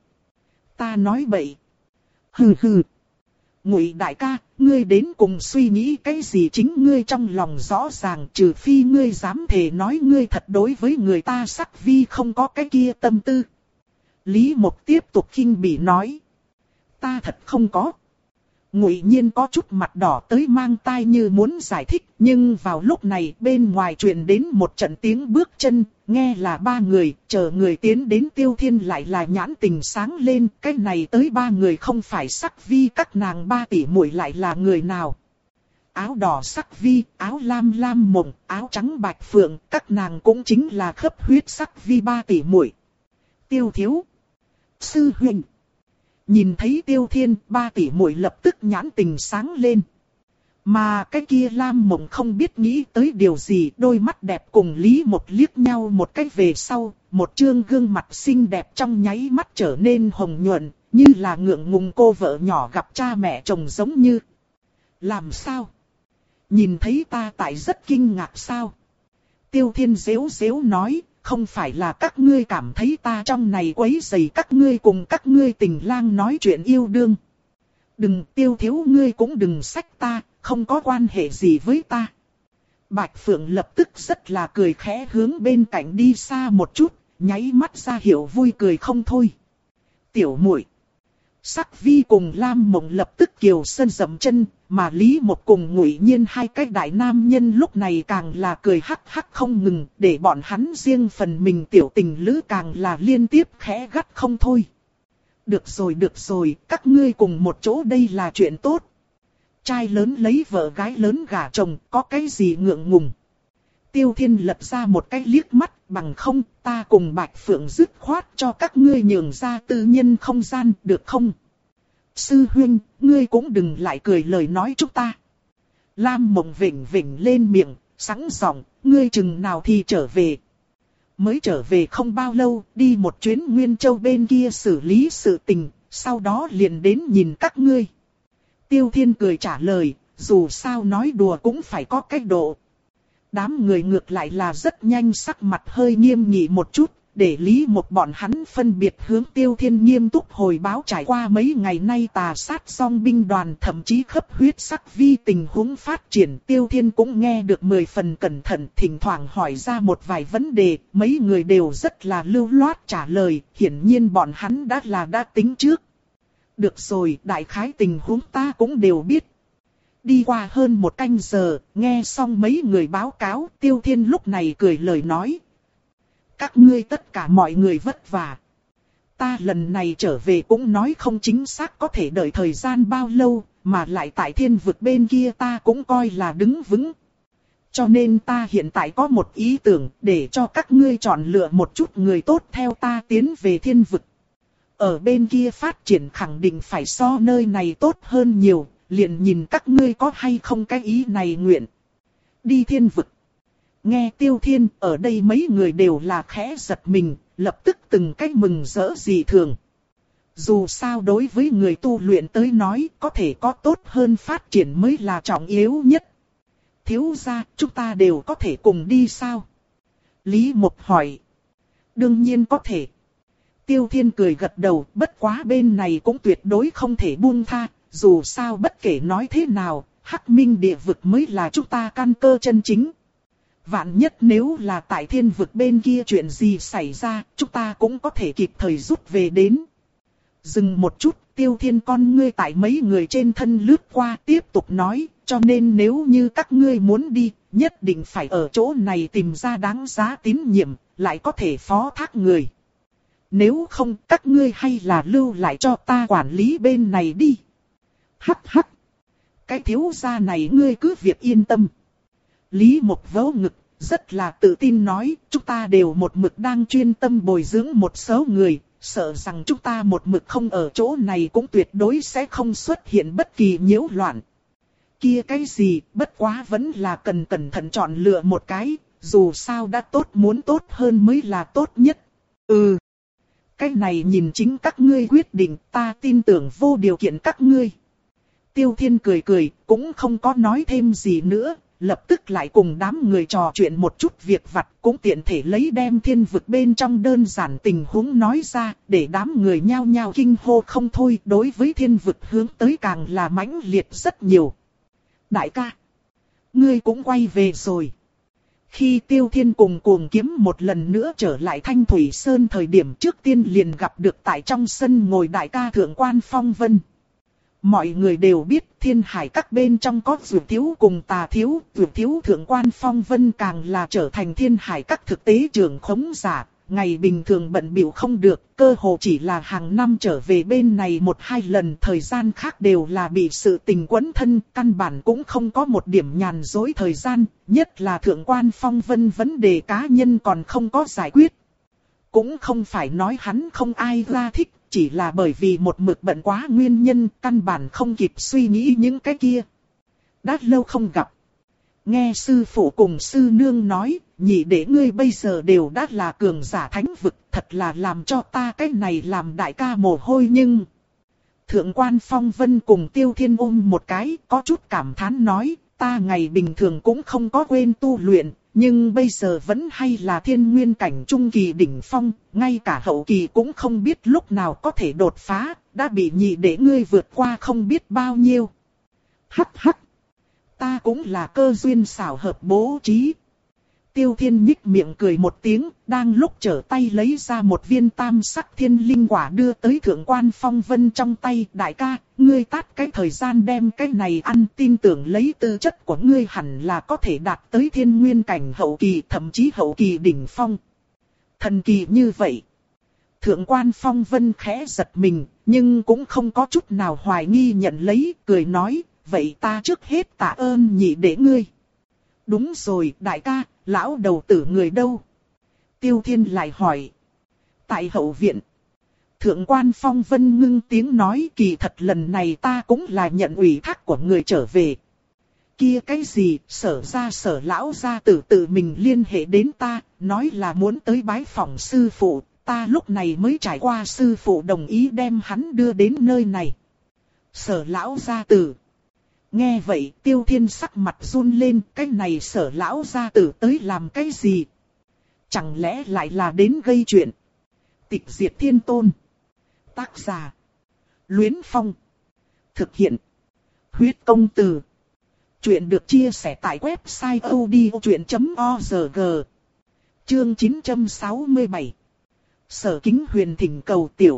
Ta nói bậy. Hừ hừ. Ngụy đại ca, ngươi đến cùng suy nghĩ cái gì chính ngươi trong lòng rõ ràng, trừ phi ngươi dám thề nói ngươi thật đối với người ta sắc vi không có cái kia tâm tư. Lý Mộc tiếp tục khinh bỉ nói. Ta thật không có. Ngụy Nhiên có chút mặt đỏ tới mang tai như muốn giải thích, nhưng vào lúc này bên ngoài truyền đến một trận tiếng bước chân, nghe là ba người, chờ người tiến đến Tiêu Thiên lại là nhãn tình sáng lên, cái này tới ba người không phải sắc vi các nàng ba tỷ muội lại là người nào. Áo đỏ sắc vi, áo lam lam mộng, áo trắng bạch phượng, các nàng cũng chính là khớp huyết sắc vi ba tỷ muội. Tiêu thiếu, sư huynh. Nhìn thấy Tiêu Thiên, ba tỷ muội lập tức nhãn tình sáng lên. Mà cái kia Lam Mộng không biết nghĩ tới điều gì, đôi mắt đẹp cùng Lý Mộc liếc nhau một cái về sau, một trương gương mặt xinh đẹp trong nháy mắt trở nên hồng nhuận, như là ngượng ngùng cô vợ nhỏ gặp cha mẹ chồng giống như. Làm sao? Nhìn thấy ta tại rất kinh ngạc sao? Tiêu Thiên giễu giễu nói, không phải là các ngươi cảm thấy ta trong này quấy rầy các ngươi cùng các ngươi tình lang nói chuyện yêu đương. Đừng, Tiêu thiếu ngươi cũng đừng xách ta, không có quan hệ gì với ta. Bạch Phượng lập tức rất là cười khẽ hướng bên cạnh đi xa một chút, nháy mắt ra hiệu vui cười không thôi. Tiểu muội. Sắc Vi cùng Lam Mộng lập tức kiều sân dậm chân, mà Lý Một cùng Ngụy Nhiên hai cái đại nam nhân lúc này càng là cười hắc hắc không ngừng, để bọn hắn riêng phần mình tiểu tình lữ càng là liên tiếp khẽ gắt không thôi. Được rồi được rồi, các ngươi cùng một chỗ đây là chuyện tốt. Trai lớn lấy vợ gái lớn gả chồng, có cái gì ngượng ngùng. Tiêu Thiên lật ra một cái liếc mắt, bằng không ta cùng Bạch Phượng dứt khoát cho các ngươi nhường ra tư nhân không gian, được không? Sư huynh, ngươi cũng đừng lại cười lời nói chúng ta. Lam Mộng vỉnh vỉnh lên miệng, sẵn giọng, ngươi chừng nào thì trở về. Mới trở về không bao lâu, đi một chuyến Nguyên Châu bên kia xử lý sự tình, sau đó liền đến nhìn các ngươi. Tiêu Thiên cười trả lời, dù sao nói đùa cũng phải có cách độ. Đám người ngược lại là rất nhanh sắc mặt hơi nghiêm nghị một chút, để Lý Một bọn hắn phân biệt hướng Tiêu Thiên nghiêm túc hồi báo trải qua mấy ngày nay tà sát song binh đoàn thậm chí khắp huyết sắc vi tình huống phát triển. Tiêu Thiên cũng nghe được mười phần cẩn thận, thỉnh thoảng hỏi ra một vài vấn đề, mấy người đều rất là lưu loát trả lời, hiển nhiên bọn hắn đã là đã tính trước. Được rồi, đại khái tình huống ta cũng đều biết. Đi qua hơn một canh giờ, nghe xong mấy người báo cáo, Tiêu Thiên lúc này cười lời nói. Các ngươi tất cả mọi người vất vả. Ta lần này trở về cũng nói không chính xác có thể đợi thời gian bao lâu, mà lại tại thiên vực bên kia ta cũng coi là đứng vững. Cho nên ta hiện tại có một ý tưởng để cho các ngươi chọn lựa một chút người tốt theo ta tiến về thiên vực. Ở bên kia phát triển khẳng định phải so nơi này tốt hơn nhiều, liền nhìn các ngươi có hay không cái ý này nguyện. Đi thiên vực. Nghe Tiêu Thiên, ở đây mấy người đều là khẽ giật mình, lập tức từng cách mừng rỡ dị thường. Dù sao đối với người tu luyện tới nói, có thể có tốt hơn phát triển mới là trọng yếu nhất. Thiếu gia, chúng ta đều có thể cùng đi sao? Lý Mộc hỏi. Đương nhiên có thể. Tiêu Thiên cười gật đầu, bất quá bên này cũng tuyệt đối không thể buông tha, dù sao bất kể nói thế nào, Hắc Minh địa vực mới là chúng ta căn cơ chân chính. Vạn nhất nếu là tại thiên vực bên kia chuyện gì xảy ra, chúng ta cũng có thể kịp thời rút về đến. Dừng một chút, Tiêu Thiên con ngươi tại mấy người trên thân lướt qua tiếp tục nói, cho nên nếu như các ngươi muốn đi, nhất định phải ở chỗ này tìm ra đáng giá tín nhiệm, lại có thể phó thác người. Nếu không, các ngươi hay là lưu lại cho ta quản lý bên này đi. Hắc hắc. Cái thiếu gia này ngươi cứ việc yên tâm. Lý Mộc vỗ ngực, rất là tự tin nói, chúng ta đều một mực đang chuyên tâm bồi dưỡng một số người, sợ rằng chúng ta một mực không ở chỗ này cũng tuyệt đối sẽ không xuất hiện bất kỳ nhiễu loạn. Kia cái gì, bất quá vẫn là cần cẩn thận chọn lựa một cái, dù sao đã tốt muốn tốt hơn mới là tốt nhất. Ừ. Cái này nhìn chính các ngươi quyết định, ta tin tưởng vô điều kiện các ngươi. Tiêu Thiên cười cười, cũng không có nói thêm gì nữa, lập tức lại cùng đám người trò chuyện một chút việc vặt, cũng tiện thể lấy đem thiên vực bên trong đơn giản tình huống nói ra, để đám người nhao nhao kinh hô không thôi, đối với thiên vực hướng tới càng là mãnh liệt rất nhiều. Đại ca, ngươi cũng quay về rồi. Khi Tiêu Thiên cùng Cuồng Kiếm một lần nữa trở lại Thanh Thủy Sơn thời điểm trước tiên liền gặp được tại trong sân ngồi đại ca Thượng Quan Phong Vân. Mọi người đều biết Thiên Hải các bên trong có Dược Thiếu cùng Tà Thiếu, Dược Thiếu Thượng Quan Phong Vân càng là trở thành Thiên Hải các thực tế trưởng khống giả, ngày bình thường bận bịu không được, cơ hồ chỉ là hàng năm trở về bên này một hai lần, thời gian khác đều là bị sự tình quấn thân, căn bản cũng không có một điểm nhàn rỗi thời gian, nhất là Thượng Quan Phong Vân vấn đề cá nhân còn không có giải quyết. Cũng không phải nói hắn không ai ra thích, chỉ là bởi vì một mực bận quá nguyên nhân, căn bản không kịp suy nghĩ những cái kia. Đã lâu không gặp. Nghe sư phụ cùng sư nương nói, nhị đệ ngươi bây giờ đều đã là cường giả thánh vực, thật là làm cho ta cái này làm đại ca mồ hôi nhưng... Thượng Quan Phong Vân cùng Tiêu Thiên ôm một cái, có chút cảm thán nói, ta ngày bình thường cũng không có quên tu luyện, nhưng bây giờ vẫn hay là thiên nguyên cảnh trung kỳ đỉnh phong, ngay cả hậu kỳ cũng không biết lúc nào có thể đột phá, đã bị nhị đệ ngươi vượt qua không biết bao nhiêu. Hắc hắc, ta cũng là cơ duyên xảo hợp bố trí. Tiêu Thiên nhích miệng cười một tiếng, đang lúc trở tay lấy ra một viên tam sắc thiên linh quả đưa tới Thượng Quan Phong Vân trong tay. Đại ca, ngươi tát cái thời gian đem cái này ăn, tin tưởng lấy tư chất của ngươi hẳn là có thể đạt tới thiên nguyên cảnh hậu kỳ, thậm chí hậu kỳ đỉnh phong. Thần kỳ như vậy. Thượng Quan Phong Vân khẽ giật mình, nhưng cũng không có chút nào hoài nghi nhận lấy, cười nói, vậy ta trước hết tạ ơn nhị đệ ngươi. Đúng rồi, đại ca, lão đầu tử người đâu? Tiêu Thiên lại hỏi. Tại hậu viện. Thượng Quan Phong Vân ngưng tiếng nói, kỳ thật lần này ta cũng là nhận ủy thác của người trở về. Kia cái gì, sở ra sở lão gia tử tự mình liên hệ đến ta, nói là muốn tới bái phỏng sư phụ, ta lúc này mới trải qua sư phụ đồng ý đem hắn đưa đến nơi này. Sở lão gia tử. Nghe vậy Tiêu Thiên sắc mặt run lên, cái này sở lão gia tử tới làm cái gì? Chẳng lẽ lại là đến gây chuyện? Tịch diệt thiên tôn. Tác giả. Luyến Phong. Thực hiện. Huyết công từ. Chuyện được chia sẻ tại website odchuyện chấm org. Chương chín trăm sáu mươi bảy. Sở Kính Huyền thỉnh cầu tiểu.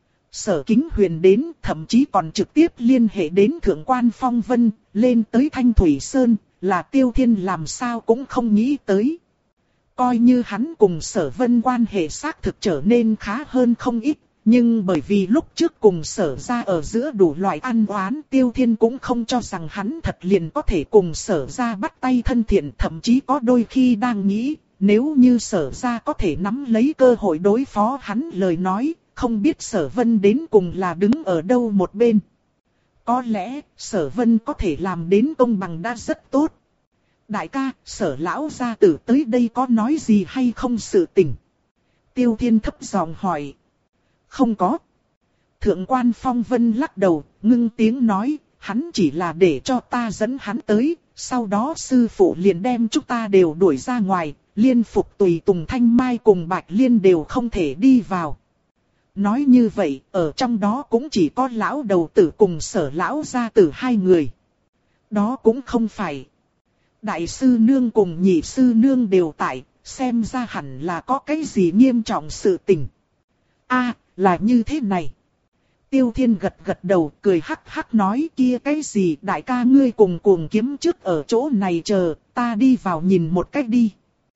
Sở Kính Huyền đến, thậm chí còn trực tiếp liên hệ đến Thượng Quan Phong Vân, lên tới Thanh Thủy Sơn, là Tiêu Thiên làm sao cũng không nghĩ tới. Coi như hắn cùng Sở Vân quan hệ xác thực trở nên khá hơn không ít, nhưng bởi vì lúc trước cùng Sở ra ở giữa đủ loại ăn oán, Tiêu Thiên cũng không cho rằng hắn thật liền có thể cùng Sở ra bắt tay thân thiện, thậm chí có đôi khi đang nghĩ, nếu như Sở ra có thể nắm lấy cơ hội đối phó hắn lời nói, không biết Sở Vân đến cùng là đứng ở đâu một bên. Có lẽ, Sở Vân có thể làm đến công bằng đã rất tốt. Đại ca, Sở lão gia tử tới đây có nói gì hay không sự tình? Tiêu Thiên thấp giọng hỏi. Không có. Thượng Quan Phong Vân lắc đầu, ngưng tiếng nói, hắn chỉ là để cho ta dẫn hắn tới, sau đó sư phụ liền đem chúng ta đều đuổi ra ngoài, Liên Phục tùy tùng Thanh Mai cùng Bạch Liên đều không thể đi vào. Nói như vậy, ở trong đó cũng chỉ có lão đầu tử cùng Sở lão gia tử hai người. Đó cũng không phải. Đại sư nương cùng nhị sư nương đều tại, xem ra hẳn là có cái gì nghiêm trọng sự tình. A, là như thế này. Tiêu Thiên gật gật đầu, cười hắc hắc nói, kia cái gì, đại ca ngươi cùng cuồng kiếm trước ở chỗ này chờ, ta đi vào nhìn một cách đi.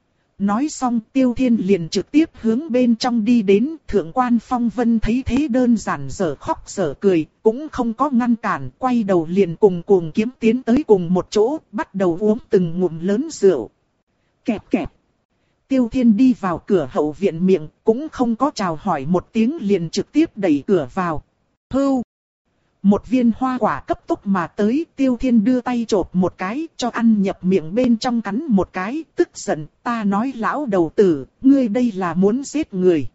Nói xong Tiêu Thiên liền trực tiếp hướng bên trong đi đến. Thượng Quan Phong Vân thấy thế đơn giản dở khóc dở cười, cũng không có ngăn cản, quay đầu liền cùng cuồng kiếm tiến tới cùng một chỗ, bắt đầu uống từng ngụm lớn rượu. Kẹp kẹp. Tiêu Thiên đi vào cửa hậu viện miệng, cũng không có chào hỏi một tiếng liền trực tiếp đẩy cửa vào. Hưu. Một viên hoa quả cấp tốc mà tới, Tiêu Thiên đưa tay chộp một cái, cho ăn nhập miệng bên trong cắn một cái, tức giận, ta nói lão đầu tử, ngươi đây là muốn giết người.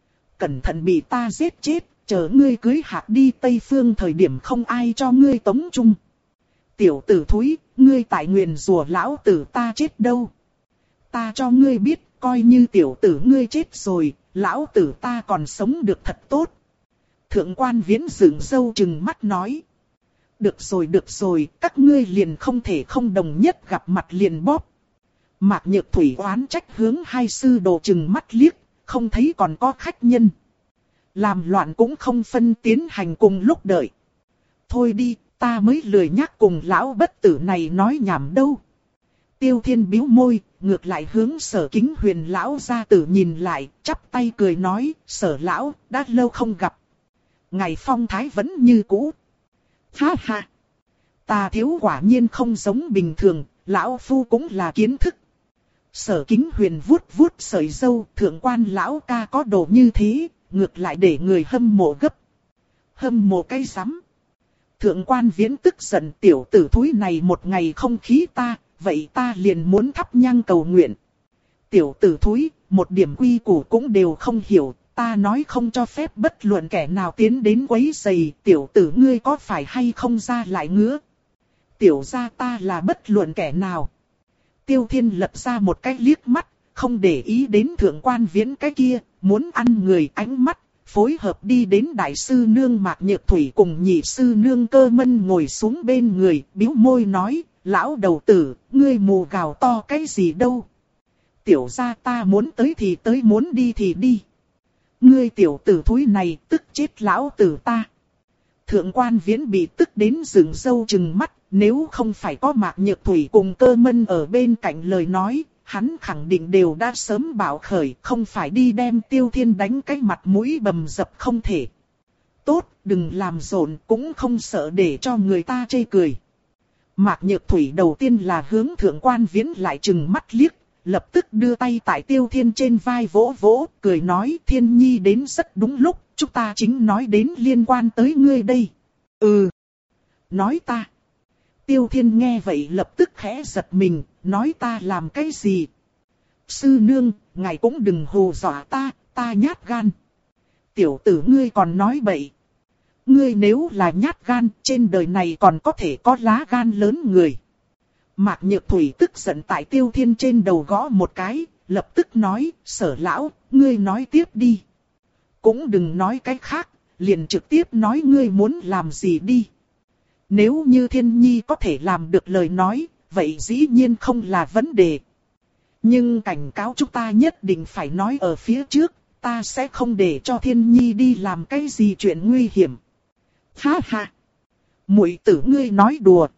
Cẩn thận bị ta giết chết, chờ ngươi cưới hạc đi Tây Phương thời điểm không ai cho ngươi tống chung. Tiểu tử thúi, ngươi tại nguyền rủa lão tử ta chết đâu. Ta cho ngươi biết, coi như tiểu tử ngươi chết rồi, lão tử ta còn sống được thật tốt. Thượng Quan Viễn dựng râu trừng mắt nói. Được rồi được rồi, các ngươi liền không thể không đồng nhất gặp mặt liền bóp. Mạc Nhược Thủy oán trách hướng hai sư đồ trừng mắt liếc, không thấy còn có khách nhân. Làm loạn cũng không phân tiến hành cùng lúc đợi. Thôi đi, ta mới lười nhắc cùng lão bất tử này nói nhảm đâu. Tiêu Thiên bĩu môi, ngược lại hướng Sở Kính Huyền lão gia tử nhìn lại, chắp tay cười nói, Sở lão, đã lâu không gặp. Ngày phong thái vẫn như cũ. Ha ha. Ta thiếu quả nhiên không giống bình thường, lão phu cũng là kiến thức. Sở Kính Huyền vuốt vuốt sợi râu, Thượng Quan lão ca có đồ như thế, ngược lại để người hâm mộ gấp. Hâm mộ cái rắm. Thượng Quan Viễn tức giận, tiểu tử thúi này một ngày không khí ta, vậy ta liền muốn thắp nhang cầu nguyện. Tiểu tử thúi, một điểm quy củ cũng đều không hiểu. Ta nói không cho phép bất luận kẻ nào tiến đến quấy rầy, tiểu tử ngươi có phải hay không ra lại ngứa. Tiểu gia ta là bất luận kẻ nào. Tiêu Thiên lật ra một cái liếc mắt, không để ý đến thượng quan viễn cái kia, muốn ăn người ánh mắt, phối hợp đi đến đại sư nương Mạc Nhược Thủy cùng nhị sư nương Cơ Mân ngồi xuống bên người, bĩu môi nói, lão đầu tử, ngươi mù gào to cái gì đâu. Tiểu gia ta muốn tới thì tới, muốn đi thì đi. Ngươi tiểu tử thúi này tức chết lão tử ta. Thượng quan viễn bị tức đến rừng râu trừng mắt, nếu không phải có Mạc Nhược Thủy cùng Cơ Mân ở bên cạnh lời nói, hắn khẳng định đều đã sớm bạo khởi, không phải đi đem Tiêu Thiên đánh cái mặt mũi bầm dập không thể. Tốt, đừng làm rộn, cũng không sợ để cho người ta chê cười. Mạc Nhược Thủy đầu tiên là hướng thượng quan viễn lại trừng mắt liếc, lập tức đưa tay tại Tiêu Thiên trên vai vỗ vỗ, cười nói Thiên Nhi đến rất đúng lúc, chúng ta chính nói đến liên quan tới ngươi đây. Ừ. Nói ta. Tiêu Thiên nghe vậy lập tức khẽ giật mình, nói ta làm cái gì? Sư nương, ngài cũng đừng hù dọa ta, ta nhát gan. Tiểu tử ngươi còn nói bậy. Ngươi nếu là nhát gan, trên đời này còn có thể có lá gan lớn người. Mạc Nhược Thủy tức giận tại Tiêu Thiên trên đầu gõ một cái, lập tức nói, Sở lão, ngươi nói tiếp đi. Cũng đừng nói cái khác, liền trực tiếp nói ngươi muốn làm gì đi. Nếu như Thiên Nhi có thể làm được lời nói, vậy dĩ nhiên không là vấn đề. Nhưng cảnh cáo chúng ta nhất định phải nói ở phía trước, ta sẽ không để cho Thiên Nhi đi làm cái gì chuyện nguy hiểm. Ha ha! Muội tử ngươi nói đùa.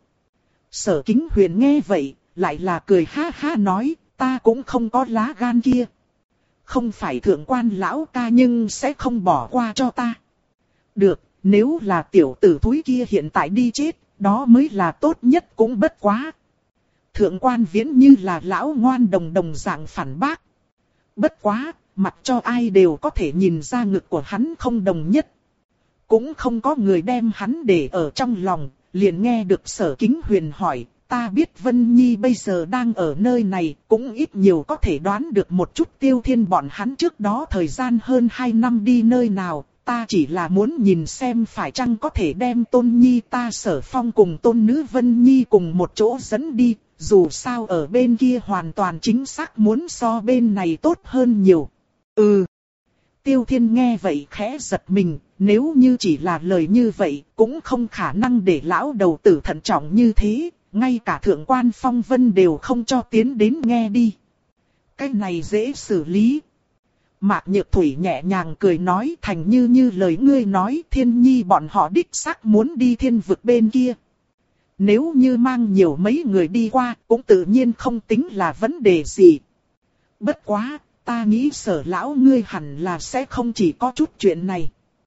Sở Kính Huyền nghe vậy, lại là cười ha ha nói, ta cũng không có lá gan kia. Không phải thượng quan lão ca nhưng sẽ không bỏ qua cho ta. Được, nếu là tiểu tử thúi kia hiện tại đi chết, đó mới là tốt nhất cũng bất quá. Thượng quan viễn như là lão ngoan đồng đồng dạng phản bác. Bất quá, mặc cho ai đều có thể nhìn ra ngực của hắn không đồng nhất. Cũng không có người đem hắn để ở trong lòng, liền nghe được Sở Kính Huyền hỏi, ta biết Vân Nhi bây giờ đang ở nơi này, cũng ít nhiều có thể đoán được một chút Tiêu Thiên bọn hắn trước đó thời gian hơn hai năm đi nơi nào, ta chỉ là muốn nhìn xem phải chăng có thể đem Tôn Nhi ta Sở Phong cùng Tôn nữ Vân Nhi cùng một chỗ dẫn đi, dù sao ở bên kia hoàn toàn chính xác muốn so bên này tốt hơn nhiều. Ừ. Tiêu Thiên nghe vậy khẽ giật mình, nếu như chỉ là lời như vậy, cũng không khả năng để lão đầu tử thận trọng như thế, ngay cả thượng quan Phong Vân đều không cho tiến đến nghe đi. Cái này dễ xử lý. Mạc Nhược Thủy nhẹ nhàng cười nói thành như như lời ngươi nói, Thiên Nhi bọn họ đích xác muốn đi thiên vực bên kia. Nếu như mang nhiều mấy người đi qua, cũng tự nhiên không tính là vấn đề gì. Bất quá, ta nghĩ Sở lão ngươi hẳn là sẽ không chỉ có chút chuyện này.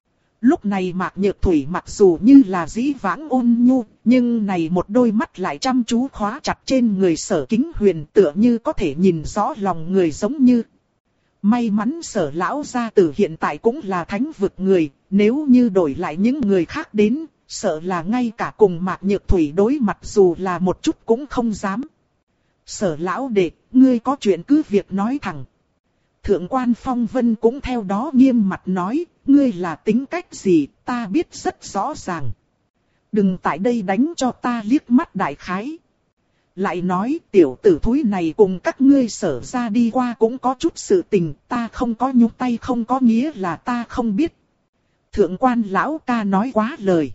Lúc này Mạc Nhược Thủy mặc dù như là dĩ vãng ôn nhu, nhưng này một đôi mắt lại chăm chú khóa chặt trên người Sở Kính Huyền, tựa như có thể nhìn rõ lòng người giống như. May mắn Sở lão gia tử hiện tại cũng là thánh vực người, nếu như đổi lại những người khác đến, sợ là ngay cả cùng Mạc Nhược Thủy đối mặt dù là một chút cũng không dám. Sở lão đệ, ngươi có chuyện cứ việc nói thẳng. Thượng quan Phong Vân cũng theo đó nghiêm mặt nói, ngươi là tính cách gì, ta biết rất rõ ràng. Đừng tại đây đánh cho ta liếc mắt đại khái. Lại nói tiểu tử thúi này cùng các ngươi Sở ra đi qua cũng có chút sự tình, ta không có nhúc tay không có nghĩa là ta không biết. Thượng quan lão ca nói quá lời.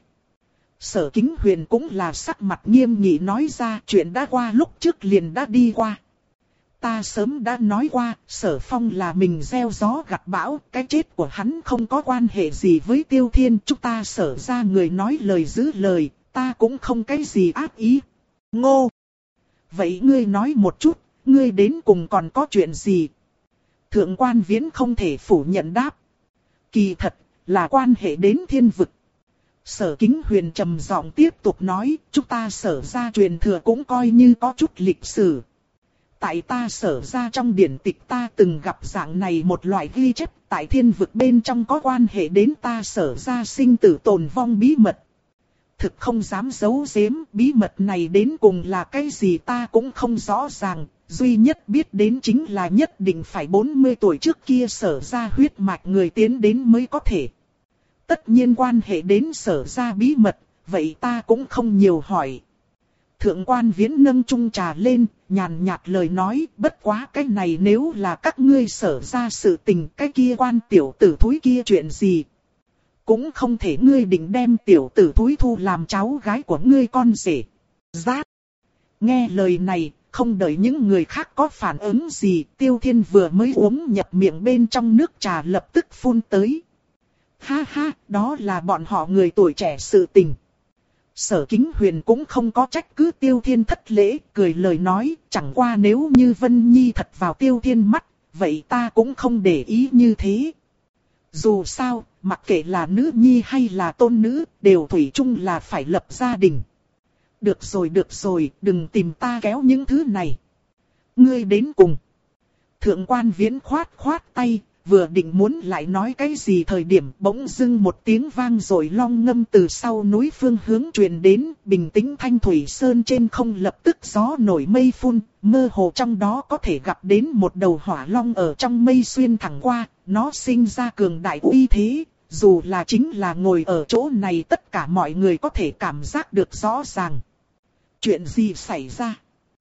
Sở Kính Huyền cũng là sắc mặt nghiêm nghị nói ra chuyện đã qua lúc trước liền đã đi qua. Ta sớm đã nói qua, Sở Phong là mình gieo gió gặt bão, cái chết của hắn không có quan hệ gì với Tiêu Thiên. Chúng ta Sở ra người nói lời giữ lời, ta cũng không cái gì ác ý. Ngô! Vậy ngươi nói một chút, ngươi đến cùng còn có chuyện gì? Thượng quan Viễn không thể phủ nhận đáp. Kỳ thật, là quan hệ đến thiên vực. Sở Kính Huyền trầm giọng tiếp tục nói, chúng ta Sở ra truyền thừa cũng coi như có chút lịch sử. Tại ta Sở ra trong điển tịch ta từng gặp dạng này một loại ghi chép, tại thiên vực bên trong có quan hệ đến ta Sở ra sinh tử tồn vong bí mật. Thực không dám giấu giếm, bí mật này đến cùng là cái gì ta cũng không rõ ràng, duy nhất biết đến chính là nhất định phải bốn mươi tuổi trước kia Sở ra huyết mạch người tiến đến mới có thể. Tất nhiên quan hệ đến Sở ra bí mật, vậy ta cũng không nhiều hỏi. Thượng quan Viễn nâng chung trà lên, nhàn nhạt lời nói, bất quá cái này nếu là các ngươi sở ra sự tình, cái kia quan tiểu tử thúi kia chuyện gì. Cũng không thể ngươi định đem tiểu tử thúi thu làm cháu gái của ngươi con rể. Rát. Nghe lời này, không đợi những người khác có phản ứng gì, Tiêu Thiên vừa mới uống nhập miệng bên trong nước trà lập tức phun tới. Ha ha, đó là bọn họ người tuổi trẻ sự tình. Sở Kính Huyền cũng không có trách cứ Tiêu Thiên thất lễ, cười lời nói, chẳng qua nếu như Vân Nhi thật vào Tiêu Thiên mắt, vậy ta cũng không để ý như thế. Dù sao, mặc kệ là nữ nhi hay là tôn nữ, đều thủy chung là phải lập gia đình. Được rồi được rồi, đừng tìm ta kéo những thứ này. Ngươi đến cùng. Thượng quan Viễn khoát khoát tay, vừa định muốn lại nói cái gì thời điểm bỗng dưng một tiếng vang rồi long ngâm từ sau núi phương hướng truyền đến, bình tĩnh thanh thủy sơn trên không lập tức gió nổi mây phun, mơ hồ trong đó có thể gặp đến một đầu hỏa long ở trong mây xuyên thẳng qua, nó sinh ra cường đại uy thế, dù là chính là ngồi ở chỗ này tất cả mọi người có thể cảm giác được rõ ràng. Chuyện gì xảy ra?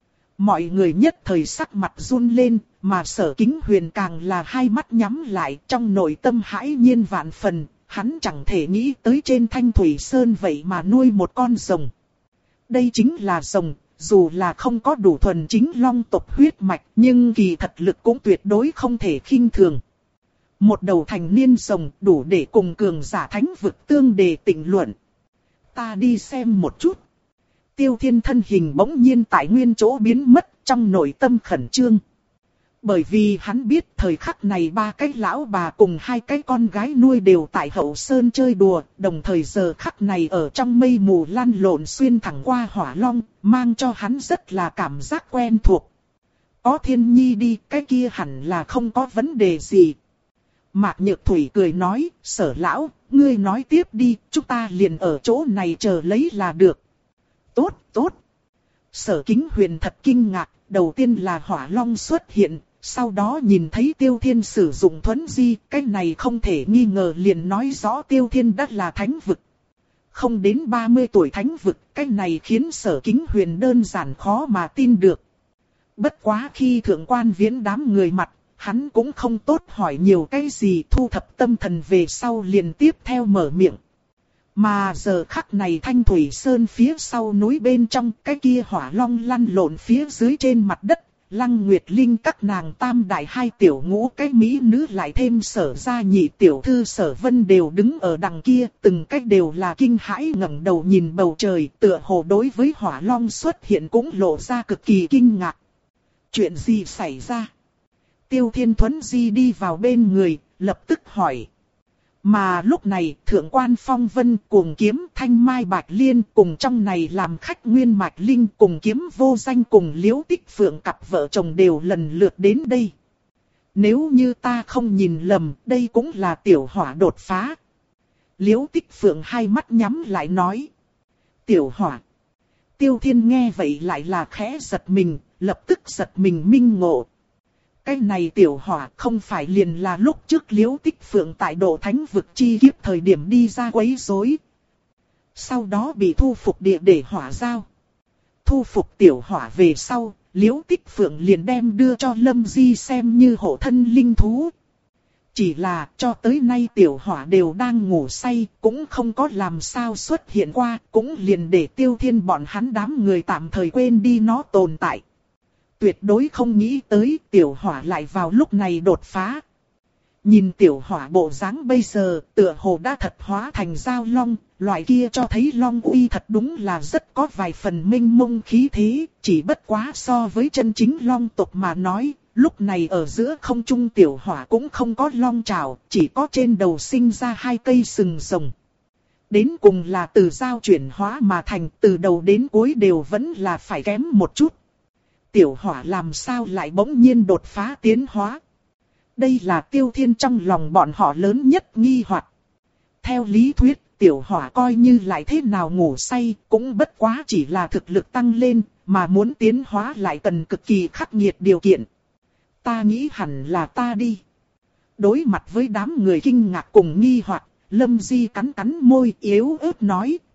Mọi người nhất thời sắc mặt run lên, mà Sở Kính Huyền càng là hai mắt nhắm lại, trong nội tâm hãi nhiên vạn phần, hắn chẳng thể nghĩ tới trên Thanh Thủy Sơn vậy mà nuôi một con rồng. Đây chính là rồng, dù là không có đủ thuần chính long tộc huyết mạch, nhưng kỳ thật lực cũng tuyệt đối không thể khinh thường. Một đầu thành niên rồng đủ để cùng cường giả thánh vực tương đề tịnh luận. Ta đi xem một chút. Tiêu Thiên thân hình bỗng nhiên tại nguyên chỗ biến mất, trong nội tâm khẩn trương. Bởi vì hắn biết thời khắc này ba cái lão bà cùng hai cái con gái nuôi đều tại hậu sơn chơi đùa, đồng thời giờ khắc này ở trong mây mù lăn lộn xuyên thẳng qua hỏa long, mang cho hắn rất là cảm giác quen thuộc. Có Thiên Nhi đi, cái kia hẳn là không có vấn đề gì. Mạc Nhược Thủy cười nói, Sở lão, ngươi nói tiếp đi, chúng ta liền ở chỗ này chờ lấy là được. Tốt, tốt. Sở Kính Huyền thật kinh ngạc, đầu tiên là hỏa long xuất hiện, sau đó nhìn thấy Tiêu Thiên sử dụng thuấn di, cái này không thể nghi ngờ liền nói rõ Tiêu Thiên đã là thánh vực. Không đến ba mươi tuổi thánh vực, cái này khiến Sở Kính Huyền đơn giản khó mà tin được. Bất quá khi Thượng quan Viễn đám người mặt, hắn cũng không tốt hỏi nhiều cái gì, thu thập tâm thần về sau liền tiếp theo mở miệng. Mà giờ khắc này Thanh Thủy Sơn phía sau núi bên trong, cái kia hỏa long lăn lộn phía dưới trên mặt đất, Lăng Nguyệt Linh các nàng tam đại hai tiểu ngũ cái mỹ nữ lại thêm Sở gia nhị tiểu thư Sở Vân đều đứng ở đằng kia, từng cách đều là kinh hãi ngẩng đầu nhìn bầu trời, tựa hồ đối với hỏa long xuất hiện cũng lộ ra cực kỳ kinh ngạc. Chuyện gì xảy ra? Tiêu Thiên Thuấn di đi vào bên người, lập tức hỏi. Mà lúc này, Thượng quan Phong Vân cùng kiếm Thanh Mai Bạch Liên cùng trong này làm khách Nguyên Mạch Linh cùng kiếm Vô Danh cùng Liễu Tích Phượng cặp vợ chồng đều lần lượt đến đây. Nếu như ta không nhìn lầm, đây cũng là tiểu hỏa đột phá. Liễu Tích Phượng hai mắt nhắm lại nói. Tiểu hỏa. Tiêu Thiên nghe vậy lại là khẽ giật mình, lập tức giật mình minh ngộ. Cái này tiểu hỏa không phải liền là lúc trước Liễu Tích Phượng tại độ thánh vực chi kiếp thời điểm đi ra quấy rối. Sau đó bị thu phục địa để hỏa giao. Thu phục tiểu hỏa về sau, Liễu Tích Phượng liền đem đưa cho Lâm Di xem như hộ thân linh thú. Chỉ là cho tới nay tiểu hỏa đều đang ngủ say, cũng không có làm sao xuất hiện qua, cũng liền để Tiêu Thiên bọn hắn đám người tạm thời quên đi nó tồn tại. Tuyệt đối không nghĩ tới tiểu hỏa lại vào lúc này đột phá. Nhìn tiểu hỏa bộ dáng bây giờ, tựa hồ đã thật hóa thành giao long, loại kia cho thấy long uy thật đúng là rất có vài phần minh mông khí thế, chỉ bất quá so với chân chính long tộc mà nói, lúc này ở giữa không trung tiểu hỏa cũng không có long trảo, chỉ có trên đầu sinh ra hai cây sừng rồng. Đến cùng là từ giao chuyển hóa mà thành, từ đầu đến cuối đều vẫn là phải kém một chút. Tiểu hỏa làm sao lại bỗng nhiên đột phá tiến hóa? Đây là Tiêu Thiên trong lòng bọn họ lớn nhất nghi hoặc. Theo lý thuyết, tiểu hỏa coi như lại thế nào ngủ say, cũng bất quá chỉ là thực lực tăng lên, mà muốn tiến hóa lại cần cực kỳ khắc nghiệt điều kiện. Ta nghĩ hẳn là ta đi. Đối mặt với đám người kinh ngạc cùng nghi hoặc, Lâm Di cắn cắn môi yếu ớt nói,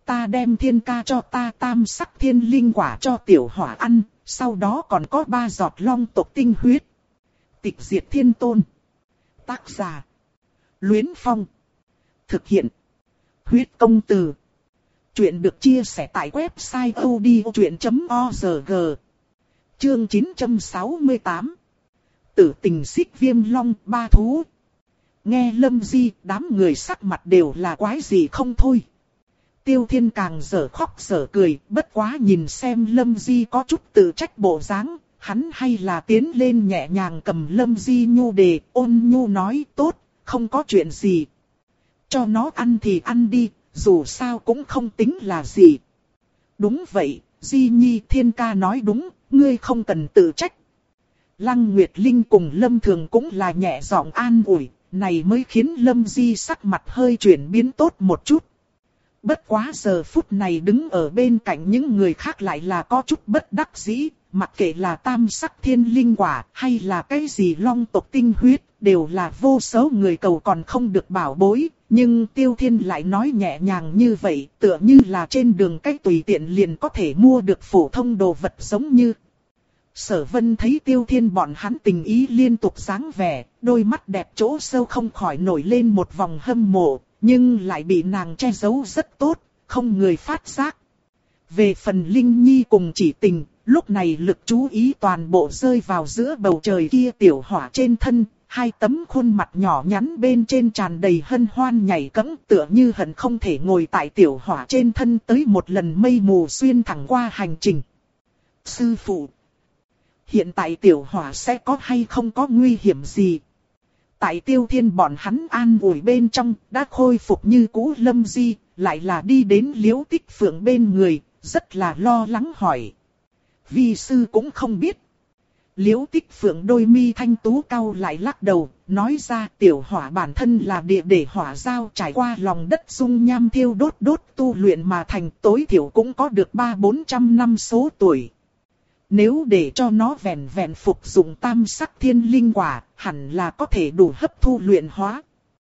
ta đem thiên ca cho ta tam sắc thiên linh quả cho tiểu hỏa ăn, sau đó còn có ba giọt long tộc tinh huyết. Tịch diệt thiên tôn. Tác giả: Luyến Phong. Thực hiện: Huyết Công Từ. Chuyện được chia sẻ tại website audiochuyện chấm org. Chương chín trăm sáu mươi tám. Tử tình xích viêm long ba thú. Nghe Lâm Di, đám người sắc mặt đều là quái gì không thôi. Tiêu Thiên càng dở khóc dở cười, bất quá nhìn xem Lâm Di có chút tự trách bộ dáng, hắn hay là tiến lên nhẹ nhàng cầm Lâm Di nhu đề, ôn nhu nói tốt, không có chuyện gì. Cho nó ăn thì ăn đi, dù sao cũng không tính là gì. Đúng vậy, Di Nhi, Thiên ca nói đúng, ngươi không cần tự trách. Lăng Nguyệt Linh cùng Lâm Thường cũng là nhẹ giọng an ủi, này mới khiến Lâm Di sắc mặt hơi chuyển biến tốt một chút. Bất quá giờ phút này đứng ở bên cạnh những người khác lại là có chút bất đắc dĩ, mặc kệ là tam sắc thiên linh quả hay là cái gì long tộc tinh huyết, đều là vô số người cầu còn không được bảo bối, nhưng Tiêu Thiên lại nói nhẹ nhàng như vậy, tựa như là trên đường cách tùy tiện liền có thể mua được phổ thông đồ vật giống như. Sở Vân thấy Tiêu Thiên bọn hắn tình ý liên tục sáng vẻ, đôi mắt đẹp chỗ sâu không khỏi nổi lên một vòng hâm mộ, nhưng lại bị nàng che giấu rất tốt, không người phát giác. Về phần Linh Nhi cùng Chỉ Tình, lúc này lực chú ý toàn bộ rơi vào giữa bầu trời kia tiểu hỏa trên thân, hai tấm khuôn mặt nhỏ nhắn bên trên tràn đầy hân hoan nhảy cẫng, tựa như hận không thể ngồi tại tiểu hỏa trên thân tới một lần mây mù xuyên thẳng qua hành trình. Sư phụ, hiện tại tiểu hỏa sẽ có hay không có nguy hiểm gì? Tại Tiêu Thiên bọn hắn an ủi bên trong, đã khôi phục như cũ Lâm Di, lại là đi đến Liễu Tích Phượng bên người, rất là lo lắng hỏi. Vi sư cũng không biết. Liễu Tích Phượng đôi mi thanh tú cau lại lắc đầu, nói ra tiểu hỏa bản thân là địa để hỏa giao trải qua lòng đất dung nham thiêu đốt đốt tu luyện mà thành, tối thiểu cũng có được ba bốn trăm năm số tuổi. Nếu để cho nó vẹn vẹn phục dụng tam sắc thiên linh quả, hẳn là có thể đủ hấp thu luyện hóa.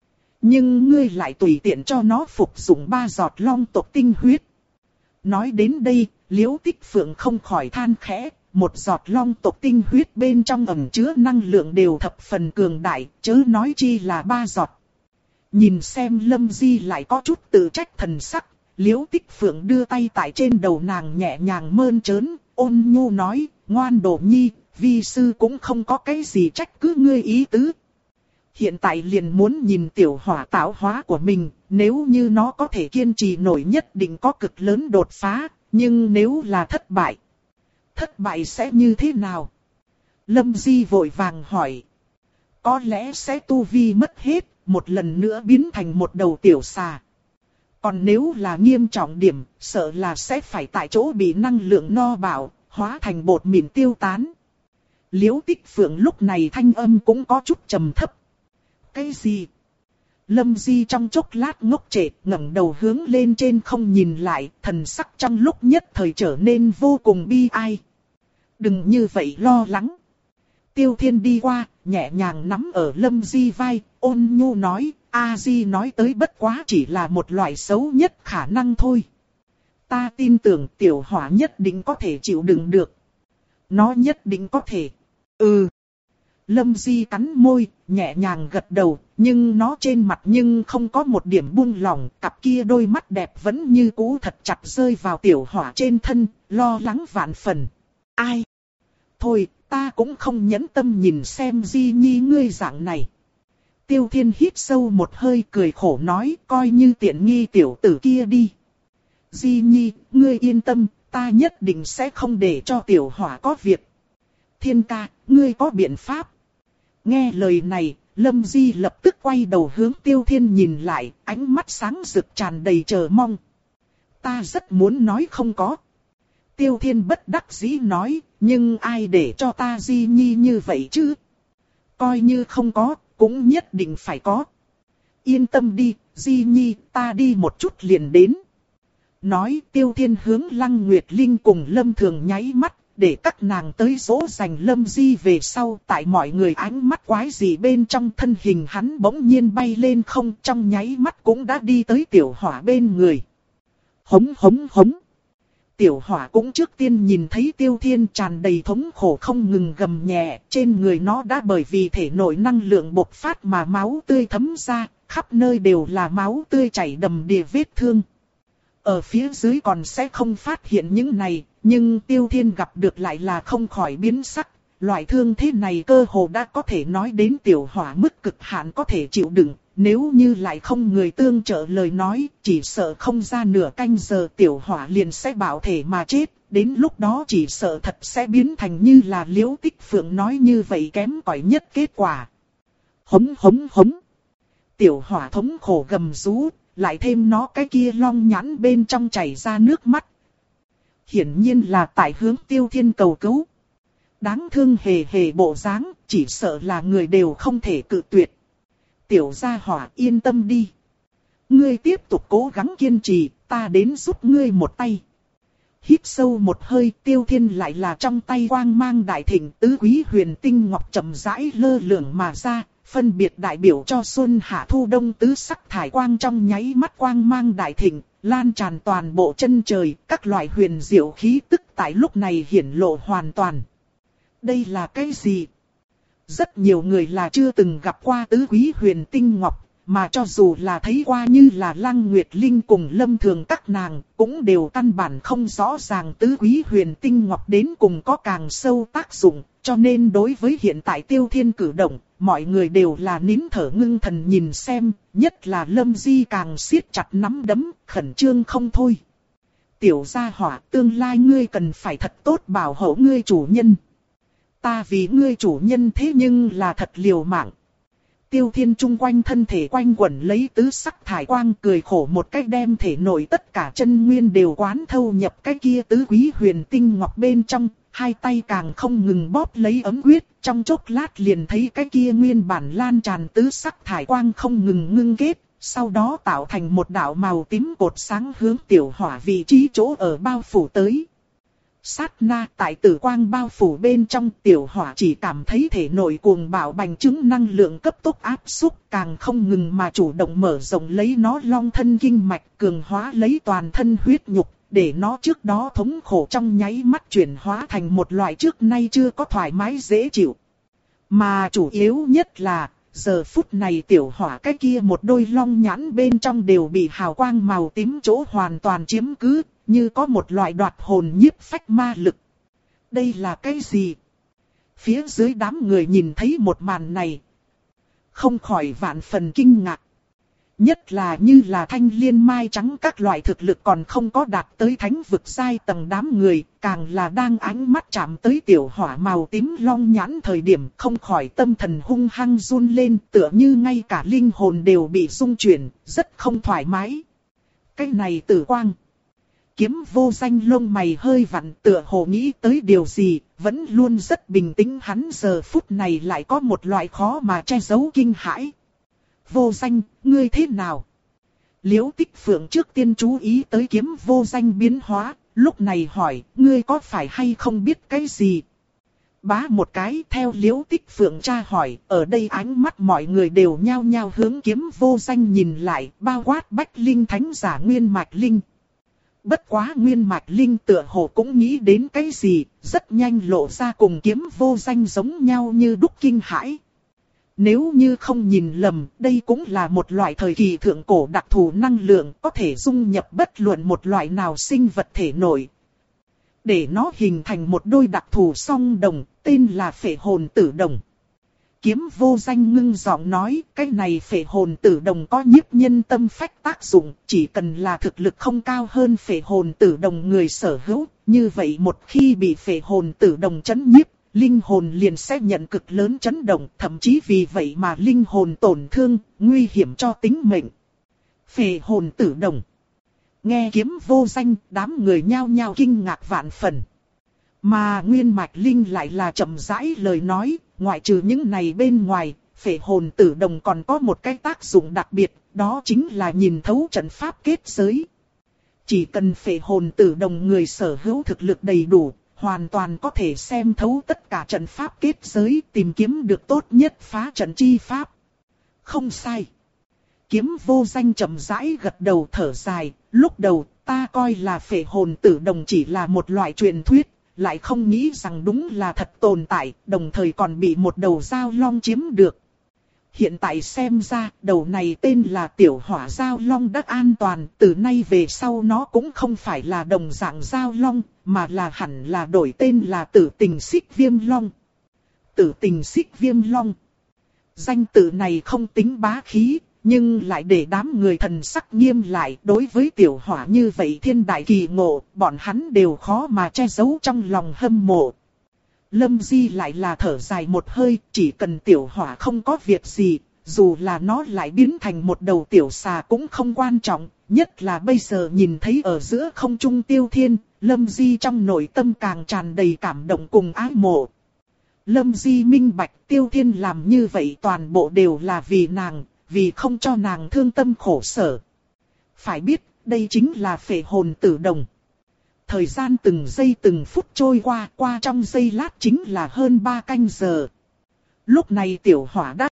Nhưng ngươi lại tùy tiện cho nó phục dụng ba giọt long tộc tinh huyết. Nói đến đây, Liễu Tích Phượng không khỏi than khẽ, một giọt long tộc tinh huyết bên trong ẩn chứa năng lượng đều thập phần cường đại, chớ nói chi là ba giọt. Nhìn xem Lâm Di lại có chút tự trách thần sắc, Liễu Tích Phượng đưa tay tại trên đầu nàng nhẹ nhàng mơn trớn, ôn nhu nói, ngoan đồ nhi, vi sư cũng không có cái gì trách cứ ngươi ý tứ. Hiện tại liền muốn nhìn tiểu hỏa tạo hóa của mình, nếu như nó có thể kiên trì nổi nhất định có cực lớn đột phá, nhưng nếu là thất bại, thất bại sẽ như thế nào? Lâm Di vội vàng hỏi. Có lẽ sẽ tu vi mất hết, một lần nữa biến thành một đầu tiểu xà. Còn nếu là nghiêm trọng điểm, sợ là sẽ phải tại chỗ bị năng lượng no bạo, hóa thành bột mịn tiêu tán. Liễu Tích Phượng lúc này thanh âm cũng có chút trầm thấp. Cái gì? Lâm Di trong chốc lát ngốc trệ, ngẩng đầu hướng lên trên không nhìn lại, thần sắc trong lúc nhất thời trở nên vô cùng bi ai. Đừng như vậy lo lắng. Tiêu Thiên đi qua, nhẹ nhàng nắm ở Lâm Di vai, ôn nhu nói, A Di nói tới bất quá chỉ là một loại xấu nhất khả năng thôi. Ta tin tưởng tiểu hỏa nhất định có thể chịu đựng được. Nó nhất định có thể. Ừ. Lâm Di cắn môi, nhẹ nhàng gật đầu, nhưng nó trên mặt nhưng không có một điểm buông lỏng, cặp kia đôi mắt đẹp vẫn như cũ thật chặt rơi vào tiểu hỏa trên thân, lo lắng vạn phần. Ai? Thôi, ta cũng không nhẫn tâm nhìn xem Di Nhi ngươi dạng này. Tiêu Thiên hít sâu một hơi cười khổ nói, coi như tiện nghi tiểu tử kia đi. Di Nhi, ngươi yên tâm, ta nhất định sẽ không để cho tiểu hỏa có việc. Thiên ca, ngươi có biện pháp? Nghe lời này, Lâm Di lập tức quay đầu hướng Tiêu Thiên nhìn lại, ánh mắt sáng rực tràn đầy chờ mong. Ta rất muốn nói không có. Tiêu Thiên bất đắc dĩ nói, nhưng ai để cho ta Di Nhi như vậy chứ? Coi như không có, cũng nhất định phải có. Yên tâm đi, Di Nhi, ta đi một chút liền đến. Nói Tiêu Thiên hướng Lăng Nguyệt Linh cùng Lâm Thường nháy mắt, để các nàng tới dỗ dành Lâm Di về sau. Tại mọi người ánh mắt quái gì bên trong, thân hình hắn bỗng nhiên bay lên không, trong nháy mắt cũng đã đi tới tiểu hỏa bên người. Hống hống hống. Tiểu hỏa cũng trước tiên nhìn thấy Tiêu Thiên tràn đầy thống khổ không ngừng gầm nhẹ, trên người nó đã bởi vì thể nội năng lượng bộc phát mà máu tươi thấm ra, khắp nơi đều là máu tươi chảy đầm đìa vết thương. Ở phía dưới còn sẽ không phát hiện những này, nhưng Tiêu Thiên gặp được lại là không khỏi biến sắc. Loại thương thế này cơ hồ đã có thể nói đến tiểu hỏa mức cực hạn có thể chịu đựng. Nếu như lại không người tương trợ lời nói, chỉ sợ không ra nửa canh giờ tiểu hỏa liền sẽ bạo thể mà chết. Đến lúc đó chỉ sợ thật sẽ biến thành như là Liễu Tích Phượng nói như vậy kém cỏi nhất kết quả. Hống hống hống. Tiểu hỏa thống khổ gầm rú, lại thêm nó cái kia long nhãn bên trong chảy ra nước mắt. Hiển nhiên là tại hướng Tiêu Thiên cầu cứu. Đáng thương hề hề bộ dáng, chỉ sợ là người đều không thể cự tuyệt. Tiểu gia hỏa yên tâm đi. Ngươi tiếp tục cố gắng kiên trì, ta đến giúp ngươi một tay. Hít sâu một hơi, Tiêu Thiên lại là trong tay quang mang đại thịnh tứ quý huyền tinh ngọc chậm rãi lơ lửng mà ra, phân biệt đại biểu cho xuân hạ thu đông tứ sắc thải quang trong nháy mắt quang mang đại thịnh, lan tràn toàn bộ chân trời, các loại huyền diệu khí tức tại lúc này hiển lộ hoàn toàn. Đây là cái gì? Rất nhiều người là chưa từng gặp qua tứ quý huyền tinh ngọc, mà cho dù là thấy qua như là Lăng Nguyệt Linh cùng Lâm Thường các nàng, cũng đều căn bản không rõ ràng tứ quý huyền tinh ngọc đến cùng có càng sâu tác dụng, cho nên đối với hiện tại Tiêu Thiên cử động, mọi người đều là nín thở ngưng thần nhìn xem, nhất là Lâm Di càng siết chặt nắm đấm, khẩn trương không thôi. Tiểu gia hỏa, tương lai ngươi cần phải thật tốt bảo hộ ngươi chủ nhân. Ta vì ngươi chủ nhân thế nhưng là thật liều mạng. Tiêu Thiên chung quanh thân thể quanh quẩn lấy tứ sắc thải quang cười khổ một cách đem thể nội tất cả chân nguyên đều quán thâu nhập cái kia tứ quý huyền tinh ngọc bên trong, hai tay càng không ngừng bóp lấy ấm quyết, trong chốc lát liền thấy cái kia nguyên bản lan tràn tứ sắc thải quang không ngừng ngưng kết, sau đó tạo thành một đạo màu tím cột sáng hướng tiểu hỏa vị trí chỗ ở bao phủ tới. Sát na tại tử quang bao phủ bên trong tiểu hỏa chỉ cảm thấy thể nội cuồng bạo bành trướng năng lượng cấp tốc áp xúc càng không ngừng mà chủ động mở rộng lấy nó long thân kinh mạch cường hóa lấy toàn thân huyết nhục để nó trước đó thống khổ trong nháy mắt chuyển hóa thành một loại trước nay chưa có thoải mái dễ chịu. Mà chủ yếu nhất là giờ phút này tiểu hỏa cái kia một đôi long nhãn bên trong đều bị hào quang màu tím chỗ hoàn toàn chiếm cứ. Như có một loại đoạt hồn nhiếp phách ma lực. Đây là cái gì? Phía dưới đám người nhìn thấy một màn này. Không khỏi vạn phần kinh ngạc. Nhất là như là thanh liên mai trắng các loại thực lực còn không có đạt tới thánh vực giai tầng đám người. Càng là đang ánh mắt chạm tới tiểu hỏa màu tím long nhãn thời điểm không khỏi tâm thần hung hăng run lên. Tựa như ngay cả linh hồn đều bị rung chuyển, rất không thoải mái. Cái này tử quang. Kiếm vô danh lông mày hơi vặn tựa hồ nghĩ tới điều gì, vẫn luôn rất bình tĩnh hắn giờ phút này lại có một loại khó mà che giấu kinh hãi. Vô danh, ngươi thế nào? Liễu Tích Phượng trước tiên chú ý tới kiếm vô danh biến hóa, lúc này hỏi, ngươi có phải hay không biết cái gì? Bá một cái theo Liễu Tích Phượng tra hỏi, ở đây ánh mắt mọi người đều nhao nhao hướng kiếm vô danh nhìn lại, bao quát Bách Linh Thánh giả Nguyên Mạch Linh. Bất quá Nguyên Mạch Linh tựa hồ cũng nghĩ đến cái gì, rất nhanh lộ ra cùng kiếm vô danh giống nhau như đúc kinh hãi. Nếu như không nhìn lầm, đây cũng là một loại thời kỳ thượng cổ đặc thù năng lượng có thể dung nhập bất luận một loại nào sinh vật thể nội. Để nó hình thành một đôi đặc thù song đồng, tên là phệ hồn tử đồng. Kiếm vô danh ngưng giọng nói, cái này phệ hồn tử đồng có nhiếp nhân tâm phách tác dụng, chỉ cần là thực lực không cao hơn phệ hồn tử đồng người sở hữu, như vậy một khi bị phệ hồn tử đồng chấn nhiếp, linh hồn liền sẽ nhận cực lớn chấn động, thậm chí vì vậy mà linh hồn tổn thương, nguy hiểm cho tính mệnh. Phệ hồn tử đồng. Nghe kiếm vô danh, đám người nhao nhao kinh ngạc vạn phần. Mà Nguyên Mạch Linh lại là chậm rãi lời nói, ngoại trừ những này bên ngoài, phệ hồn tử đồng còn có một cái tác dụng đặc biệt, đó chính là nhìn thấu trận pháp kết giới. Chỉ cần phệ hồn tử đồng người sở hữu thực lực đầy đủ, hoàn toàn có thể xem thấu tất cả trận pháp kết giới, tìm kiếm được tốt nhất phá trận chi pháp. Không sai. Kiếm vô danh chậm rãi gật đầu thở dài, lúc đầu ta coi là phệ hồn tử đồng chỉ là một loại truyền thuyết, lại không nghĩ rằng đúng là thật tồn tại, đồng thời còn bị một đầu dao long chiếm được. Hiện tại xem ra, đầu này tên là tiểu hỏa dao long đã an toàn, từ nay về sau nó cũng không phải là đồng dạng dao long, mà là hẳn là đổi tên là tử tình xích viêm long. Tử tình xích viêm long. Danh tự này không tính bá khí, nhưng lại để đám người thần sắc nghiêm lại. Đối với tiểu hỏa như vậy thiên đại kỳ ngộ, bọn hắn đều khó mà che giấu trong lòng hâm mộ. Lâm Di lại là thở dài một hơi, chỉ cần tiểu hỏa không có việc gì, dù là nó lại biến thành một đầu tiểu xà cũng không quan trọng, nhất là bây giờ nhìn thấy ở giữa không trung Tiêu Thiên, Lâm Di trong nội tâm càng tràn đầy cảm động cùng ái mộ. Lâm Di minh bạch Tiêu Thiên làm như vậy toàn bộ đều là vì nàng, vì không cho nàng thương tâm khổ sở. Phải biết, đây chính là phệ hồn tử đồng. Thời gian từng giây từng phút trôi qua, qua trong giây lát chính là hơn ba canh giờ. Lúc này tiểu hỏa đã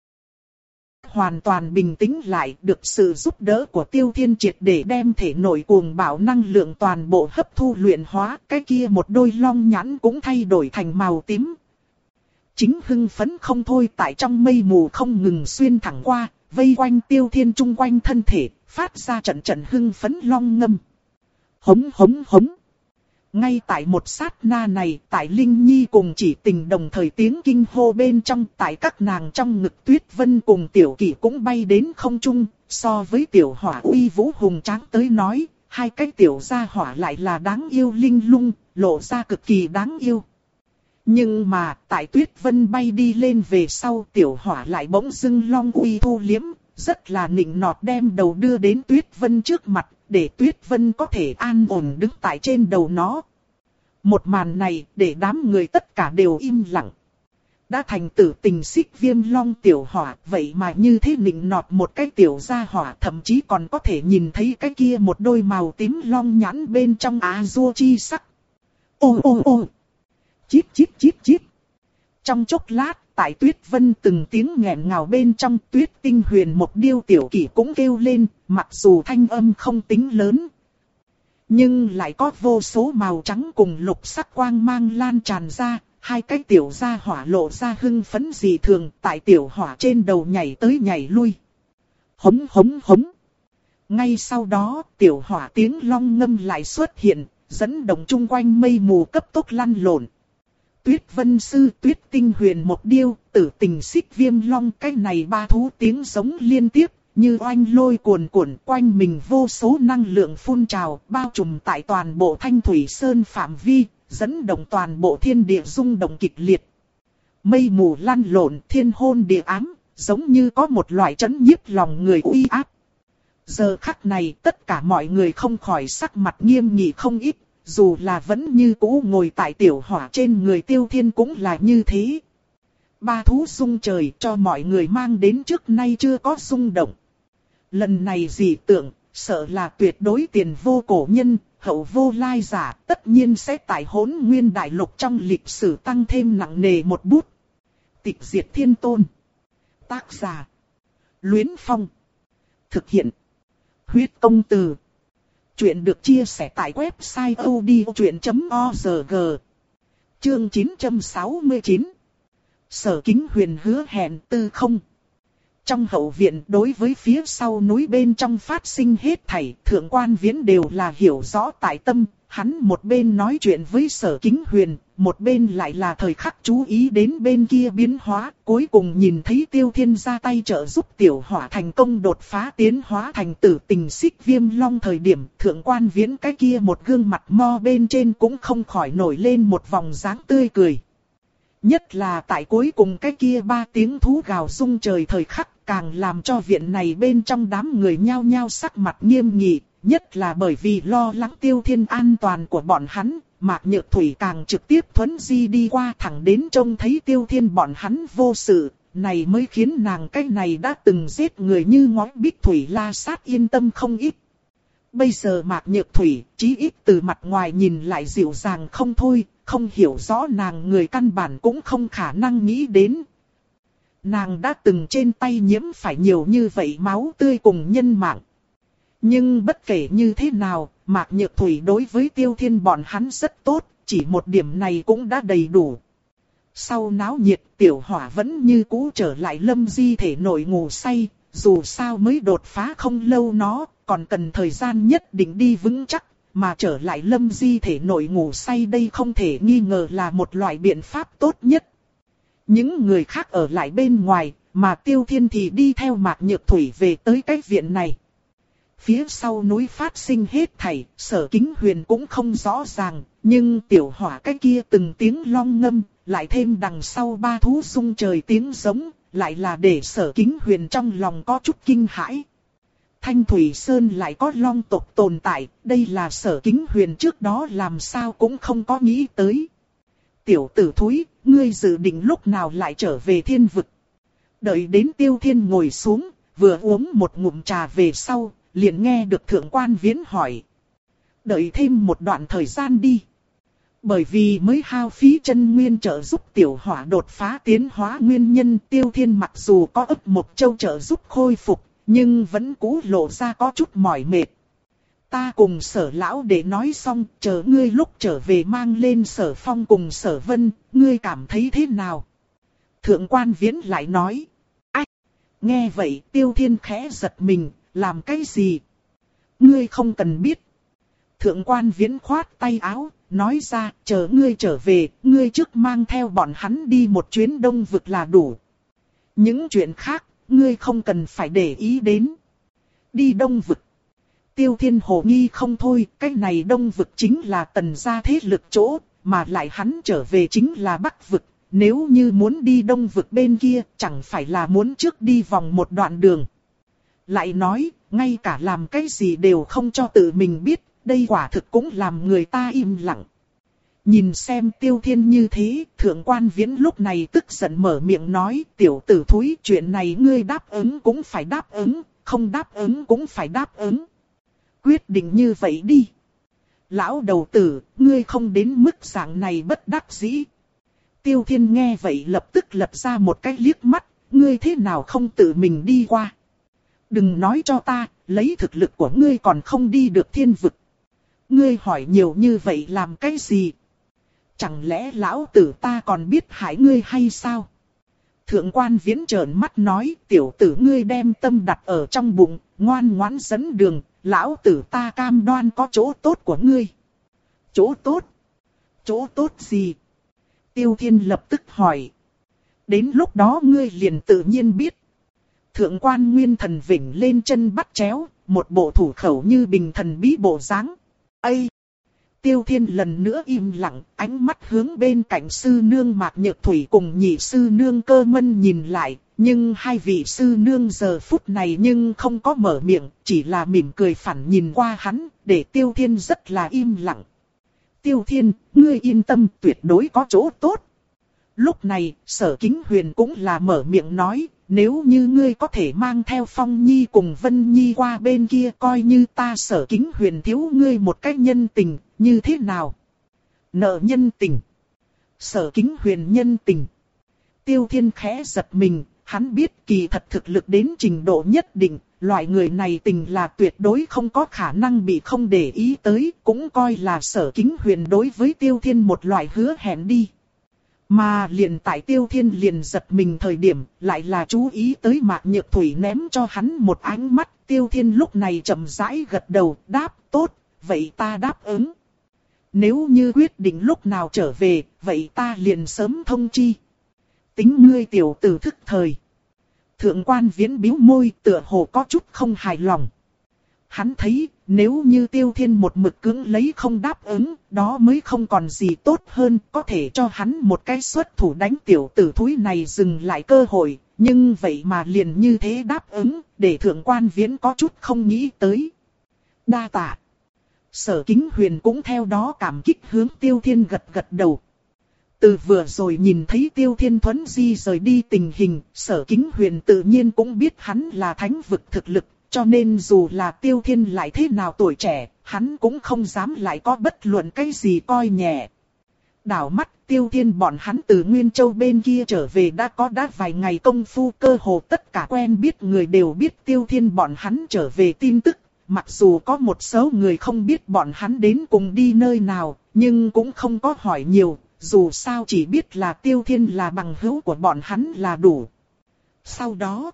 hoàn toàn bình tĩnh lại, được sự giúp đỡ của Tiêu Thiên triệt để đem thể nội cuồng bạo năng lượng toàn bộ hấp thu luyện hóa, cái kia một đôi long nhãn cũng thay đổi thành màu tím. Chính hưng phấn không thôi tại trong mây mù không ngừng xuyên thẳng qua, vây quanh Tiêu Thiên chung quanh thân thể, phát ra trận trận hưng phấn long ngâm. Hống hống hống. Ngay tại một sát na này, tại Linh Nhi cùng Chỉ Tình đồng thời tiếng kinh hô bên trong, tại các nàng trong ngực Tuyết Vân cùng Tiểu Kỷ cũng bay đến không trung, so với Tiểu Hỏa uy vũ hùng tráng tới nói, hai cái Tiểu gia hỏa lại là đáng yêu linh lung, lộ ra cực kỳ đáng yêu. Nhưng mà, tại Tuyết Vân bay đi lên về sau, Tiểu Hỏa lại bỗng dưng long uy thu liếm, rất là nịnh nọt đem đầu đưa đến Tuyết Vân trước mặt, để Tuyết Vân có thể an ổn đứng tại trên đầu nó. Một màn này để đám người tất cả đều im lặng. Đã thành tử tình xích viêm long tiểu hỏa, vậy mà như thế nịnh nọt một cái tiểu gia hỏa, thậm chí còn có thể nhìn thấy cái kia một đôi màu tím long nhãn bên trong á dua chi sắc. Ô ô ô! Chít chít chít chít! Trong chốc lát, tại Tuyết Vân từng tiếng nghẹn ngào bên trong, Tuyết Tinh Huyền một điêu Tiểu Kỷ cũng kêu lên, mặc dù thanh âm không tính lớn, nhưng lại có vô số màu trắng cùng lục sắc quang mang lan tràn ra, hai cái tiểu gia hỏa lộ ra hưng phấn dị thường, tại tiểu hỏa trên đầu nhảy tới nhảy lui. Hống hống hống. Ngay sau đó, tiểu hỏa tiếng long ngâm lại xuất hiện, dẫn động chung quanh mây mù cấp tốc lăn lộn. Tuyết Vân Sư, Tuyết Tinh Huyền một điêu, tử tình xích viêm long, cái này ba thú tiếng giống liên tiếp, như oanh lôi cuồn cuộn quanh mình vô số năng lượng phun trào, bao trùm tại toàn bộ Thanh Thủy Sơn phạm vi, dẫn động toàn bộ thiên địa rung động kịch liệt. Mây mù lăn lộn, thiên hôn địa ám, giống như có một loại trấn nhiếp lòng người uy áp. Giờ khắc này tất cả mọi người không khỏi sắc mặt nghiêm nghị không ít, dù là vẫn như cũ ngồi tại tiểu hỏa trên người Tiêu Thiên cũng là như thế. Ba thú rung trời cho mọi người mang đến trước nay chưa có rung động. Lần này dị tượng, sợ là tuyệt đối tiền vô cổ nhân, hậu vô lai giả, tất nhiên sẽ tại Hỗn Nguyên Đại Lục trong lịch sử tăng thêm nặng nề một bút. Tịch diệt thiên tôn. Tác giả: Luyến Phong. Thực hiện: Huyết Công Từ. Chuyện được chia sẻ tại website odchuyện chấm org. Chương chín trăm sáu mươi chín. Sở Kính Huyền hứa hẹn tư không. Trong hậu viện đối với phía sau núi bên trong phát sinh hết thảy, Thượng Quan Viễn đều là hiểu rõ tại tâm, hắn một bên nói chuyện với Sở Kính Huyền, một bên lại là thời khắc chú ý đến bên kia biến hóa, cuối cùng nhìn thấy Tiêu Thiên ra tay trợ giúp tiểu hỏa thành công đột phá tiến hóa thành tử tình xích viêm long thời điểm, Thượng Quan Viễn cái kia một gương mặt mo bên trên cũng không khỏi nổi lên một vòng dáng tươi cười. Nhất là tại cuối cùng cái kia ba tiếng thú gào rung trời thời khắc, càng làm cho viện này bên trong đám người nhao nhao sắc mặt nghiêm nghị, nhất là bởi vì lo lắng Tiêu Thiên an toàn của bọn hắn, Mạc Nhược Thủy càng trực tiếp thuấn di đi qua thẳng đến trông thấy Tiêu Thiên bọn hắn vô sự, này mới khiến nàng cái này đã từng giết người như ngói Bích Thủy La Sát yên tâm không ít. Bây giờ Mạc Nhược Thủy, chí ít từ mặt ngoài nhìn lại dịu dàng không thôi, không hiểu rõ nàng người căn bản cũng không khả năng nghĩ đến. Nàng đã từng trên tay nhiễm phải nhiều như vậy máu tươi cùng nhân mạng. Nhưng bất kể như thế nào, Mạc Nhược Thủy đối với Tiêu Thiên bọn hắn rất tốt, chỉ một điểm này cũng đã đầy đủ. Sau náo nhiệt, tiểu hỏa vẫn như cũ trở lại Lâm Di thể nội ngủ say, dù sao mới đột phá không lâu nó, còn cần thời gian nhất định đi vững chắc, mà trở lại Lâm Di thể nội ngủ say đây không thể nghi ngờ là một loại biện pháp tốt nhất. Những người khác ở lại bên ngoài, mà Tiêu Thiên thì đi theo Mạc Nhược Thủy về tới cái viện này. Phía sau núi phát sinh hết thảy, Sở Kính Huyền cũng không rõ ràng, nhưng tiểu hỏa cái kia từng tiếng long ngâm, lại thêm đằng sau ba thú rung trời tiếng giống, lại là để Sở Kính Huyền trong lòng có chút kinh hãi. Thanh Thủy Sơn lại có long tộc tồn tại, đây là Sở Kính Huyền trước đó làm sao cũng không có nghĩ tới. Tiểu tử thúi, ngươi dự định lúc nào lại trở về thiên vực? Đợi đến Tiêu Thiên ngồi xuống, vừa uống một ngụm trà về sau, liền nghe được Thượng Quan Viễn hỏi. Đợi thêm một đoạn thời gian đi. Bởi vì mới hao phí chân nguyên trợ giúp tiểu hỏa đột phá tiến hóa nguyên nhân, Tiêu Thiên mặc dù có ấp một châu trợ giúp khôi phục, nhưng vẫn cũ lộ ra có chút mỏi mệt. Ta cùng Sở lão để nói xong, chờ ngươi lúc trở về mang lên Sở Phong cùng Sở Vân, ngươi cảm thấy thế nào? Thượng Quan Viễn lại nói. Ách! Nghe vậy Tiêu Thiên khẽ giật mình, làm cái gì? Ngươi không cần biết. Thượng Quan Viễn khoát tay áo, nói ra, chờ ngươi trở về, ngươi trước mang theo bọn hắn đi một chuyến Đông Vực là đủ. Những chuyện khác, ngươi không cần phải để ý đến. Đi Đông Vực. Tiêu Thiên hồ nghi không thôi, cái này Đông Vực chính là Tần gia thế lực chỗ, mà lại hắn trở về chính là Bắc Vực. Nếu như muốn đi Đông Vực bên kia, chẳng phải là muốn trước đi vòng một đoạn đường. Lại nói, ngay cả làm cái gì đều không cho tự mình biết, đây quả thực cũng làm người ta im lặng. Nhìn xem Tiêu Thiên như thế, Thượng Quan Viễn lúc này tức giận mở miệng nói, tiểu tử thúi, chuyện này ngươi đáp ứng cũng phải đáp ứng, không đáp ứng cũng phải đáp ứng. Quyết định như vậy đi. Lão đầu tử, ngươi không đến mức dạng này bất đắc dĩ. Tiêu Thiên nghe vậy lập tức lật ra một cái liếc mắt, ngươi thế nào không tự mình đi qua. Đừng nói cho ta, lấy thực lực của ngươi còn không đi được thiên vực. Ngươi hỏi nhiều như vậy làm cái gì? Chẳng lẽ lão tử ta còn biết hại ngươi hay sao? Thượng Quan Viễn trợn mắt nói, tiểu tử ngươi đem tâm đặt ở trong bụng, ngoan ngoãn dẫn đường, lão tử ta cam đoan có chỗ tốt của ngươi. Chỗ tốt? Chỗ tốt gì? Tiêu Thiên lập tức hỏi. Đến lúc đó ngươi liền tự nhiên biết. Thượng Quan Nguyên Thần vểnh lên chân bắt chéo, một bộ thủ khẩu như bình thần bí bộ dáng. Ây! Tiêu Thiên lần nữa im lặng, ánh mắt hướng bên cạnh sư nương Mạc Nhược Thủy cùng nhị sư nương Cơ Mân nhìn lại, nhưng hai vị sư nương giờ phút này nhưng không có mở miệng, chỉ là mỉm cười phản nhìn qua hắn, để Tiêu Thiên rất là im lặng. Tiêu Thiên, ngươi yên tâm, tuyệt đối có chỗ tốt. Lúc này, Sở Kính Huyền cũng là mở miệng nói, nếu như ngươi có thể mang theo Phong Nhi cùng Vân Nhi qua bên kia, coi như ta Sở Kính Huyền thiếu ngươi một cái nhân tình, như thế nào? Nợ nhân tình. Sở Kính Huyền nhân tình. Tiêu Thiên khẽ giật mình, hắn biết kỳ thật thực lực đến trình độ nhất định, loại người này tình là tuyệt đối không có khả năng bị không để ý tới, cũng coi là Sở Kính Huyền đối với Tiêu Thiên một loại hứa hẹn đi. Mà liền tại Tiêu Thiên liền giật mình thời điểm, lại là chú ý tới Mạc Nhược Thủy ném cho hắn một ánh mắt. Tiêu Thiên lúc này chậm rãi gật đầu, đáp, tốt, vậy ta đáp ứng. Nếu như quyết định lúc nào trở về, vậy ta liền sớm thông chi. Tính ngươi tiểu tử thức thời. Thượng Quan Viễn bĩu môi, tựa hồ có chút không hài lòng. Hắn thấy, nếu như Tiêu Thiên một mực cưỡng lấy không đáp ứng, đó mới không còn gì tốt hơn, có thể cho hắn một cái xuất thủ đánh tiểu tử thúi này dừng lại cơ hội, nhưng vậy mà liền như thế đáp ứng, để Thượng Quan Viễn có chút không nghĩ tới. Đa tạ. Sở Kính Huyền cũng theo đó cảm kích hướng Tiêu Thiên gật gật đầu. Từ vừa rồi nhìn thấy Tiêu Thiên Thuấn Di rời đi tình hình, Sở Kính Huyền tự nhiên cũng biết hắn là thánh vực thực lực. Cho nên dù là Tiêu Thiên lại thế nào tuổi trẻ, hắn cũng không dám lại có bất luận cái gì coi nhẹ. Đảo mắt Tiêu Thiên bọn hắn từ Nguyên Châu bên kia trở về đã có đã vài ngày công phu, cơ hồ tất cả quen biết người đều biết Tiêu Thiên bọn hắn trở về tin tức, mặc dù có một số người không biết bọn hắn đến cùng đi nơi nào, nhưng cũng không có hỏi nhiều, dù sao chỉ biết là Tiêu Thiên là bằng hữu của bọn hắn là đủ. Sau đó,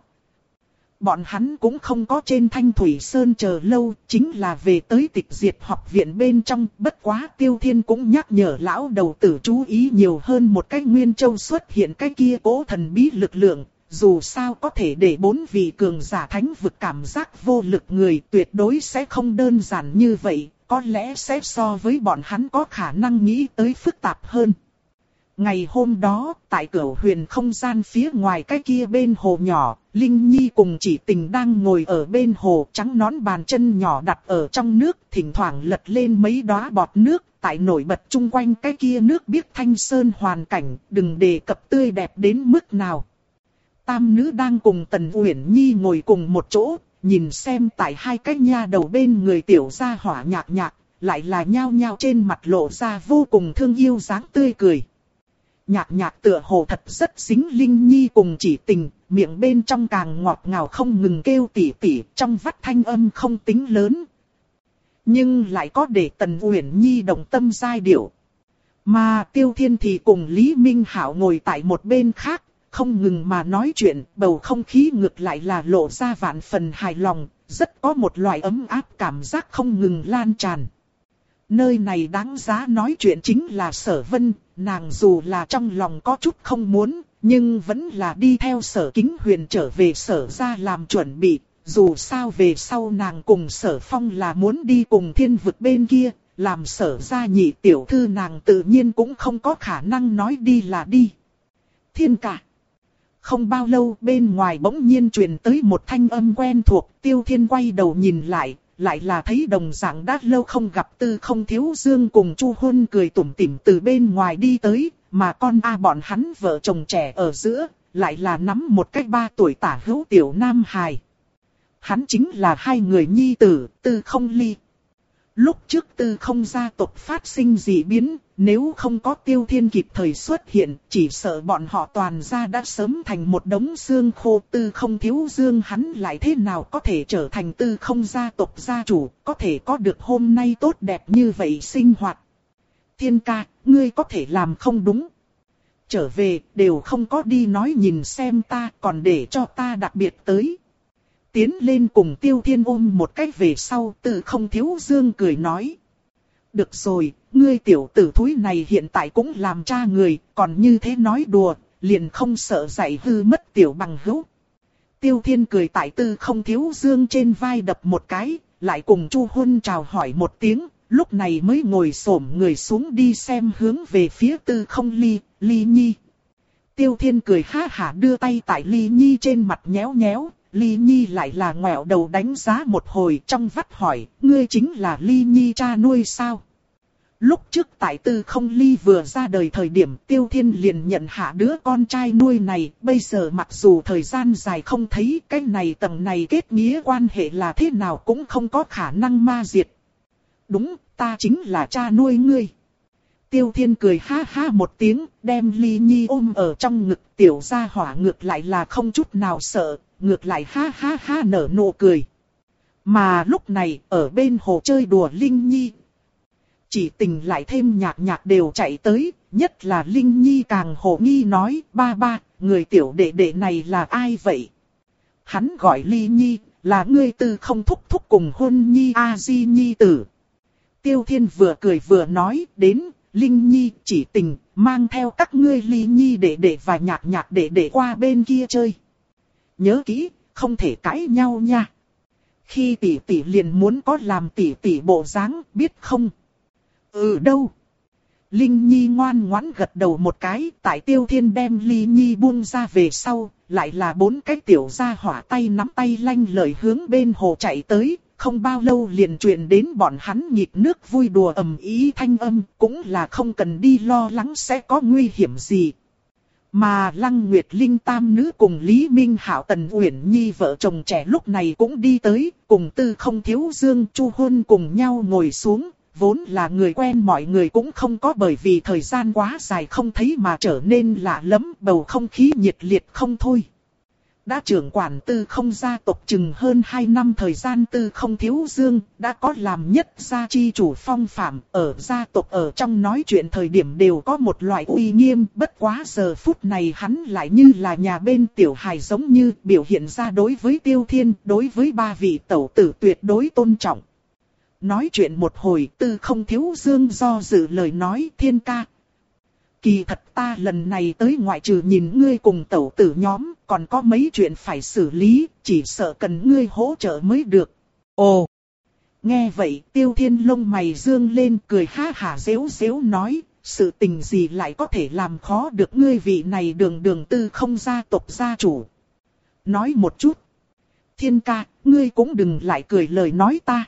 bọn hắn cũng không có trên Thanh Thủy Sơn chờ lâu, chính là về tới Tịch Diệt học viện bên trong. Bất quá Tiêu Thiên cũng nhắc nhở lão đầu tử chú ý nhiều hơn một cái Nguyên Châu xuất hiện cái kia cố thần bí lực lượng. Dù sao có thể để bốn vị cường giả thánh vực cảm giác vô lực người, tuyệt đối sẽ không đơn giản như vậy, có lẽ sẽ so với bọn hắn có khả năng nghĩ tới phức tạp hơn. Ngày hôm đó, tại Cửu Huyền không gian phía ngoài cái kia bên hồ nhỏ, Linh Nhi cùng Chỉ Tình đang ngồi ở bên hồ, trắng nón bàn chân nhỏ đặt ở trong nước, thỉnh thoảng lật lên mấy đóa bọt nước, tại nổi bật chung quanh cái kia nước biếc thanh sơn hoàn cảnh, đừng đề cập tươi đẹp đến mức nào. Tam nữ đang cùng Tần Uyển Nhi ngồi cùng một chỗ, nhìn xem tại hai cái nha đầu bên người tiểu gia hỏa nhạc nhạc, lại là nhao nhao trên mặt lộ ra vô cùng thương yêu dáng tươi cười. Nhạc nhạc tựa hồ thật rất xính Linh Nhi cùng Chỉ Tình, miệng bên trong càng ngọt ngào không ngừng kêu tỉ tỉ, trong vắt thanh âm không tính lớn. Nhưng lại có để Tần Uyển Nhi động tâm giai điệu. Mà Tiêu Thiên thì cùng Lý Minh Hảo ngồi tại một bên khác, không ngừng mà nói chuyện, bầu không khí ngược lại là lộ ra vạn phần hài lòng, rất có một loại ấm áp cảm giác không ngừng lan tràn. Nơi này đáng giá nói chuyện chính là Sở Vân, nàng dù là trong lòng có chút không muốn, nhưng vẫn là đi theo Sở Kính Huyền trở về Sở gia làm chuẩn bị. Dù sao về sau nàng cùng Sở Phong là muốn đi cùng thiên vực bên kia, làm Sở gia nhị tiểu thư nàng tự nhiên cũng không có khả năng nói đi là đi. Thiên ca. Không bao lâu bên ngoài bỗng nhiên truyền tới một thanh âm quen thuộc, Tiêu Thiên quay đầu nhìn lại, lại là thấy đồng dạng đã lâu không gặp Tư Không Thiếu Dương cùng Chu Huân cười tủm tỉm từ bên ngoài đi tới, mà con A bọn hắn vợ chồng trẻ ở giữa, lại là nắm một cách ba tuổi tả hữu tiểu nam hài. Hắn chính là hai người nhi tử, Tư Không Ly. Lúc trước Tư Không gia tộc phát sinh dị biến, nếu không có Tiêu Thiên kịp thời xuất hiện, chỉ sợ bọn họ toàn gia đã sớm thành một đống xương khô. Tư Không Thiếu Dương hắn lại thế nào có thể trở thành Tư Không gia tộc gia chủ, có thể có được hôm nay tốt đẹp như vậy sinh hoạt. Thiên ca, ngươi có thể làm không đúng. Trở về, đều không có đi nói nhìn xem ta, còn để cho ta đặc biệt tới. Tiến lên cùng Tiêu Thiên ôm một cách về sau, Tư Không Thiếu Dương cười nói. Được rồi, ngươi tiểu tử thúi này hiện tại cũng làm cha người, còn như thế nói đùa, liền không sợ dạy hư mất tiểu bằng hữu. Tiêu Thiên cười tại Tư Không Thiếu Dương trên vai đập một cái, lại cùng Chu Huân chào hỏi một tiếng, lúc này mới ngồi xổm người xuống đi xem hướng về phía Tư Không Ly, Ly Nhi. Tiêu Thiên cười ha hả đưa tay tại Ly Nhi trên mặt nhéo nhéo. Ly Nhi lại là ngoẹo đầu đánh giá một hồi trong vắt hỏi, ngươi chính là Ly Nhi cha nuôi sao? Lúc trước tại Tư Không Ly vừa ra đời thời điểm Tiêu Thiên liền nhận hạ đứa con trai nuôi này, bây giờ mặc dù thời gian dài không thấy cái này tầng này kết nghĩa quan hệ là thế nào cũng không có khả năng ma diệt. Đúng, ta chính là cha nuôi ngươi. Tiêu Thiên cười ha ha một tiếng, đem Ly Nhi ôm ở trong ngực, tiểu gia hỏa ngược lại là không chút nào sợ. Ngược lại ha ha ha nở nụ cười. Mà lúc này ở bên hồ chơi đùa Linh Nhi, Chỉ Tình lại thêm nhạc nhạc đều chạy tới, nhất là Linh Nhi càng hồ nghi nói, ba ba, người tiểu đệ đệ này là ai vậy? Hắn gọi Ly Nhi, là ngươi Tư Không thúc thúc cùng Huân Nhi A Di Nhi tử. Tiêu Thiên vừa cười vừa nói, đến, Linh Nhi, Chỉ Tình, mang theo các ngươi Ly Nhi đệ đệ và nhạc nhạc đệ đệ qua bên kia chơi. Nhớ kỹ, không thể cãi nhau nha. Khi tỷ tỷ liền muốn có làm tỷ tỷ bộ dáng, biết không? Ừ đâu? Linh Nhi ngoan ngoãn gật đầu một cái, tại Tiêu Thiên đem Ly Nhi buông ra về sau, lại là bốn cái tiểu gia hỏa tay nắm tay lanh lợi hướng bên hồ chạy tới, không bao lâu liền truyền đến bọn hắn nhịp nước vui đùa ầm ý thanh âm, cũng là không cần đi lo lắng sẽ có nguy hiểm gì. Mà Lăng Nguyệt Linh tam nữ cùng Lý Minh Hạo Tần Uyển Nhi vợ chồng trẻ lúc này cũng đi tới, cùng Tư Không Thiếu Dương Chu Huân cùng nhau ngồi xuống, vốn là người quen mọi người cũng không có bởi vì thời gian quá dài không thấy mà trở nên lạ lẫm, bầu không khí nhiệt liệt không thôi. Đã trưởng quản Tư Không gia tộc chừng hơn hai năm thời gian, Tư Không Thiếu Dương đã có làm nhất gia chi chủ phong phạm, ở gia tộc ở trong nói chuyện thời điểm đều có một loại uy nghiêm. Bất quá giờ phút này hắn lại như là nhà bên tiểu hài, giống như biểu hiện ra đối với Tiêu Thiên, đối với ba vị tẩu tử tuyệt đối tôn trọng. Nói chuyện một hồi, Tư Không Thiếu Dương do dự lời nói: Thiên ca, kỳ thật ta lần này tới ngoại trừ nhìn ngươi cùng tẩu tử nhóm, còn có mấy chuyện phải xử lý, chỉ sợ cần ngươi hỗ trợ mới được. Ồ! Nghe vậy, Tiêu Thiên lông mày dương lên, cười ha hả giễu giễu nói: sự tình gì lại có thể làm khó được ngươi vị này đường đường Tư Không gia tộc gia chủ. Nói một chút. Thiên ca, ngươi cũng đừng lại cười lời nói ta.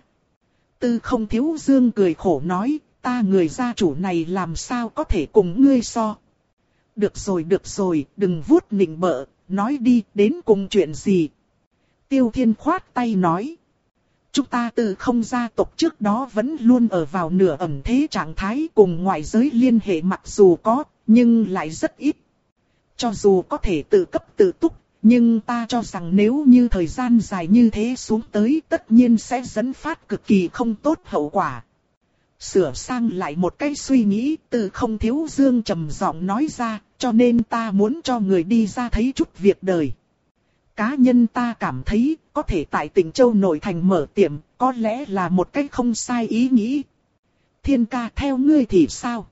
Tư Không Thiếu Dương cười khổ nói: ta người gia chủ này làm sao có thể cùng ngươi so. Được rồi được rồi, đừng vuốt nịnh bợ, nói đi, đến cùng chuyện gì. Tiêu Thiên khoát tay nói: chúng ta Tư Không gia tộc trước đó vẫn luôn ở vào nửa ẩn thế trạng thái, cùng ngoại giới liên hệ mặc dù có, nhưng lại rất ít. Cho dù có thể tự cấp tự túc, nhưng ta cho rằng nếu như thời gian dài như thế xuống tới, tất nhiên sẽ dẫn phát cực kỳ không tốt hậu quả. Sửa sang lại một cái suy nghĩ, Tư Không Thiếu Dương trầm giọng nói ra: cho nên ta muốn cho người đi ra thấy chút việc đời. Cá nhân ta cảm thấy, có thể tại Tịnh Châu nội thành mở tiệm, có lẽ là một cách không sai ý nghĩ. Thiên ca, theo ngươi thì sao?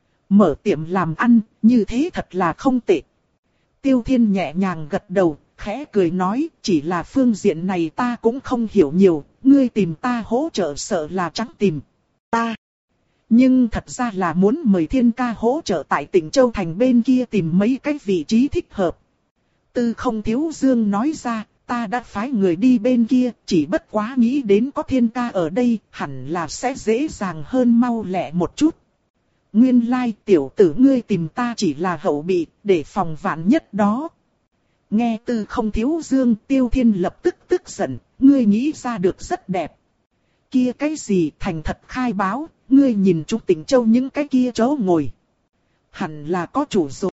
Mở tiệm làm ăn, như thế thật là không tệ. Tiêu Thiên nhẹ nhàng gật đầu, khẽ cười nói: chỉ là phương diện này ta cũng không hiểu nhiều, ngươi tìm ta hỗ trợ sợ là trắng tìm ta. Nhưng thật ra là muốn mời Thiên ca hỗ trợ tại Tịnh Châu thành bên kia tìm mấy cái vị trí thích hợp. Tư Không Thiếu Dương nói ra: ta đã phái người đi bên kia, chỉ bất quá nghĩ đến có Thiên ca ở đây, hẳn là sẽ dễ dàng hơn, mau lẹ một chút. Nguyên lai tiểu tử ngươi tìm ta chỉ là hậu bị, để phòng vạn nhất đó. Nghe Tư Không Thiếu Dương, Tiêu Thiên lập tức tức giận: ngươi nghĩ ra được rất đẹp. Kia cái gì, thành thật khai báo, ngươi nhìn chúng Tịnh Châu những cái kia chỗ ngồi. Hẳn là có chủ rồi.